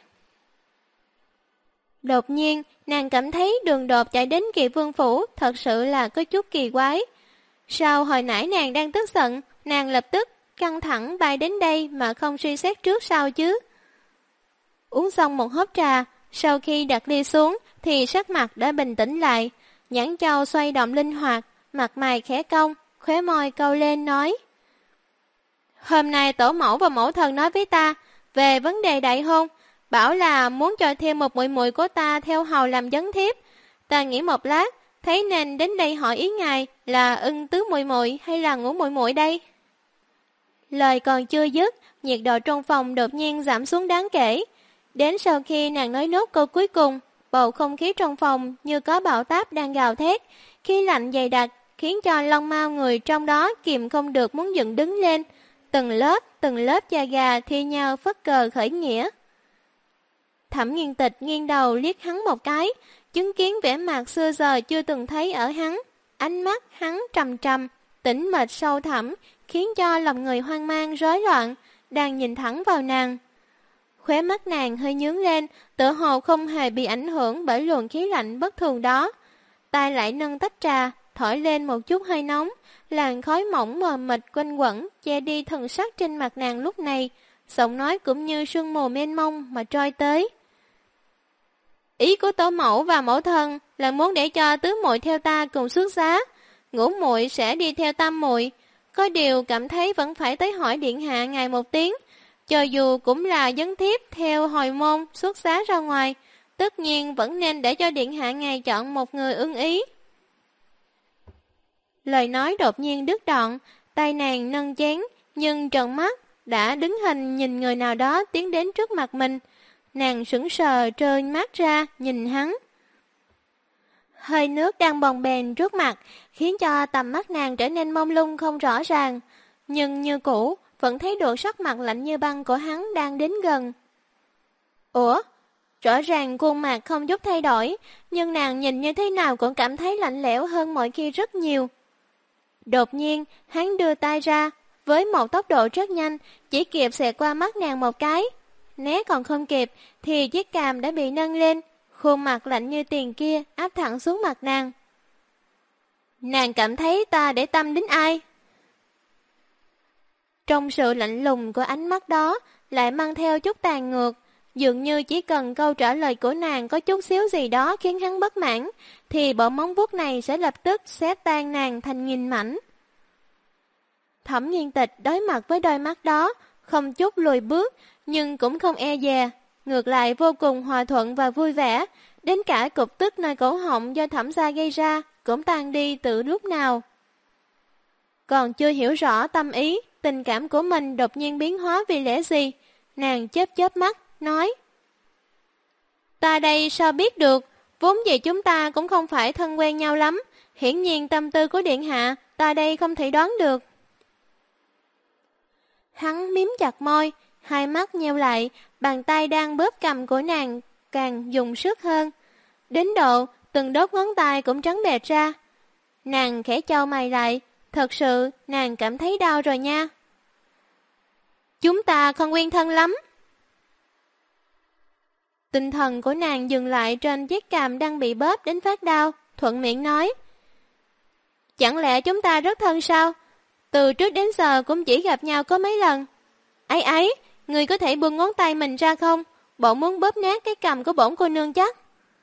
Đột nhiên, nàng cảm thấy đường đột chạy đến Kỳ Vương phủ thật sự là có chút kỳ quái. Sao hồi nãy nàng đang tức giận, nàng lập tức căng thẳng bay đến đây mà không suy xét trước sau chứ? Uống xong một hớp trà, sau khi đặt ly xuống thì sắc mặt đã bình tĩnh lại, nhãn châu xoay động linh hoạt, mặt mày khẽ cong, khóe môi câu lên nói: Hôm nay tổ mẫu và mẫu thần nói với ta về vấn đề đại hôn, bảo là muốn cho thêm một muội muội của ta theo hầu làm dấn thiếp. Ta nghĩ một lát, thấy nên đến đây hỏi ý ngài là ưng tứ muội muội hay là ngũ muội muội đây. Lời còn chưa dứt, nhiệt độ trong phòng đột nhiên giảm xuống đáng kể. Đến sau khi nàng nói nốt câu cuối cùng, bầu không khí trong phòng như có bão táp đang gào thét, khí lạnh dày đặc khiến cho lông mao người trong đó kìm không được muốn dựng đứng lên. Từng lớp da gà thi nhau phất cờ khởi nghĩa. Thẩm Nghiên Tịch nghiêng đầu liếc hắn một cái, chứng kiến vẻ mặt xưa giờ chưa từng thấy ở hắn. Ánh mắt hắn trầm trầm, tĩnh mịch sâu thẳm, khiến cho lòng người hoang mang rối loạn, đang nhìn thẳng vào nàng. Khóe mắt nàng hơi nhướng lên, tựa hồ không hề bị ảnh hưởng bởi luồng khí lạnh bất thường đó. Tay lại nâng tách trà, thổi lên một chút hơi nóng, làn khói mỏng mờ mịt quanh quẩn, che đi thần sắc trên mặt nàng lúc này, giọng nói cũng như sương mù mênh mông mà trôi tới. Ý của tổ mẫu và mẫu thân là muốn để cho tứ muội theo ta cùng xuất giá, ngũ muội sẽ đi theo tam muội. Có điều cảm thấy vẫn phải tới hỏi điện hạ ngài một tiếng, cho dù cũng là vấn thiếp theo hồi môn xuất giá ra ngoài, tất nhiên vẫn nên để cho điện hạ ngài chọn một người ưng ý. Lời nói đột nhiên đứt đoạn, tay nàng nâng chén, nhưng trợn mắt đã đứng hình nhìn người nào đó tiến đến trước mặt mình. Nàng sững sờ trơ mắt ra nhìn hắn. Hơi nước đang bồng bềnh trước mặt khiến cho tầm mắt nàng trở nên mông lung không rõ ràng, nhưng như cũ vẫn thấy được sắc mặt lạnh như băng của hắn đang đến gần. Ủa? Rõ ràng khuôn mặt không chút thay đổi, nhưng nàng nhìn như thế nào cũng cảm thấy lạnh lẽo hơn mọi khi rất nhiều. Đột nhiên, hắn đưa tay ra, với một tốc độ rất nhanh, chỉ kịp xẹt qua mắt nàng một cái. Né còn không kịp, thì chiếc cằm đã bị nâng lên, khuôn mặt lạnh như tiền kia áp thẳng xuống mặt nàng. Nàng cảm thấy ta để tâm đến ai? Trong sự lạnh lùng của ánh mắt đó, lại mang theo chút tàn ngược, dường như chỉ cần câu trả lời của nàng có chút xíu gì đó khiến hắn bất mãn, thì bộ móng vuốt này sẽ lập tức xé tan nàng thành nghìn mảnh. Thẩm Nghiên Tịch đối mặt với đôi mắt đó, không chút lùi bước, nhưng cũng không e dè, ngược lại vô cùng hòa thuận và vui vẻ, đến cả cục tức nơi cổ họng do Thẩm gia gây ra cũng tan đi từ lúc nào. Còn chưa hiểu rõ tâm ý, tình cảm của mình đột nhiên biến hóa vì lẽ gì, nàng chớp chớp mắt, nói: Ta đây sao biết được, vốn dĩ chúng ta cũng không phải thân quen nhau lắm, hiển nhiên tâm tư của điện hạ, ta đây không thể đoán được. Hắn miếm chặt môi, hai mắt nheo lại, bàn tay đang bóp cầm của nàng càng dùng sức hơn. Đến độ, từng đốt ngón tay cũng trắng bệch ra. Nàng khẽ chau mày lại, thật sự nàng cảm thấy đau rồi nha. Chúng ta không quen thân lắm. Tinh thần của nàng dừng lại trên chiếc cằm đang bị bóp đến phát đau, thuận miệng nói: Chẳng lẽ chúng ta rất thân sao? Từ trước đến giờ cũng chỉ gặp nhau có mấy lần. Ấy ấy, người có thể buông ngón tay mình ra không? Bổn muốn bóp nát cái cằm của bổn cô nương chắc.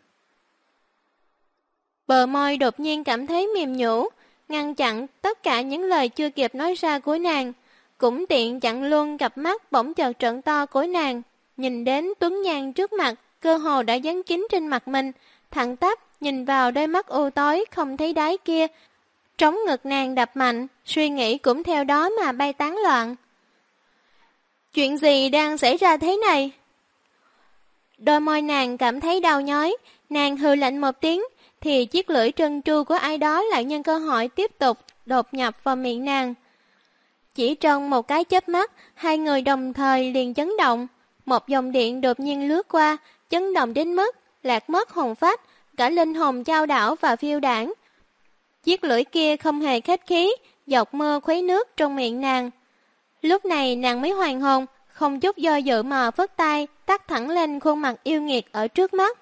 Bờ môi đột nhiên cảm thấy mềm nhũ, ngăn chặn tất cả những lời chưa kịp nói ra của nàng, cũng tiện chặn luôn cặp mắt bỗng chợt trợn to của nàng, nhìn đến tuấn nhan trước mặt, cơ hồ đã dán kín trên mặt mình, thẳng tắp nhìn vào đôi mắt u tối không thấy đáy kia, trống ngực nàng đập mạnh, suy nghĩ cũng theo đó mà bay tán loạn. Chuyện gì đang xảy ra thế này? Đôi môi nàng cảm thấy đau nhói, nàng hừ lạnh một tiếng, thì chiếc lưỡi trân tru của ai đó lại nhân cơ hội tiếp tục đột nhập vào miệng nàng. Chỉ trong một cái chớp mắt, hai người đồng thời liền chấn động. Một dòng điện đột nhiên lướt qua, chấn động đến mức lạc mất hồn phách, cả linh hồn chao đảo và phiêu đảng. Chiếc lưỡi kia không hề khách khí, dọc mưa khuấy nước trong miệng nàng. Lúc này nàng mới hoàn hồn, không chút do dự mà phất tay, tắt thẳng lên khuôn mặt yêu nghiệt ở trước mắt.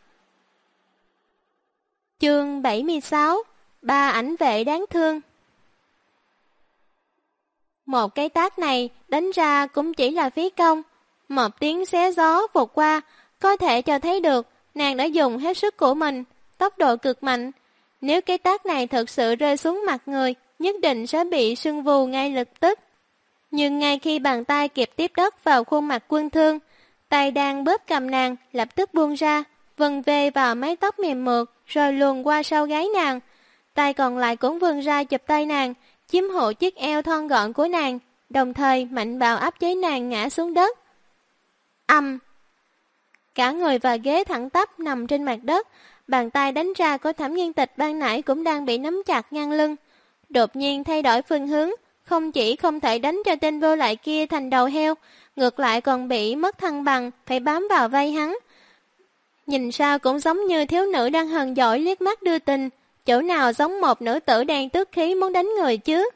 Chương 76: Ba ảnh vệ đáng thương. Một cái tát này đánh ra cũng chỉ là phí công. Một tiếng xé gió vụt qua, có thể cho thấy được nàng đã dùng hết sức của mình, tốc độ cực mạnh. Nếu cái tát này thật sự rơi xuống mặt người, nhất định sẽ bị sưng vù ngay lập tức. Nhưng ngay khi bàn tay kịp tiếp đất vào khuôn mặt Quân Thương, tay đang bóp cầm nàng lập tức buông ra, vần về vào mái tóc mềm mượt, rồi luồn qua sau gáy nàng. Tay còn lại cũng vươn ra chụp tay nàng, chiếm hộ chiếc eo thon gọn của nàng, đồng thời mạnh bạo áp chế nàng ngã xuống đất. Ầm! Cả người và ghế thẳng tắp nằm trên mặt đất, bàn tay đánh ra của Thẩm Nghiên Tịch ban nãy cũng đang bị nắm chặt ngang lưng. Đột nhiên thay đổi phương hướng, không chỉ không thể đánh cho tên vô lại kia thành đầu heo, ngược lại còn bị mất thăng bằng, phải bám vào vai hắn. Nhìn sao cũng giống như thiếu nữ đang hờn dỗi liếc mắt đưa tình, chỗ nào giống một nữ tử đang tước khí muốn đánh người chứ.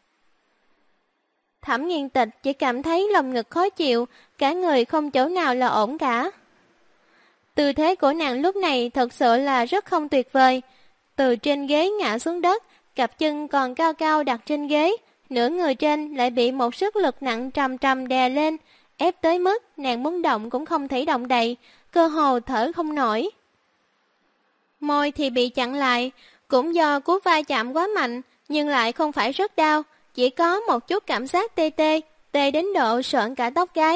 Thẩm Nghiên Tịch chỉ cảm thấy lòng ngực khó chịu, cả người không chỗ nào là ổn cả. Tư thế của nàng lúc này thật sự là rất không tuyệt vời. Từ trên ghế ngã xuống đất, cặp chân còn cao cao đặt trên ghế, nửa người trên lại bị một sức lực nặng trầm trầm đè lên, ép tới mức nàng muốn động cũng không thể động đậy, cơ hồ thở không nổi. Môi thì bị chặn lại, cũng do cú va chạm quá mạnh, nhưng lại không phải rất đau, chỉ có một chút cảm giác tê tê, tê đến độ sợn cả tóc gáy.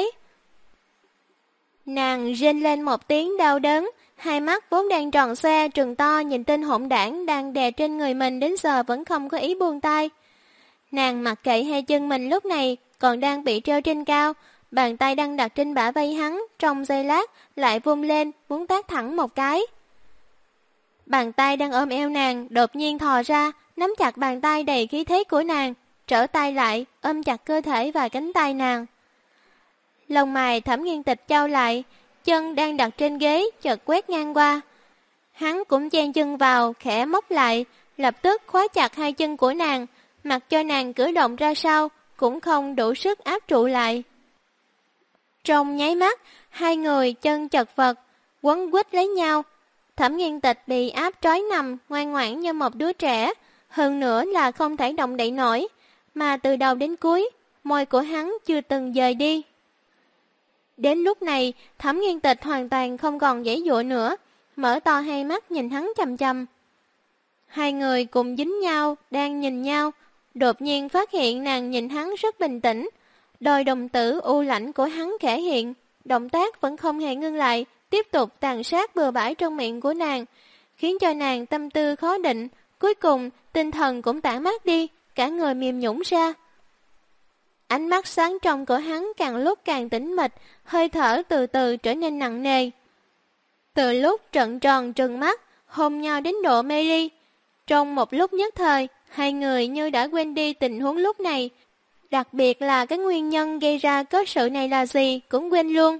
Nàng rên lên một tiếng đau đớn, hai mắt vốn đang tròn xoe trừng to nhìn tên hỗn đảng đang đè trên người mình đến giờ vẫn không có ý buông tay. Nàng mặc kệ hai chân mình lúc này còn đang bị treo trên cao, bàn tay đang đặt trên bả vai hắn, trong giây lát lại vung lên muốn tát thẳng một cái. Bàn tay đang ôm eo nàng đột nhiên thò ra, nắm chặt bàn tay đầy khí thế của nàng, trở tay lại ôm chặt cơ thể và cánh tay nàng. Lông mày Thẩm Nghiên Tịch chau lại, chân đang đặt trên ghế chợt quét ngang qua. Hắn cũng chen chân vào, khẽ móc lại, lập tức khóa chặt hai chân của nàng, mặc cho nàng cử động ra sau, cũng không đủ sức áp trụ lại. Trong nháy mắt, hai người chân chật vật, quấn quýt lấy nhau. Thẩm Nghiên Tịch bị áp trói nằm, ngoan ngoãn như một đứa trẻ, hơn nữa là không thể động đậy nổi, mà từ đầu đến cuối, môi của hắn chưa từng rời đi. Đến lúc này, Thẩm Nghiên Tịch hoàn toàn không còn giãy giụa nữa, mở to hai mắt nhìn hắn chằm chằm. Hai người cùng dính nhau, đang nhìn nhau, đột nhiên phát hiện nàng nhìn hắn rất bình tĩnh. Đôi đồng tử u lãnh của hắn khẽ hiện, động tác vẫn không hề ngưng lại, tiếp tục tàn sát bừa bãi trong miệng của nàng, khiến cho nàng tâm tư khó định, cuối cùng tinh thần cũng tản mát đi, cả người mềm nhũn ra. Ánh mắt sáng trong của hắn càng lúc càng tĩnh mịch, hơi thở từ từ trở nên nặng nề. Từ lúc trợn tròn trừng mắt, hôn nhau đến độ mê ly. Trong một lúc nhất thời, hai người như đã quên đi tình huống lúc này. Đặc biệt là cái nguyên nhân gây ra cớ sự này là gì cũng quên luôn.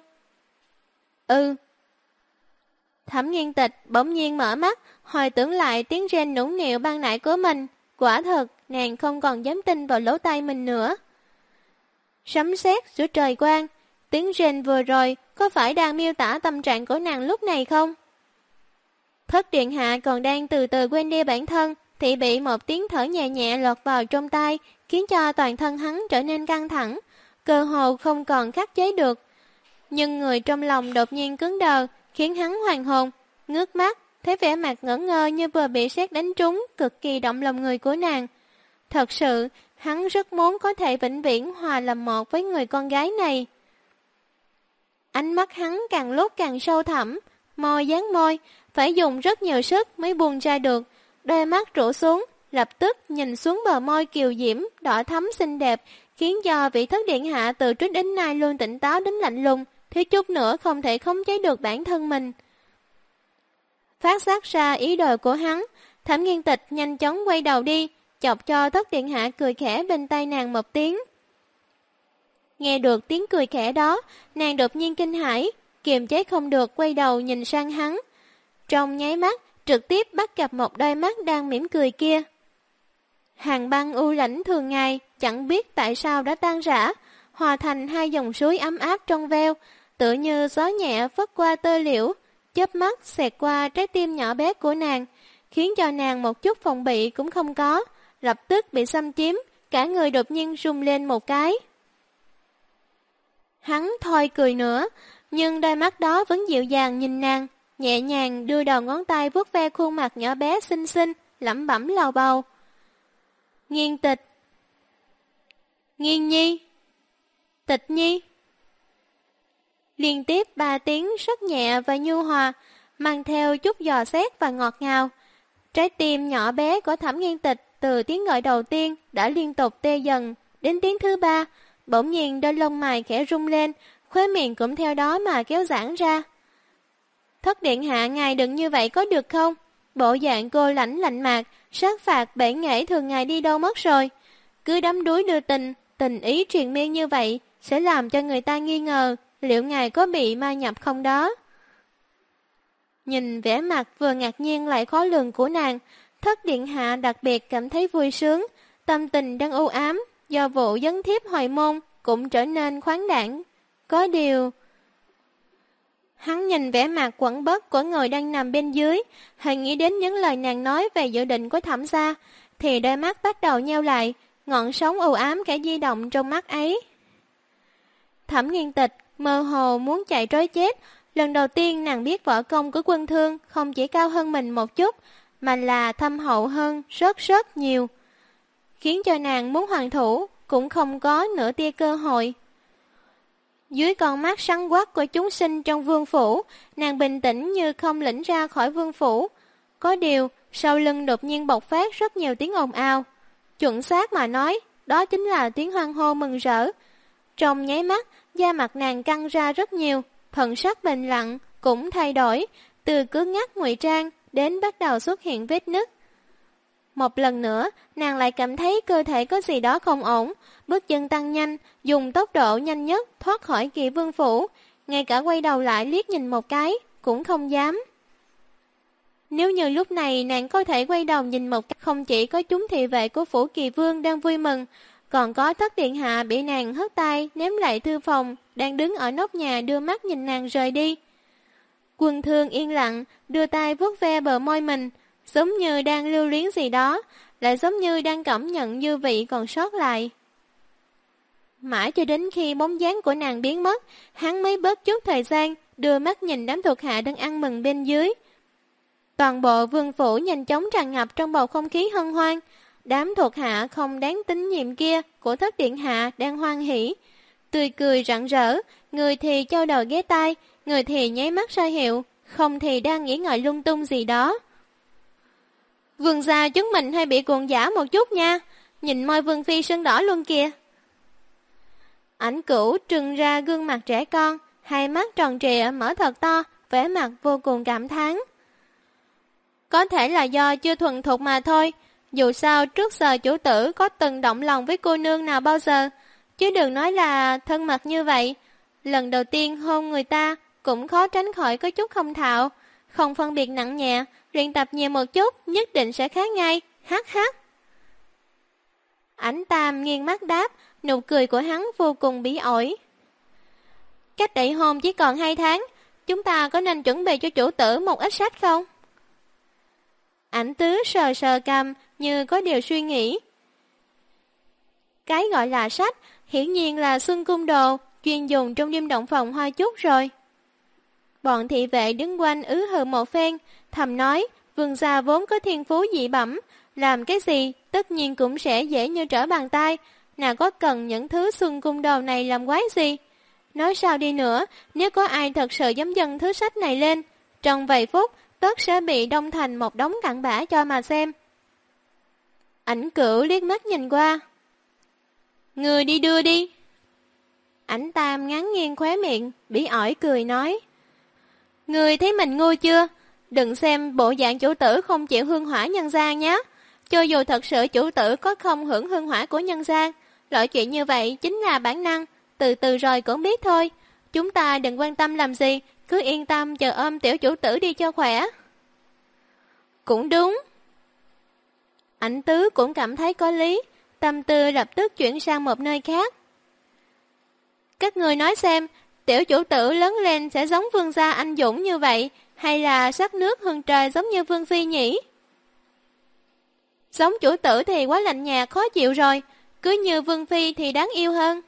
Thẩm Nghiên Tịch bỗng nhiên mở mắt, hồi tưởng lại tiếng rên nũng nịu ban nãy của mình. Quả thật, nàng không còn dám tin vào lỗ tai mình nữa. Sấm sét giữa trời quang, tiếng rên vừa rồi có phải đang miêu tả tâm trạng của nàng lúc này không? Thất điện hạ còn đang từ từ quên đi bản thân, thì bị một tiếng thở nhẹ nhẹ lọt vào trong tai, khiến cho toàn thân hắn trở nên căng thẳng, cơ hồ không còn khắc chế được. Nhưng người trong lòng đột nhiên cứng đờ, khiến hắn hoàn hồn, ngước mắt, thấy vẻ mặt ngỡ ngơ như vừa bị sét đánh trúng, cực kỳ động lòng người của nàng. Thật sự, hắn rất muốn có thể vĩnh viễn hòa làm một với người con gái này. Ánh mắt hắn càng lúc càng sâu thẳm, môi dán môi, phải dùng rất nhiều sức mới buông ra được, đôi mắt rũ xuống, lập tức nhìn xuống bờ môi kiều diễm, đỏ thắm xinh đẹp, khiến cho vị thất điện hạ từ trước đến nay luôn tỉnh táo đến lạnh lùng, thiếu chút nữa không thể khống chế được bản thân mình. Phát giác ra ý đồ của hắn, Thẩm Nghiên Tịch nhanh chóng quay đầu đi, chọc cho thất điện hạ cười khẽ bên tai nàng một tiếng. Nghe được tiếng cười khẽ đó, nàng đột nhiên kinh hãi, kiềm chế không được quay đầu nhìn sang hắn. Trong nháy mắt, trực tiếp bắt gặp một đôi mắt đang mỉm cười kia. Hàng băng u lãnh thường ngày, chẳng biết tại sao đã tan rã, hòa thành hai dòng suối ấm áp trong veo, tựa như gió nhẹ phất qua tơ liễu, chớp mắt xẹt qua trái tim nhỏ bé của nàng, khiến cho nàng một chút phòng bị cũng không có, lập tức bị xâm chiếm, cả người đột nhiên rung lên một cái. Hắn thôi cười nữa, nhưng đôi mắt đó vẫn dịu dàng nhìn nàng, nhẹ nhàng đưa đầu ngón tay vuốt ve khuôn mặt nhỏ bé xinh xinh, lẩm bẩm lầu bầu. Nghiên Tịch, Nghiên Nhi, Tịch Nhi. Liên tiếp 3 tiếng rất nhẹ và nhu hòa, mang theo chút dò xét và ngọt ngào. Trái tim nhỏ bé của Thẩm Nghiên Tịch từ tiếng gọi đầu tiên đã liên tục tê dần, đến tiếng thứ ba, bỗng nhiên đôi lông mày khẽ rung lên, khóe miệng cũng theo đó mà kéo giãn ra. Thất điện hạ, ngài đừng như vậy có được không? Bộ dạng cô lãnh lạnh mạc, sát phạt bể nghệ thường ngày đi đâu mất rồi? Cứ đắm đuối đưa tình ý triền miên như vậy sẽ làm cho người ta nghi ngờ liệu ngài có bị ma nhập không đó. Nhìn vẻ mặt vừa ngạc nhiên lại khó lường của nàng, Thất điện hạ đặc biệt cảm thấy vui sướng, tâm tình đang u ám do vụ vấn thiếp hồi môn cũng trở nên khoáng đãng. Có điều, hắn nhìn vẻ mặt quẩn bất của người đang nằm bên dưới, hãy nghĩ đến những lời nàng nói về dự định của Thẩm gia, thì đôi mắt bắt đầu nheo lại, ngọn sóng u ám kẻ di động trong mắt ấy. Thẩm Nghiên Tịch mơ hồ muốn chạy trối chết. Lần đầu tiên nàng biết võ công của Quân Thương không chỉ cao hơn mình một chút, mà là thâm hậu hơn rất nhiều, khiến cho nàng muốn hoàn thủ cũng không có nửa tia cơ hội. Dưới con mắt săn quắc của chúng sinh trong vương phủ, nàng bình tĩnh như không lĩnh ra khỏi vương phủ. Có điều, sau lưng đột nhiên bộc phát rất nhiều tiếng ồn ào. Chuẩn xác mà nói, đó chính là tiếng hoan hô mừng rỡ. Trong nháy mắt, da mặt nàng căng ra rất nhiều, thần sắc bình lặng cũng thay đổi, từ cứng ngắc ngụy trang đến bắt đầu xuất hiện vết nứt. Một lần nữa, nàng lại cảm thấy cơ thể có gì đó không ổn, bước chân tăng nhanh, dùng tốc độ nhanh nhất thoát khỏi Kỳ Vương phủ, ngay cả quay đầu lại liếc nhìn một cái cũng không dám. Nếu như lúc này nàng có thể quay đầu nhìn một cái, không chỉ có chúng thị vệ của phủ Kỳ Vương đang vui mừng, còn có Thất điện hạ bị nàng hất tay ném lại thư phòng, đang đứng ở nóc nhà đưa mắt nhìn nàng rời đi. Quân Thương yên lặng, đưa tay vuốt ve bờ môi mình, giống như đang lưu luyến gì đó, lại giống như đang cảm nhận dư vị còn sót lại. Mãi cho đến khi bóng dáng của nàng biến mất, hắn mới bớt chút thời gian, đưa mắt nhìn đám thuộc hạ đang ăn mừng bên dưới. Toàn bộ vương phủ nhanh chóng tràn ngập trong bầu không khí hân hoan. Đám thuộc hạ không đáng tín nhiệm kia của Thất điện hạ đang hoan hỉ, tươi cười rạng rỡ, người thì châu đầu ghé tai, người thì nháy mắt ra hiệu, không thì đang nghĩ ngợi lung tung gì đó. Vương gia chúng mình hay bị cuồng giả một chút nha, nhìn môi vương phi sưng đỏ luôn kìa. Ảnh Cửu trừng ra gương mặt trẻ con, hai mắt tròn trịa mở thật to, vẻ mặt vô cùng cảm thán. Có thể là do chưa thuần thục mà thôi, dù sao trước giờ chủ tử có từng động lòng với cô nương nào bao giờ, chứ đừng nói là thân mật như vậy. Lần đầu tiên hôn người ta cũng khó tránh khỏi có chút không thạo, không phân biệt nặng nhẹ, luyện tập nhiều một chút nhất định sẽ khác ngay, hắc hắc. Ảnh Tam nghiêng mắt đáp, nụ cười của hắn vô cùng bí ổi. Cách đẩy hôn chỉ còn 2 tháng, chúng ta có nên chuẩn bị cho chủ tử một ít sách không? Ảnh Tứ sờ sờ cằm như có điều suy nghĩ. Cái gọi là sách hiển nhiên là xuân cung đồ chuyên dùng trong đêm động phòng Hoa Chúc rồi. Bọn thị vệ đứng quanh hừ một phen, thầm nói vương gia vốn có thiên phú dị bẩm, làm cái gì tất nhiên cũng sẽ dễ như trở bàn tay, nào có cần những thứ xuân cung đồ này làm quái gì. Nói sao đi nữa, nếu có ai thật sự dám dâng thứ sách này lên, trong vài phút tất sẽ bị đông thành một đống cặn bã cho mà xem. Ảnh Cửu liếc mắt nhìn qua. Người đi đưa đi. Ảnh Tam ngắn nghiêng khóe miệng, bỉ ổi cười nói. Người thấy mình ngu chưa? Đừng xem bộ dạng chủ tử không chịu hương hỏa nhân gian nhé. Cho dù thật sự chủ tử có không hưởng hương hỏa của nhân gian, loại chuyện như vậy chính là bản năng, từ từ rồi cũng biết thôi. Chúng ta đừng quan tâm làm gì, cứ yên tâm chờ ôm tiểu chủ tử đi cho khỏe. Cũng đúng. Ảnh Tứ cũng cảm thấy có lý, tâm tư lập tức chuyển sang một nơi khác. Các người nói xem, tiểu chủ tử lớn lên sẽ giống vương gia anh dũng như vậy, hay là sắc nước hương trời giống như vương phi nhỉ? Giống chủ tử thì quá lạnh nhạt khó chịu rồi, cứ như vương phi thì đáng yêu hơn.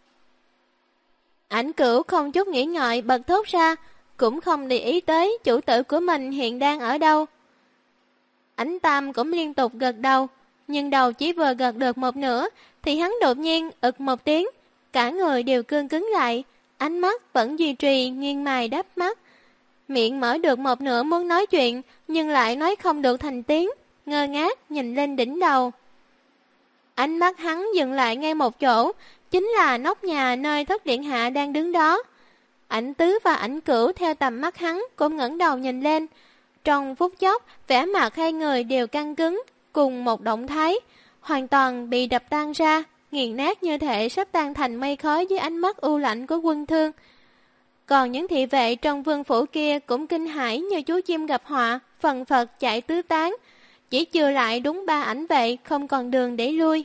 Ảnh Cửu không chút nghĩ ngợi bật thốt ra, cũng không để ý tới chủ tử của mình hiện đang ở đâu. Ảnh Tam cũng liên tục gật đầu, nhưng đầu chỉ vừa gật được một nửa thì hắn đột nhiên ực một tiếng, cả người đều cương cứng lại, ánh mắt vẫn duy trì nghiêng mày đắp mắt. miệng mở được một nửa muốn nói chuyện, nhưng lại nói không được thành tiếng, ngơ ngác nhìn lên đỉnh đầu. Ánh mắt hắn dừng lại ngay một chỗ, chính là nóc nhà nơi Thất Điện Hạ đang đứng đó. Ảnh Tứ và Ảnh Cửu theo tầm mắt hắn cũng ngẩng đầu nhìn lên. Trong phút chốc, vẻ mặt hai người đều căng cứng, cùng một động thái, hoàn toàn bị đập tan ra, nghiền nát như thể sắp tan thành mây khói dưới ánh mắt u lạnh của Quân Thương. Còn những thị vệ trong vương phủ kia cũng kinh hãi như chú chim gặp họa, phần phật chạy tứ tán, chỉ chừa lại đúng 3 ảnh vệ không còn đường để lui.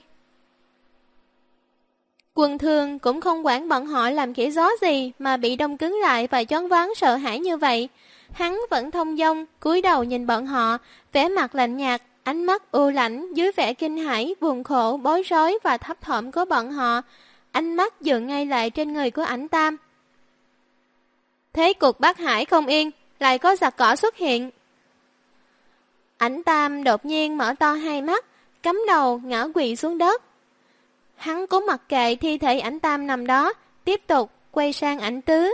Quân Thương cũng không quản bọn họ làm khỉ gió gì mà bị đông cứng lại và choáng váng sợ hãi như vậy. Hắn vẫn thông dong, cúi đầu nhìn bọn họ, vẻ mặt lạnh nhạt, ánh mắt u lãnh dưới vẻ kinh hãi, buồn khổ, bối rối và thấp thỏm của bọn họ. Ánh mắt dừng ngay lại trên người của Ảnh Tam. Thế cục Bắc Hải không yên, lại có giặc cỏ xuất hiện. Ảnh Tam đột nhiên mở to hai mắt, cắm đầu ngã quỵ xuống đất. Hắn cũng mặc kệ thi thể Ảnh Tam nằm đó, tiếp tục quay sang Ảnh Tứ.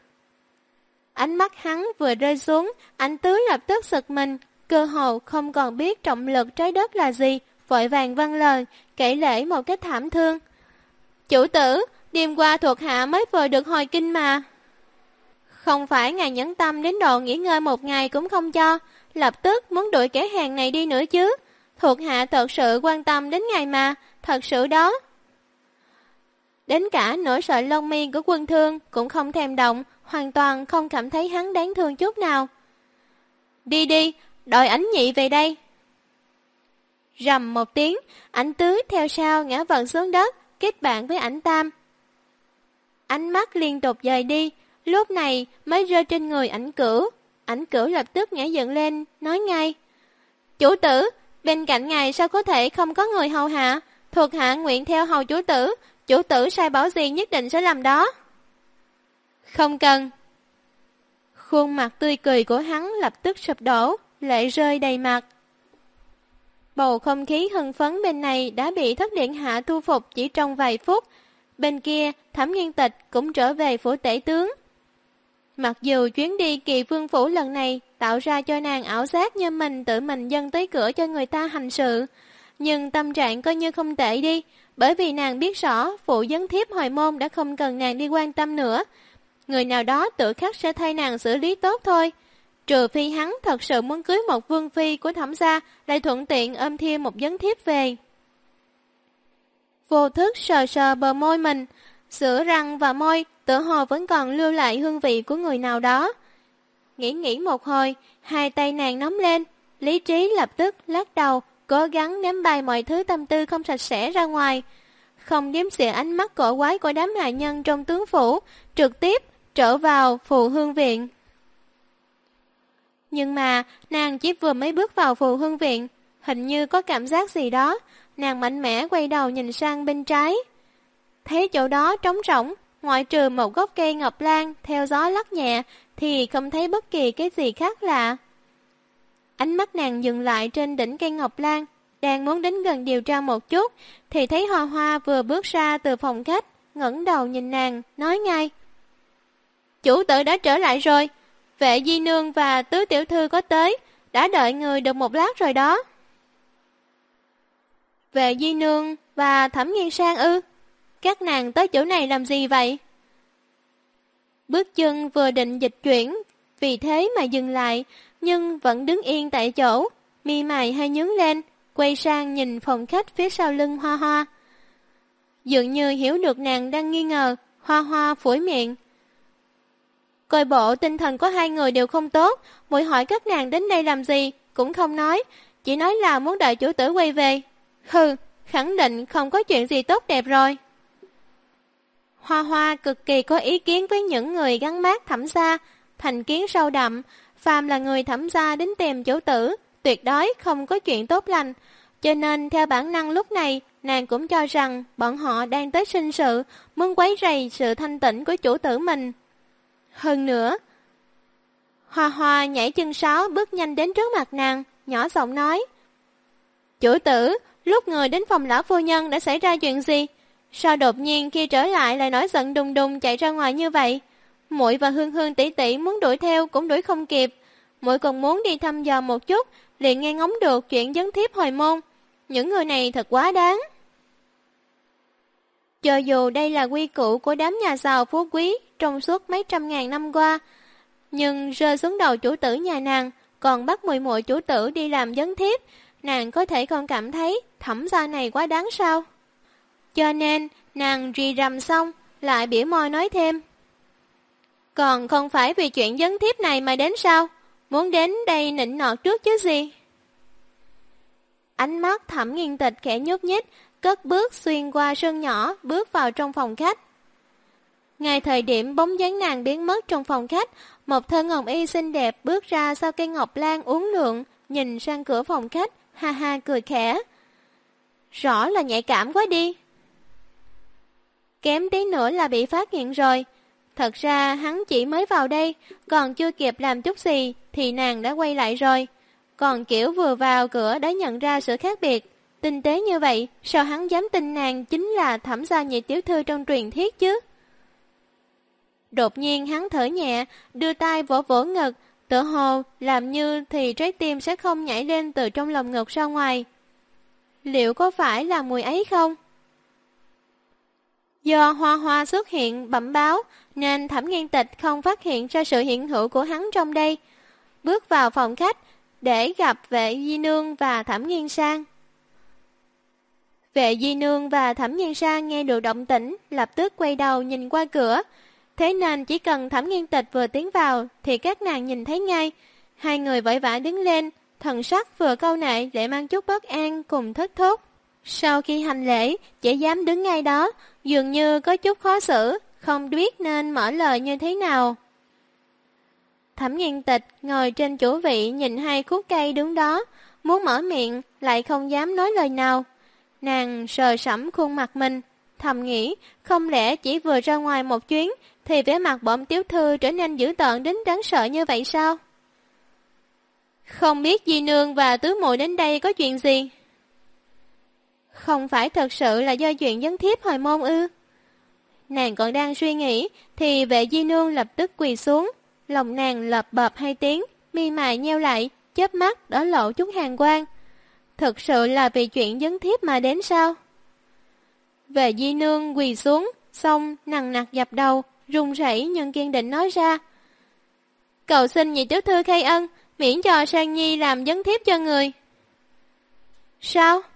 Ánh mắt hắn vừa rơi xuống, Ảnh Tứ lập tức giật mình, cơ hồ không còn biết trọng lực trái đất là gì, vội vàng vâng lời, kể lể một cách thảm thương. Chủ tử, đêm qua thuộc hạ mới vừa được hồi kinh mà. Không phải ngài nhẫn tâm đến độ nghỉ ngơi một ngày cũng không cho, lập tức muốn đuổi kẻ hèn này đi nữa chứ. Thuộc hạ thật sự quan tâm đến ngài mà, thật sự đó. Đến cả nỗi sợ lông mi của Quân Thương cũng không thèm động, hoàn toàn không cảm thấy hắn đáng thương chút nào. Đi đi, đòi Ảnh Nhị về đây. Rầm một tiếng, Ảnh Tứ theo sau ngã vật xuống đất, kết bạn với Ảnh Tam. Ánh mắt liên tục dời đi, lúc này mới rơi trên người Ảnh Cửu. Ảnh Cửu lập tức nhảy dựng lên, nói ngay. Chủ tử, bên cạnh ngài sao có thể không có người hầu hạ? Thuộc hạ nguyện theo hầu chủ tử sai bảo gì nhất định sẽ làm đó. Không cần. Khuôn mặt tươi cười của hắn lập tức sụp đổ, lệ rơi đầy mặt. Bầu không khí hưng phấn bên này đã bị Thất Điện Hạ thu phục chỉ trong vài phút. Bên kia, Thẩm Nghiên Tịch cũng trở về phủ tể tướng. Mặc dù chuyến đi Kỳ Vương phủ lần này tạo ra cho nàng ảo giác như mình tự mình dâng tới cửa cho người ta hành sự, nhưng tâm trạng coi như không tệ đi, bởi vì nàng biết rõ phụ vấn thiếp Hồi Môn đã không cần nàng đi quan tâm nữa. Người nào đó tự khắc sẽ thay nàng xử lý tốt thôi. Trừ phi hắn thật sự muốn cưới một vương phi của Thẩm gia, lại thuận tiện ôm thêm một vấn thiếp về. Vô thức sờ sờ bờ môi mình, sữa răng và môi tựa hồ vẫn còn lưu lại hương vị của người nào đó. Nghĩ một hồi, hai tay nàng nóng lên, lý trí lập tức lắc đầu, cố gắng ném bay mọi thứ tâm tư không sạch sẽ ra ngoài. Không đếm xỉa ánh mắt cổ quái của đám hạ nhân trong tướng phủ, trực tiếp trở vào Phù Hương Viện. Nhưng mà, nàng chỉ vừa mới bước vào Phù Hương Viện, hình như có cảm giác gì đó, nàng mạnh mẽ quay đầu nhìn sang bên trái. Thấy chỗ đó trống rỗng, ngoại trừ một gốc cây ngọc lan theo gió lắc nhẹ, thì không thấy bất kỳ cái gì khác lạ. Ánh mắt nàng dừng lại trên đỉnh cây ngọc lan, đang muốn đến gần điều tra một chút, thì thấy Hoa Hoa vừa bước ra từ phòng khách, ngẩng đầu nhìn nàng, nói ngay. Chủ tử đã trở lại rồi, Vệ Di Nương và Tứ Tiểu Thư có tới, đã đợi người được một lát rồi đó. Vệ Di Nương và Thẩm Nghiên Sang ư? Các nàng tới chỗ này làm gì vậy? Bước chân vừa định dịch chuyển, vì thế mà dừng lại, nhưng vẫn đứng yên tại chỗ, mi mày hơi nhướng lên, quay sang nhìn phòng khách phía sau lưng Hoa Hoa. Dường như hiểu được nàng đang nghi ngờ, Hoa Hoa phủi miệng. Coi bộ tinh thần có hai người đều không tốt, muội hỏi các nàng đến đây làm gì, cũng không nói, chỉ nói là muốn đợi chủ tử quay về. Hừ, khẳng định không có chuyện gì tốt đẹp rồi. Hoa Hoa cực kỳ có ý kiến với những người gắn mác Thẩm gia, thành kiến sâu đậm, phàm là người Thẩm gia đến tìm chủ tử, tuyệt đối không có chuyện tốt lành, cho nên theo bản năng lúc này, nàng cũng cho rằng bọn họ đang tới sinh sự, muốn quấy rầy sự thanh tịnh của chủ tử mình. Hơn nữa, Hoa Hoa nhảy chân sáo bước nhanh đến trước mặt nàng, nhỏ giọng nói. Chủ tử, lúc người đến phòng lão phu nhân đã xảy ra chuyện gì? Sao đột nhiên khi trở lại lại nổi giận đùng đùng chạy ra ngoài như vậy? Muội và Hương Hương tỷ tỷ muốn đuổi theo cũng đuổi không kịp. Muội còn muốn đi thăm dò một chút, liền nghe ngóng được chuyện vấn thiếp hồi môn. Những người này thật quá đáng. Cho dù đây là quy củ của đám nhà giàu phú quý trong suốt mấy trăm ngàn năm qua, nhưng rơi xuống đầu chủ tử nhà nàng, còn bắt muội muội chủ tử đi làm vấn thiếp, nàng có thể không cảm thấy Thẩm gia này quá đáng sao? Cho nên, nàng rì rầm xong, lại bĩu môi nói thêm. Còn không phải vì chuyện vấn thiếp này mà đến sao? Muốn đến đây nịnh nọt trước chứ gì? Ánh mắt Thẩm Nghiên Tịch khẽ nhúc nhích, cất bước xuyên qua sân nhỏ, bước vào trong phòng khách. Ngay thời điểm bóng dáng nàng biến mất trong phòng khách, một thân hồng y xinh đẹp bước ra sau cây ngọc lan uốn lượn, nhìn sang cửa phòng khách, ha ha cười khẽ. Rõ là nhạy cảm quá đi. Kém tí nữa là bị phát hiện rồi. Thật ra hắn chỉ mới vào đây, còn chưa kịp làm chút gì thì nàng đã quay lại rồi. Còn kiểu vừa vào cửa đã nhận ra sự khác biệt. Tinh tế như vậy, sao hắn dám tin nàng chính là Thẩm gia nhị tiểu thư trong truyền thuyết chứ? Đột nhiên hắn thở nhẹ, đưa tay vỗ vỗ ngực, tựa hồ làm như thì trái tim sẽ không nhảy lên từ trong lồng ngực ra ngoài. Liệu có phải là mùi ấy không? Do Hoa Hoa xuất hiện bẩm báo, nên Thẩm Nghiên Tịch không phát hiện ra sự hiện hữu của hắn trong đây. Bước vào phòng khách, để gặp Vệ Di Nương và Thẩm Nghiên Sang. Vệ Di Nương và Thẩm Nghiên Sang nghe được động tĩnh, lập tức quay đầu nhìn qua cửa. Thế nên chỉ cần Thẩm Nghiên Tịch vừa tiến vào, thì các nàng nhìn thấy ngay. Hai người vội vã đứng lên, thần sắc vừa cau nệ lại mang chút bất an cùng thất thốt. Sau khi hành lễ, chỉ dám đứng ngay đó, dường như có chút khó xử, không biết nên mở lời như thế nào. Thẩm Nghiên Tịch ngồi trên chủ vị nhìn hai khúc cây đứng đó, muốn mở miệng lại không dám nói lời nào. Nàng sờ sẫm khuôn mặt mình, thầm nghĩ không lẽ chỉ vừa ra ngoài một chuyến thì vẻ mặt bổn tiểu thư trở nên dữ tợn đến đáng sợ như vậy sao? Không biết Di Nương và tứ muội đến đây có chuyện gì? Không phải thật sự là do chuyện vấn thiếp hồi môn ư? Nàng còn đang suy nghĩ thì Vệ Di Nương lập tức quỳ xuống, lòng nàng lợp bợp hai tiếng, mi mày nheo lại, chớp mắt đỏ lộ chút hàn quang. Thực sự là vì chuyện vấn thiếp mà đến sao? Vệ Di Nương quỳ xuống, xong nằng nặc dập đầu, run rẩy nhưng kiên định nói ra. Cầu xin nhị tiểu thư khai ân, miễn cho Sang Nhi làm vấn thiếp cho người. Sao?